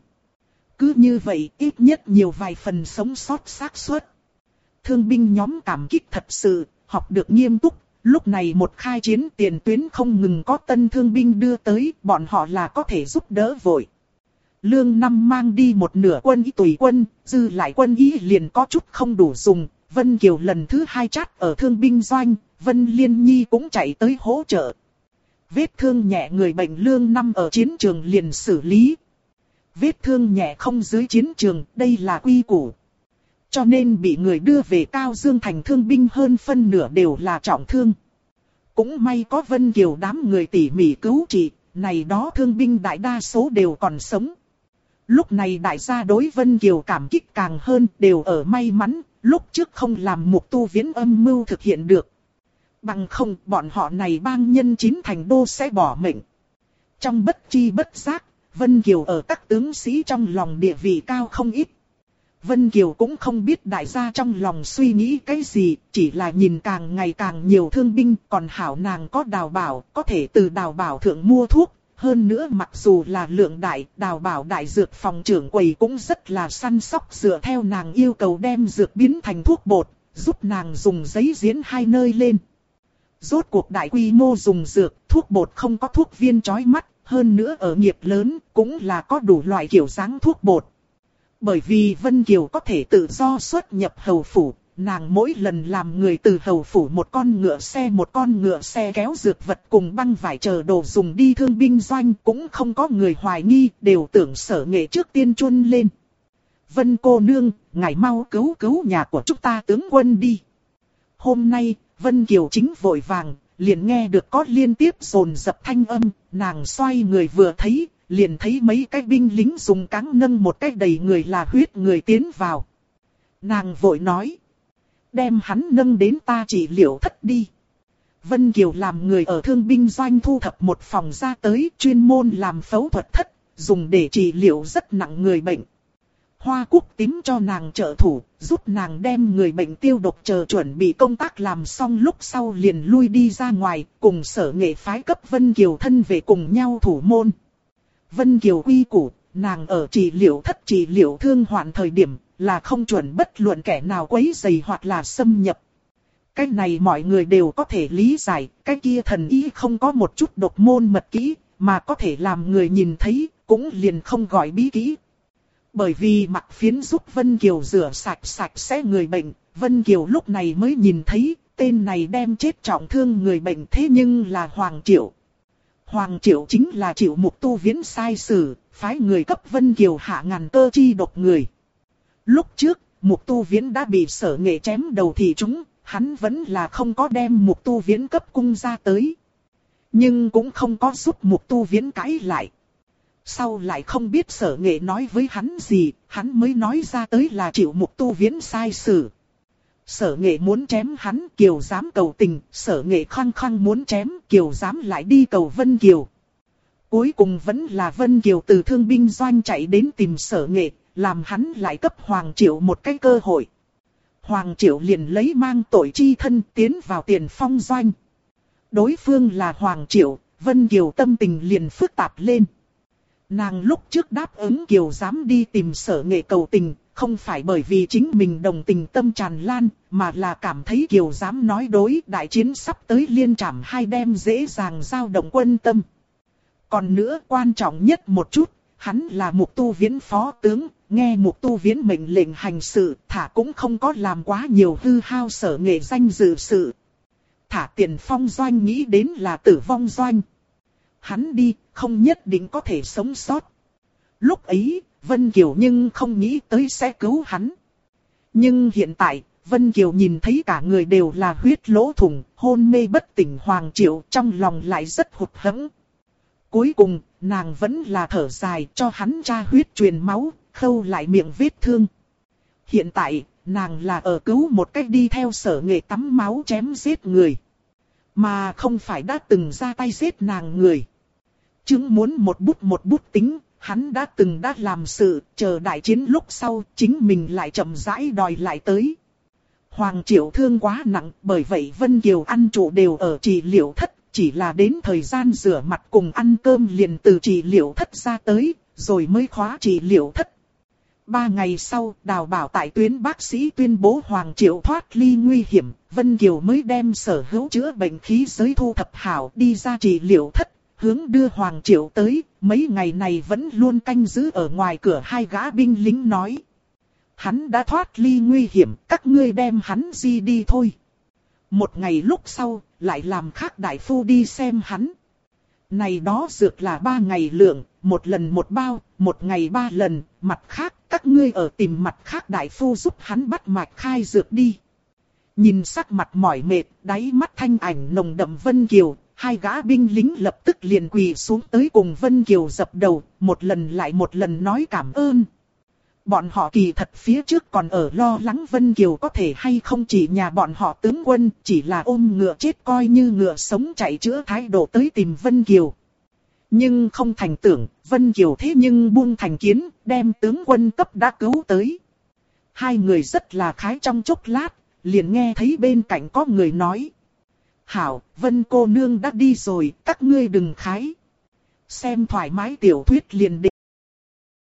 Cứ như vậy ít nhất nhiều vài phần sống sót xác suất. Thương binh nhóm cảm kích thật sự, học được nghiêm túc. Lúc này một khai chiến tiền tuyến không ngừng có tân thương binh đưa tới, bọn họ là có thể giúp đỡ vội. Lương Năm mang đi một nửa quân y tùy quân, dư lại quân y liền có chút không đủ dùng. Vân Kiều lần thứ 2 chát ở thương binh doanh, Vân Liên Nhi cũng chạy tới hỗ trợ. Vết thương nhẹ người bệnh Lương Năm ở chiến trường liền xử lý. Vết thương nhẹ không dưới chiến trường, đây là quy củ. Cho nên bị người đưa về Cao Dương thành thương binh hơn phân nửa đều là trọng thương. Cũng may có Vân Kiều đám người tỉ mỉ cứu trị, này đó thương binh đại đa số đều còn sống. Lúc này đại gia đối Vân Kiều cảm kích càng hơn, đều ở may mắn, lúc trước không làm Mục Tu Viễn âm mưu thực hiện được. Bằng không, bọn họ này bang nhân 9 thành đô sẽ bỏ mệnh. Trong bất chi bất giác, Vân Kiều ở các tướng sĩ trong lòng địa vị cao không ít. Vân Kiều cũng không biết đại gia trong lòng suy nghĩ cái gì, chỉ là nhìn càng ngày càng nhiều thương binh, còn hảo nàng có Đào Bảo, có thể từ Đào Bảo thượng mua thuốc. Hơn nữa mặc dù là Lượng đại, Đào Bảo đại dược phòng trưởng quầy cũng rất là săn sóc dựa theo nàng yêu cầu đem dược biến thành thuốc bột, giúp nàng dùng giấy diễn 2 nơi lên. Rốt cuộc đại quy mô dùng dược, thuốc bột không có thuốc viên chói mắt, hơn nữa ở nghiệp lớn cũng là có đủ loại kiểu dáng thuốc bột. Bởi vì Vân Kiều có thể tự do xuất nhập hầu phủ, nàng mỗi lần làm người từ hầu phủ một con ngựa xe kéo dược vật cùng băng vải chờ đồ dùng đi thương binh doanh, cũng không có người hoài nghi, đều tưởng Sở Nghệ trước tiên chuôn lên. Vân cô nương, ngài mau cứu nhà của chúng ta tướng quân đi. Hôm nay, Vân Kiều chính vội vàng, liền nghe được có liên tiếp dồn dập thanh âm, nàng xoay người vừa thấy, liền thấy mấy cái binh lính dùng cáng nâng một cái đầy người là huyết người tiến vào. Nàng vội nói, đem hắn nâng đến ta trị liệu thất đi. Vân Kiều làm người ở thương binh doanh thu thập một phòng ra tới chuyên môn làm phẫu thuật thất, dùng để trị liệu rất nặng người bệnh. Hoa Cúc Tím cho nàng trợ thủ, giúp nàng đem người bệnh tiêu độc, chờ chuẩn bị công tác làm xong lúc sau liền lui đi ra ngoài, cùng Sở Nghệ phái cấp Vân Kiều thân về cùng nhau thủ môn. Vân Kiều quy củ, nàng ở trị liệu thất trị liệu thương hoạn thời điểm, là không chuẩn bất luận kẻ nào quấy rầy hoặc là xâm nhập. Cái này mọi người đều có thể lý giải, cái kia thần y không có một chút độc môn mật kỹ, mà có thể làm người nhìn thấy, cũng liền không gọi bí kỹ. Bởi vì mặt phiến giúp Vân Kiều rửa sạch sẽ người bệnh, Vân Kiều lúc này mới nhìn thấy, tên này đem chết trọng thương người bệnh thế nhưng là Hoàng Triệu. Hoàng Triệu chính là Triệu Mục Tu Viễn sai sử, phái người cấp Vân Kiều hạ ngàn cơ chi độc người. Lúc trước, Mục Tu Viễn đã bị Sở Nghệ chém đầu thì chúng, hắn vẫn là không có đem Mục Tu Viễn cấp cung ra tới. Nhưng cũng không có giúp Mục Tu Viễn cãi lại. Sau lại không biết Sở Nghệ nói với hắn gì, hắn mới nói ra tới là Triệu Mục Tu Viễn sai sử. Sở Nghệ muốn chém hắn, Kiều dám cầu tình, Sở Nghệ khăng khăng muốn chém, Kiều dám lại đi cầu Vân Kiều. Cuối cùng vẫn là Vân Kiều từ thương binh doanh chạy đến tìm Sở Nghệ, làm hắn lại cấp Hoàng Triệu một cái cơ hội. Hoàng Triệu liền lấy mang tội chi thân tiến vào Tiền Phong doanh. Đối phương là Hoàng Triệu, Vân Kiều tâm tình liền phức tạp lên. Nàng lúc trước đáp ứng Kiều dám đi tìm Sở Nghệ cầu tình, không phải bởi vì chính mình đồng tình tâm tràn lan, mà là cảm thấy Kiều dám nói đối đại chiến sắp tới liên trảm hai đem dễ dàng dao động quân tâm. Còn nữa quan trọng nhất một chút, hắn là Mục Tu Viễn phó tướng, nghe Mục Tu Viễn mệnh lệnh hành sự, thả cũng không có làm quá nhiều hư hao Sở Nghệ danh dự sự. Thả Tiền Phong doanh nghĩ đến là Tử Vong doanh. Hắn đi, không nhất định có thể sống sót. Lúc ấy, Vân Kiều nhưng không nghĩ tới sẽ cứu hắn. Nhưng hiện tại, Vân Kiều nhìn thấy cả người đều là huyết lỗ thủng, hôn mê bất tỉnh Hoàng Triệu, trong lòng lại rất hụt hẫng. Cuối cùng, nàng vẫn là thở dài cho hắn tra huyết truyền máu, khâu lại miệng vết thương. Hiện tại, nàng là ở cứu một cách đi theo Sở Nghệ tắm máu chém giết người. Mà không phải đã từng ra tay giết nàng người. Chứng muốn một bút tính, hắn đã từng làm sự, chờ đại chiến lúc sau, chính mình lại chậm rãi đòi lại tới. Hoàng Triệu thương quá nặng, bởi vậy Vân Kiều ăn trụ đều ở trị liệu thất, chỉ là đến thời gian rửa mặt cùng ăn cơm liền từ trị liệu thất ra tới, rồi mới khóa trị liệu thất. 3 ngày sau, Đào Bảo tại tuyến bác sĩ tuyên bố Hoàng Triệu thoát ly nguy hiểm, Vân Kiều mới đem sở hữu chữa bệnh khí giới thu thập hảo đi ra trị liệu thất, hướng đưa Hoàng Triệu tới, mấy ngày này vẫn luôn canh giữ ở ngoài cửa hai gã binh lính nói. Hắn đã thoát ly nguy hiểm, các ngươi đem hắn di đi thôi. Một ngày lúc sau, lại làm khác đại phu đi xem hắn. Này đó dược là 3 ngày lượng, một lần một bao, một ngày 3 lần, mặt khác, các ngươi ở tìm mặt khác đại phu giúp hắn bắt mạch khai dược đi. Nhìn sắc mặt mỏi mệt, đáy mắt thanh ảnh nồng đậm Vân Kiều, hai gã binh lính lập tức liền quỳ xuống tới cùng Vân Kiều dập đầu, một lần lại một lần nói cảm ơn. Bọn họ kỳ thật phía trước còn ở lo lắng Vân Kiều có thể hay không chỉ nhà bọn họ tướng quân, chỉ là ôm ngựa chết coi như ngựa sống chạy chữa thái độ tới tìm Vân Kiều. Nhưng không thành tưởng, Vân Kiều thế nhưng buông thành kiến, đem tướng quân cấp đã cứu tới. Hai người rất là khái trong chốc lát, liền nghe thấy bên cạnh có người nói. Hảo, Vân cô nương đã đi rồi, các ngươi đừng khái. Xem thoải mái tiểu thuyết liền đến.